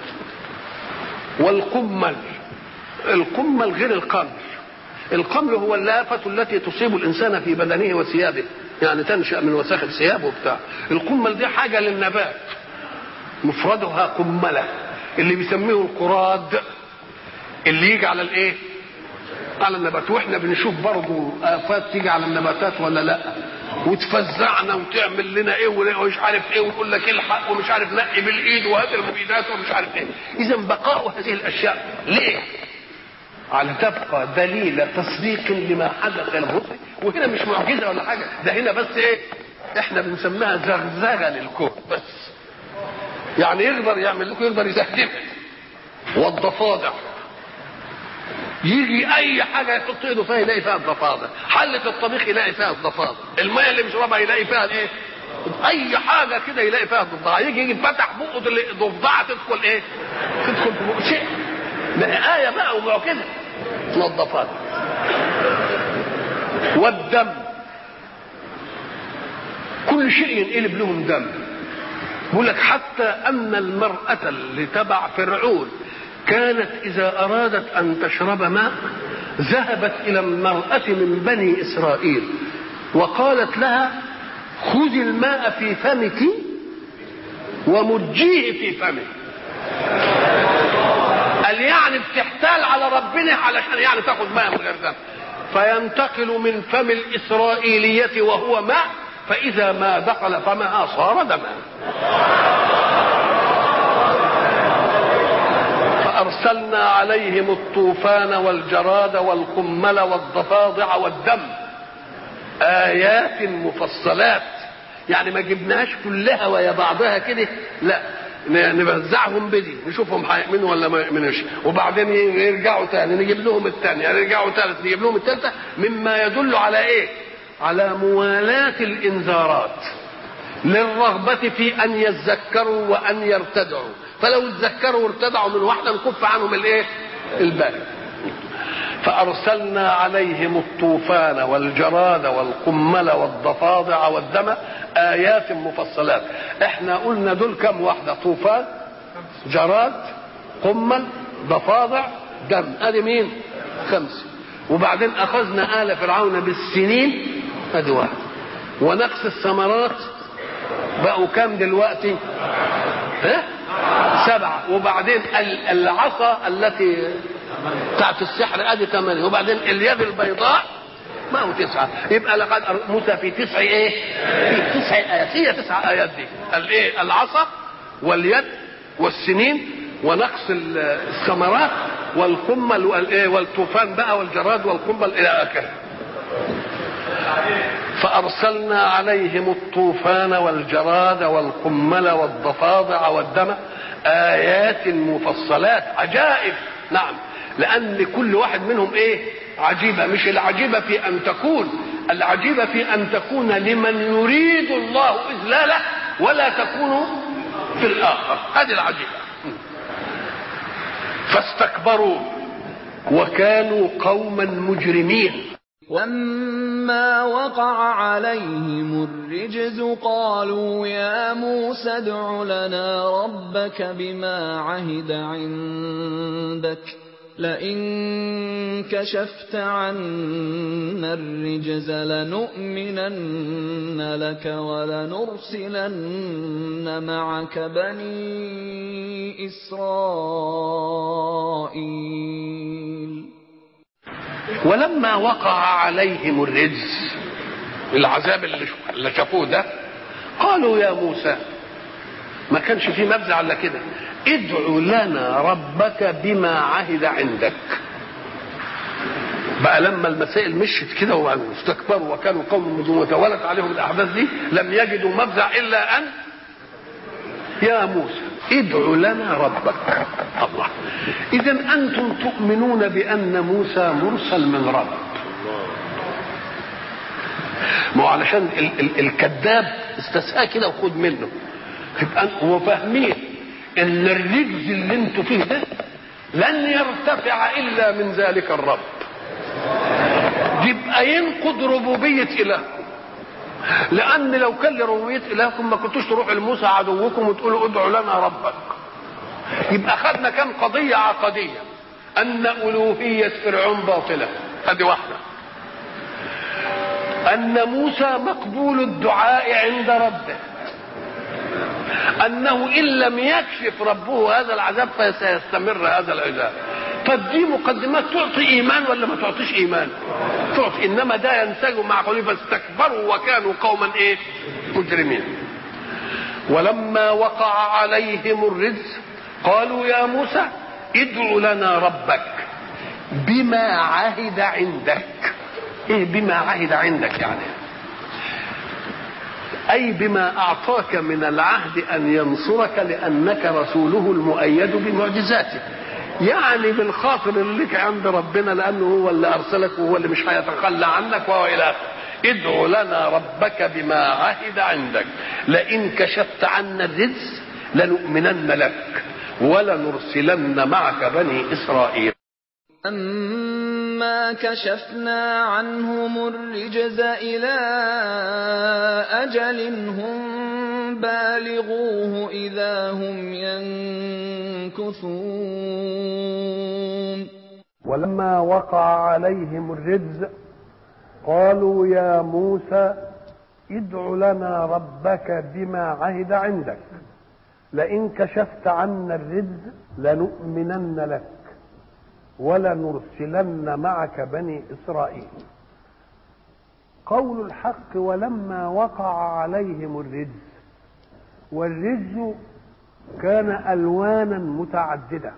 والقمل، القمل غير القمل. القمل هو اللافة التي تصيب الإنسان في بدنه وثيابه، يعني تنشأ من وساخ الثياب وبتاع. القمل دي حاجة للنبات مفردها قملة، اللي بيسميه القراد اللي يجي على الايه؟ على النبات. واحنا بنشوف برضه آفات تيجي على النباتات ولا لا، وتفزعنا وتعمل لنا ايه ومش عارف ايه، ويقول لك الحق ومش عارف نقي بالايد وهات المبيدات ومش عارف ايه. اذا بقاء هذه الاشياء ليه؟ على تبقى دليل تصديق لما حدث للرسل. وهنا مش معجزه ولا حاجه، ده هنا بس ايه؟ احنا بنسميها زغزغه للكون بس. يعني يقدر يعمل لكم، يقدر يزهدها. والضفادع يجي اي حاجه يحط ايده فيها يلاقي فيها الضفادع، حله الطبيخ يلاقي فيها الضفادع، الميه اللي بيشربها يلاقي فيها الايه؟ اي حاجه كده يلاقي فيها الضفدعه. يجي فتح بقه الضفدعه تدخل ايه؟ تدخل في بقه. شيء ما ايه بقى ومعجزه من الضفادع. والدم، كل شيء ينقلب لهم دم. بيقول لك حتى ان المراه اللي تبع فرعون كانت اذا ارادت ان تشرب ماء ذهبت الى المراه من بني اسرائيل وقالت لها خذي الماء في فمك ومجيه في فمك. قال يعني بتحتال على ربنا علشان يعني تاخذ ماء من غير دم. فينتقل من فم الاسرائيليه وهو ماء، فاذا ما دخل فمها صار دما. فارسلنا عليهم الطوفان والجراد والقمل والضفادع والدم آيات مفصلات. يعني ما جبناهاش كلها ويا بعضها كده، لا، نوزعهم بدي نشوفهم هيؤمنوا ولا ما يؤمنوش، وبعدين يرجعوا تاني نجيب لهم الثانيه، يرجعوا ثالث نجيب لهم الثالثه، مما يدل على ايه؟ على موالاه الانذارات للرغبه في ان يذكروا وان يرتدعوا. فلو اتذكروا وارتدعوا من واحده نكف عنهم الايه؟ الباقي. فأرسلنا عليهم الطوفان والجراد والقمل والضفادع والدم آيات مفصلات. احنا قلنا دول كم واحدة؟ طوفان، جراد، قمل، ضفادع، دم. ادي مين؟ 5. وبعدين اخذنا آل فرعون بالسنين، ادي 1. ونقص الثمرات بقوا كم دلوقتي؟ 7. وبعدين العصا التي بتاعت السحر ادي 8. وبعدين اليد البيضاء بقوا 9. يبقى لقد موسى في 9 ايه؟ في 9 ايات. هي 9 ايات دي الايه؟ العصا واليد والسنين ونقص الثمرات والقمل والايه؟ والطوفان بقى والجراد والقمل الى اخره. فأرسلنا عليهم الطوفان والجراد والقمل والضفادع والدم آيات مفصلات، عجائب. نعم، لأن كل واحد منهم ايه؟ عجيبة. مش العجيبة في أن تكون، العجيبة في أن تكون لمن يريد الله إذلاله ولا تكون في الآخر. هذه العجيبة. فاستكبروا وكانوا قوما مجرمين. ولما وقع عليهم الرجز قالوا يا موسى ادع لنا ربك بما عهد عندك لئن كشفت عنا الرجز لنؤمنن لك ولنرسلن معك بني إسرائيل. ولما وقع عليهم الرجز، العذاب اللي شافوه ده، قالوا يا موسى، ما كانش في مفزع الا كده، ادع لنا ربك بما عهد عندك. بقى لما المسائل مشت كده واستكبروا وكانوا قوم مجرمين وتوالت عليهم الاحداث دي، لم يجدوا مفزع الا ان يا موسى ادع لنا ربك. الله. إذن أنتم تؤمنون بأن موسى مرسل من رب، ما هو علشان الكذاب استساء كده وخد منه، يبقى هو فاهمين ان الرجز اللي انتوا فيه ده لن يرتفع الا من ذلك الرب، يبقى ينقض ربوبيه الهكم، لان لو كان لربوبيه الهكم ما كنتوش تروحوا لموسى عدوكم وتقولوا ادعوا لنا ربك. يبقى خدنا كم قضيه عقديه، ان الوهيه فرعون باطله، ادي واحده، ان موسى مقبول الدعاء عند ربه، انه ان لم يكشف ربه هذا العذاب فسيستمر هذا العذاب. طب دي مقدمات تعطي ايمان ولا ما تعطيش ايمان؟ تعطي. انما ده ينسجم مع قوله فاستكبروا وكانوا قوما ايه؟ مجرمين. ولما وقع عليهم الرجز قالوا يا موسى ادع لنا ربك بما عهد عندك. ايه بما عهد عندك يعني؟ اي بما اعطاك من العهد ان ينصرك لانك رسوله المؤيد بمعجزاته، يعني بالخاطر اللي لك عند ربنا لانه هو اللي ارسلك وهو اللي مش هيتخلى عنك وهو الى ادع لنا ربك بما عهد عندك لئن كشفت عنا الرجز لنؤمنن لك ولنرسلن معك بني اسرائيل. أما كشفنا عنهم الرجز إلى أجل هم بالغوه إذا هم ينكثون. ولما وقع عليهم الرجز قالوا يا موسى ادع لنا ربك بما عهد عندك لئن كشفت عنا الرجز لنؤمنن لك ولنرسلن معك بني إسرائيل. قول الحق ولما وقع عليهم الرجز، والرجز كان ألوانا متعددة،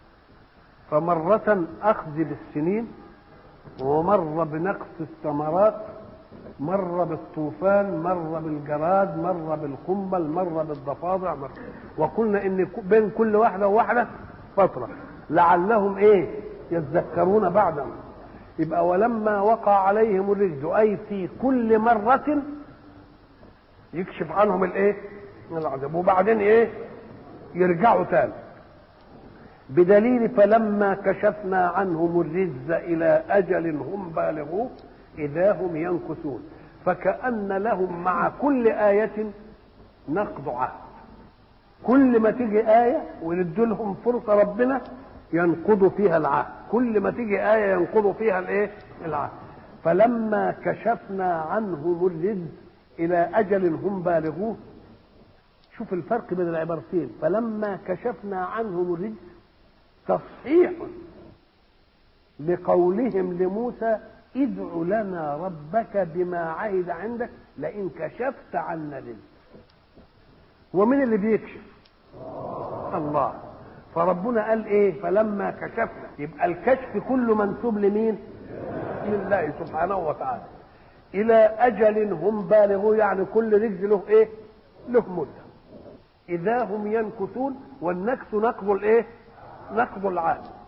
فمرة أخذ بالسنين، ومرة بنقص الثمرات، مرة بالطوفان، مرة بالجراد، مرة بالقنبل، مرة بالضفادع، وقلنا إن بين كل واحدة وواحدة فترة لعلهم ايه يتذكرون بعدا. يبقى ولما وقع عليهم الرجز اي في كل مرة يكشف عنهم الايه العذاب وبعدين ايه يرجعوا تاني، بدليل فلما كشفنا عنهم الرجز الى اجل هم بالغوه اذا هم ينكثون، فكأن لهم مع كل آية نقض عهد. كل ما تيجي آية وندوا لهم فرصة ربنا ينقضوا فيها العهد، كل ما تيجي آية ينقضوا فيها الايه العهد. فلما كشفنا عنهم الرجز إلى أجل هم بالغوه، شوف الفرق بين العبارتين، فلما كشفنا عنهم الرجز تصحيح لقولهم لموسى ادع لنا ربك بما عهد عندك لئن كشفت عنا الرجز. ومن اللي بيكشف؟ الله. فربنا قال ايه فلما كشفنا، يبقى الكشف كله منسوب لمين؟ لله سبحانه وتعالى. الى اجل هم بالغوه، يعني كل رجل له ايه له مده. اذا هم ينكثون، والنكث نقض الايه نقض العهد.